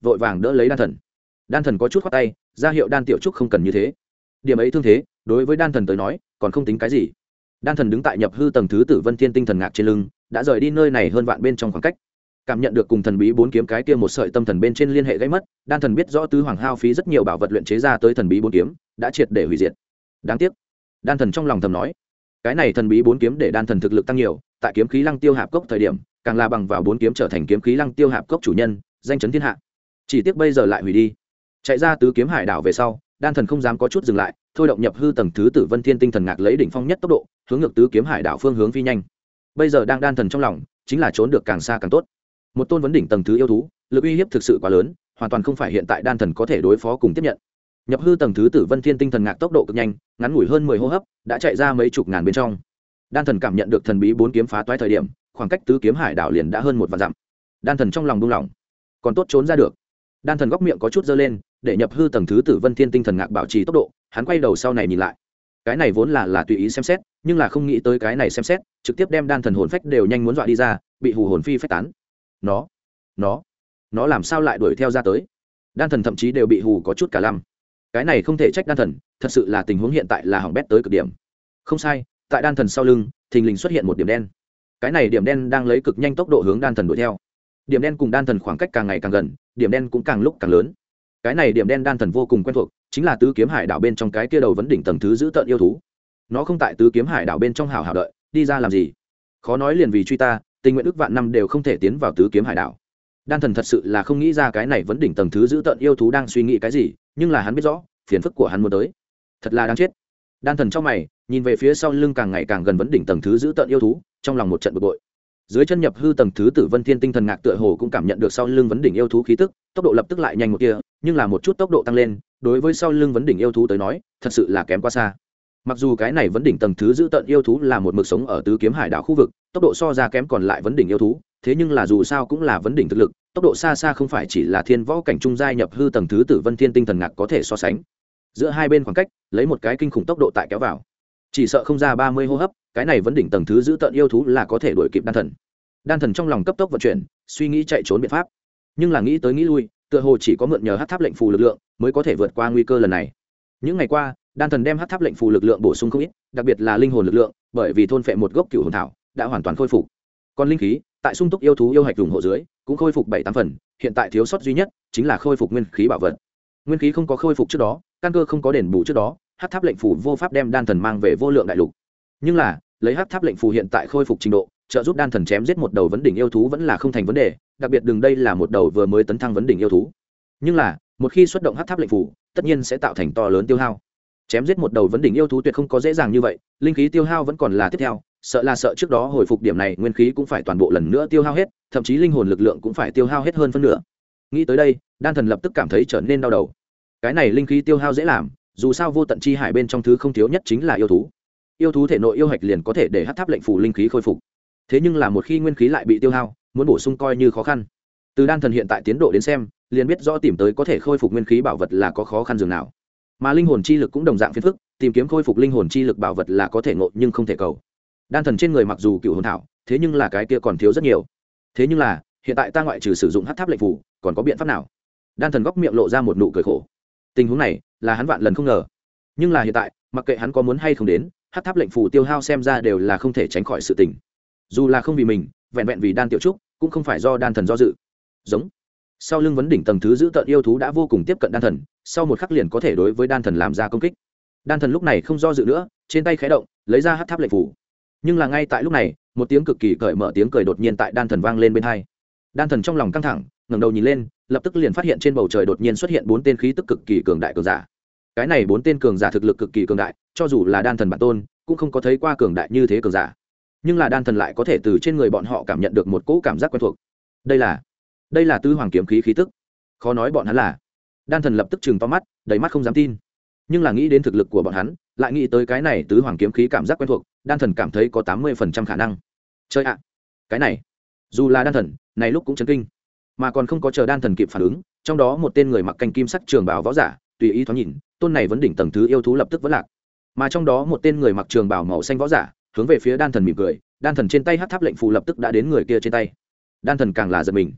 vội vàng đỡ lấy đan thần. Đan thần có chút khoát tay ra hiệu đan tiểu trúc không cần như thế. Điểm ấy thương thế đối với đan thần tới nói còn không tính cái gì. Đan thần đứng tại nhập hư tầng thứ tử vân thiên tinh thần ngạc trên lưng, đã rời đi nơi này hơn vạn bên trong khoảng cách, cảm nhận được cùng thần bí bốn kiếm cái kia một sợi tâm thần bên trên liên hệ gãy mất. Đan thần biết rõ tứ hoàng hao phí rất nhiều bảo vật luyện chế ra tới thần bí bốn kiếm đã triệt để hủy diệt. Đáng tiếc, đan thần trong lòng thầm nói, cái này thần bí bốn kiếm để đan thần thực lực tăng nhiều, tại kiếm khí lăng tiêu hạp cốc thời điểm càng là bằng vào bốn kiếm trở thành kiếm khí lăng tiêu hạp cốc chủ nhân, danh chấn thiên hạ. Chỉ tiếc bây giờ lại hủy đi. Chạy ra tứ kiếm hải đảo về sau, đan thần không dám có chút dừng lại, thôi động nhập hư tầng thứ tử vân thiên tinh thần ngạc lấy đỉnh phong nhất tốc độ hướng ngược tứ kiếm hải đảo phương hướng phi nhanh. Bây giờ đang đan thần trong lòng chính là trốn được càng xa càng tốt. Một tôn vấn đỉnh tầng thứ yêu thú, lực uy hiếp thực sự quá lớn, hoàn toàn không phải hiện tại đan thần có thể đối phó cùng tiếp nhận. Nhập hư tầng thứ tử vân thiên tinh thần ngạc tốc độ cực nhanh, ngắn ngủi hơn mười hô hấp đã chạy ra mấy chục ngàn bên trong. Đan thần cảm nhận được thần bí bốn kiếm phá toái thời điểm, khoảng cách tứ kiếm hải đảo liền đã hơn một vạn dặm. Đan thần trong lòng buông lỏng, còn tốt trốn ra được. Đan thần góc miệng có chút dơ lên, để nhập hư tầng thứ tử vân thiên tinh thần ngạc bảo trì tốc độ. Hắn quay đầu sau này nhìn lại, cái này vốn là là tùy ý xem xét, nhưng là không nghĩ tới cái này xem xét trực tiếp đem đan thần hồn phách đều nhanh muốn dọa đi ra, bị hù hồn phi phách tán. Nó, nó, nó làm sao lại đuổi theo ra tới? Đan thần thậm chí đều bị hù có chút cả lăm. Cái này không thể trách đan thần, thật sự là tình huống hiện tại là hỏng bét tới cực điểm. Không sai, tại đan thần sau lưng thình lình xuất hiện một điểm đen. Cái này điểm đen đang lấy cực nhanh tốc độ hướng đan thần đuổi theo. Điểm đen cùng đan thần khoảng cách càng ngày càng gần, điểm đen cũng càng lúc càng lớn. Cái này điểm đen đan thần vô cùng quen thuộc, chính là tứ kiếm hải đảo bên trong cái kia đầu vấn đỉnh tầng thứ giữ tợn yêu thú. Nó không tại tứ kiếm hải đảo bên trong hào hào đợi, đi ra làm gì? Khó nói liền vì truy ta, tình nguyện ước vạn năm đều không thể tiến vào tứ kiếm hải đảo. Đan thần thật sự là không nghĩ ra cái này vấn đỉnh tầng thứ giữ tợn yêu thú đang suy nghĩ cái gì, nhưng là hắn biết rõ phiền phức của hắn muốn tới, thật là đáng chết. Đan thần trong mày nhìn về phía sau lưng càng ngày càng gần vấn đỉnh tầng thứ giữ tợn yêu thú, trong lòng một trận bực bội. Dưới chân nhập hư tầng thứ tử vân thiên tinh thần ngạc tựa hồ cũng cảm nhận được sau lưng vấn đỉnh yêu thú khí tức, tốc độ lập tức lại nhanh một kia, nhưng là một chút tốc độ tăng lên đối với sau lưng vấn đỉnh yêu thú tới nói thật sự là kém quá xa. Mặc dù cái này vấn đỉnh tầng thứ giữ tận yêu thú là một mực sống ở tứ kiếm hải đảo khu vực, tốc độ so ra kém còn lại vấn đỉnh yêu thú, thế nhưng là dù sao cũng là vấn đỉnh thực lực, tốc độ xa xa không phải chỉ là thiên võ cảnh trung giai nhập hư tầng thứ tử vân thiên tinh thần ngạc có thể so sánh. Giữa hai bên khoảng cách lấy một cái kinh khủng tốc độ tại kéo vào, chỉ sợ không ra ba mươi hô hấp, cái này vấn đỉnh tầng thứ giữ tận yêu thú là có thể đuổi kịp đan thần. Đan thần trong lòng cấp tốc vận chuyển, suy nghĩ chạy trốn biện pháp, nhưng là nghĩ tới nghĩ lui, tựa hồ chỉ có mượn nhờ hắc tháp lệnh phù lực lượng mới có thể vượt qua nguy cơ lần này. Những ngày qua, đan thần đem hắc tháp lệnh phù lực lượng bổ sung không ít, đặc biệt là linh hồn lực lượng, bởi vì thôn phệ một gốc cửu hồn thảo đã hoàn toàn khôi phục. Còn linh khí, tại sung túc yêu thú yêu hạch ủng hộ dưới, cũng khôi phục bảy tám phần, hiện tại thiếu sót duy nhất chính là khôi phục nguyên khí bảo vật. Nguyên khí không có khôi phục trước đó, căn cơ không có đền bù trước đó, hắc tháp lệnh phù vô pháp đem đan thần mang về vô lượng đại lục. Nhưng là, lấy hắc tháp lệnh phù hiện tại khôi phục trình độ, trợ giúp đan thần chém giết một đầu vấn đỉnh yêu thú vẫn là không thành vấn đề, đặc biệt đường đây là một đầu vừa mới tấn thăng vấn đỉnh yêu thú. Nhưng là, một khi xuất động hắc tháp lệnh phù, tất nhiên sẽ tạo thành to lớn tiêu hao. Chém giết một đầu vấn đỉnh yêu thú tuyệt không có dễ dàng như vậy, linh khí tiêu hao vẫn còn là tiếp theo, sợ là sợ trước đó hồi phục điểm này nguyên khí cũng phải toàn bộ lần nữa tiêu hao hết, thậm chí linh hồn lực lượng cũng phải tiêu hao hết hơn phân nửa. Nghĩ tới đây, đan thần lập tức cảm thấy trở nên đau đầu. Cái này linh khí tiêu hao dễ làm, dù sao vô tận chi hải bên trong thứ không thiếu nhất chính là yêu thú. Yêu thú thể nội yêu hạch liền có thể để hắc tháp lệnh phù linh khí khôi phục. Thế nhưng là một khi nguyên khí lại bị tiêu hao, muốn bổ sung coi như khó khăn. Từ đan thần hiện tại tiến độ đến xem, liền biết rõ tìm tới có thể khôi phục nguyên khí bảo vật là có khó khăn dường nào. Mà linh hồn chi lực cũng đồng dạng phiền phức, tìm kiếm khôi phục linh hồn chi lực bảo vật là có thể ngộ nhưng không thể cầu. Đan thần trên người mặc dù cựu hồn thảo, thế nhưng là cái kia còn thiếu rất nhiều. Thế nhưng là, hiện tại ta ngoại trừ sử dụng hắc tháp lệnh phù, còn có biện pháp nào? Đan thần góc miệng lộ ra một nụ cười khổ. Tình huống này, là hắn vạn lần không ngờ. Nhưng là hiện tại, mặc kệ hắn có muốn hay không đến, hắc tháp lệnh phù tiêu hao xem ra đều là không thể tránh khỏi sự tình. Dù là không vì mình, vẹn vẹn vì đan tiểu trúc, cũng không phải do đan thần do dự. Giống. Sau lưng vấn đỉnh tầng thứ giữ tợn yêu thú đã vô cùng tiếp cận đan thần, sau một khắc liền có thể đối với đan thần làm ra công kích. Đan thần lúc này không do dự nữa, trên tay khẽ động, lấy ra hắc tháp lệnh phù. Nhưng là ngay tại lúc này, một tiếng cực kỳ cởi mở tiếng cười đột nhiên tại đan thần vang lên bên tai. Đan thần trong lòng căng thẳng, ngẩng đầu nhìn lên, lập tức liền phát hiện trên bầu trời đột nhiên xuất hiện bốn tên khí tức cực kỳ cường đại cường giả. Cái này bốn tên cường giả thực lực cực kỳ cường đại, cho dù là đan thần bản tôn, cũng không có thấy qua cường đại như thế cường giả. Nhưng là đan thần lại có thể từ trên người bọn họ cảm nhận được một cỗ cảm giác quen thuộc. Đây là, đây là tứ hoàng kiếm khí khí tức. Khó nói bọn hắn là. Đan thần lập tức trừng to mắt, đầy mắt không dám tin. Nhưng là nghĩ đến thực lực của bọn hắn, lại nghĩ tới cái này tứ hoàng kiếm khí cảm giác quen thuộc, đan thần cảm thấy có tám mươi phần trăm khả năng. Chơi ạ, cái này, dù là đan thần, này lúc cũng chấn kinh, mà còn không có chờ đan thần kịp phản ứng, trong đó một tên người mặc canh kim sắc trường bào võ giả, tùy ý thoáng nhìn, tôn này vấn đỉnh tầng thứ yêu thú lập tức vỡ lạc. Mà trong đó một tên người mặc trường bào màu xanh võ giả, hướng về phía đan thần mỉm cười, đan thần trên tay hắc tháp lệnh phù lập tức đã đến người kia trên tay. Đan thần càng là giật mình.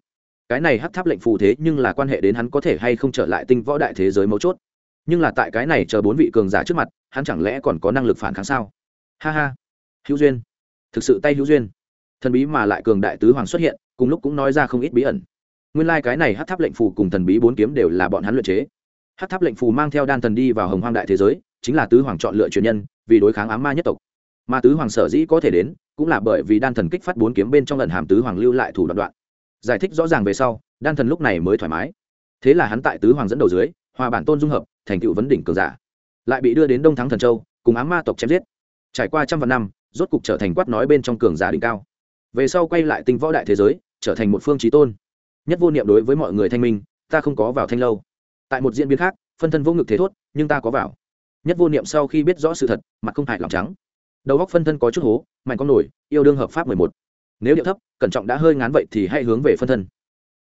cái này hắc tháp lệnh phù thế nhưng là quan hệ đến hắn có thể hay không trở lại tinh võ đại thế giới mấu chốt. Nhưng là tại cái này chờ bốn vị cường giả trước mặt, hắn chẳng lẽ còn có năng lực phản kháng sao? Ha ha, hữu duyên, thực sự tay hữu duyên. Thần bí mà lại cường đại tứ hoàng xuất hiện, cùng lúc cũng nói ra không ít bí ẩn. Nguyên lai like cái này hắc tháp lệnh phù cùng thần bí bốn kiếm đều là bọn hắn luyện chế. Hắc tháp lệnh phù mang theo đan thần đi vào hồng hoang đại thế giới, chính là tứ hoàng chọn lựa truyền nhân, vì đối kháng ám ma nhất tộc. Mà tứ hoàng sở dĩ có thể đến, cũng là bởi vì đan thần kích phát bốn kiếm bên trong ẩn hàm tứ hoàng lưu lại thủ đoạn đoạn. Giải thích rõ ràng về sau, đan thần lúc này mới thoải mái. Thế là hắn tại tứ hoàng dẫn đầu dưới, hòa bản tôn dung hợp, thành tựu vấn đỉnh cường giả, lại bị đưa đến Đông Thắng Thần Châu, cùng ám ma tộc chém giết. Trải qua trăm vạn năm, rốt cục trở thành quát nói bên trong cường giả đỉnh cao. Về sau quay lại tinh võ đại thế giới, trở thành một phương chí tôn. Nhất vô niệm đối với mọi người thanh minh, ta không có vào thanh lâu. Tại một diễn biến khác, phân thân vô ngực thế thốt, nhưng ta có vào. Nhất vô niệm sau khi biết rõ sự thật, mặt không hại lòng trắng. Đầu góc phân thân có chút hố, mạnh con nổi, yêu đương hợp pháp mười một. Nếu điệu thấp, cẩn trọng đã hơi ngán vậy thì hãy hướng về phân thân.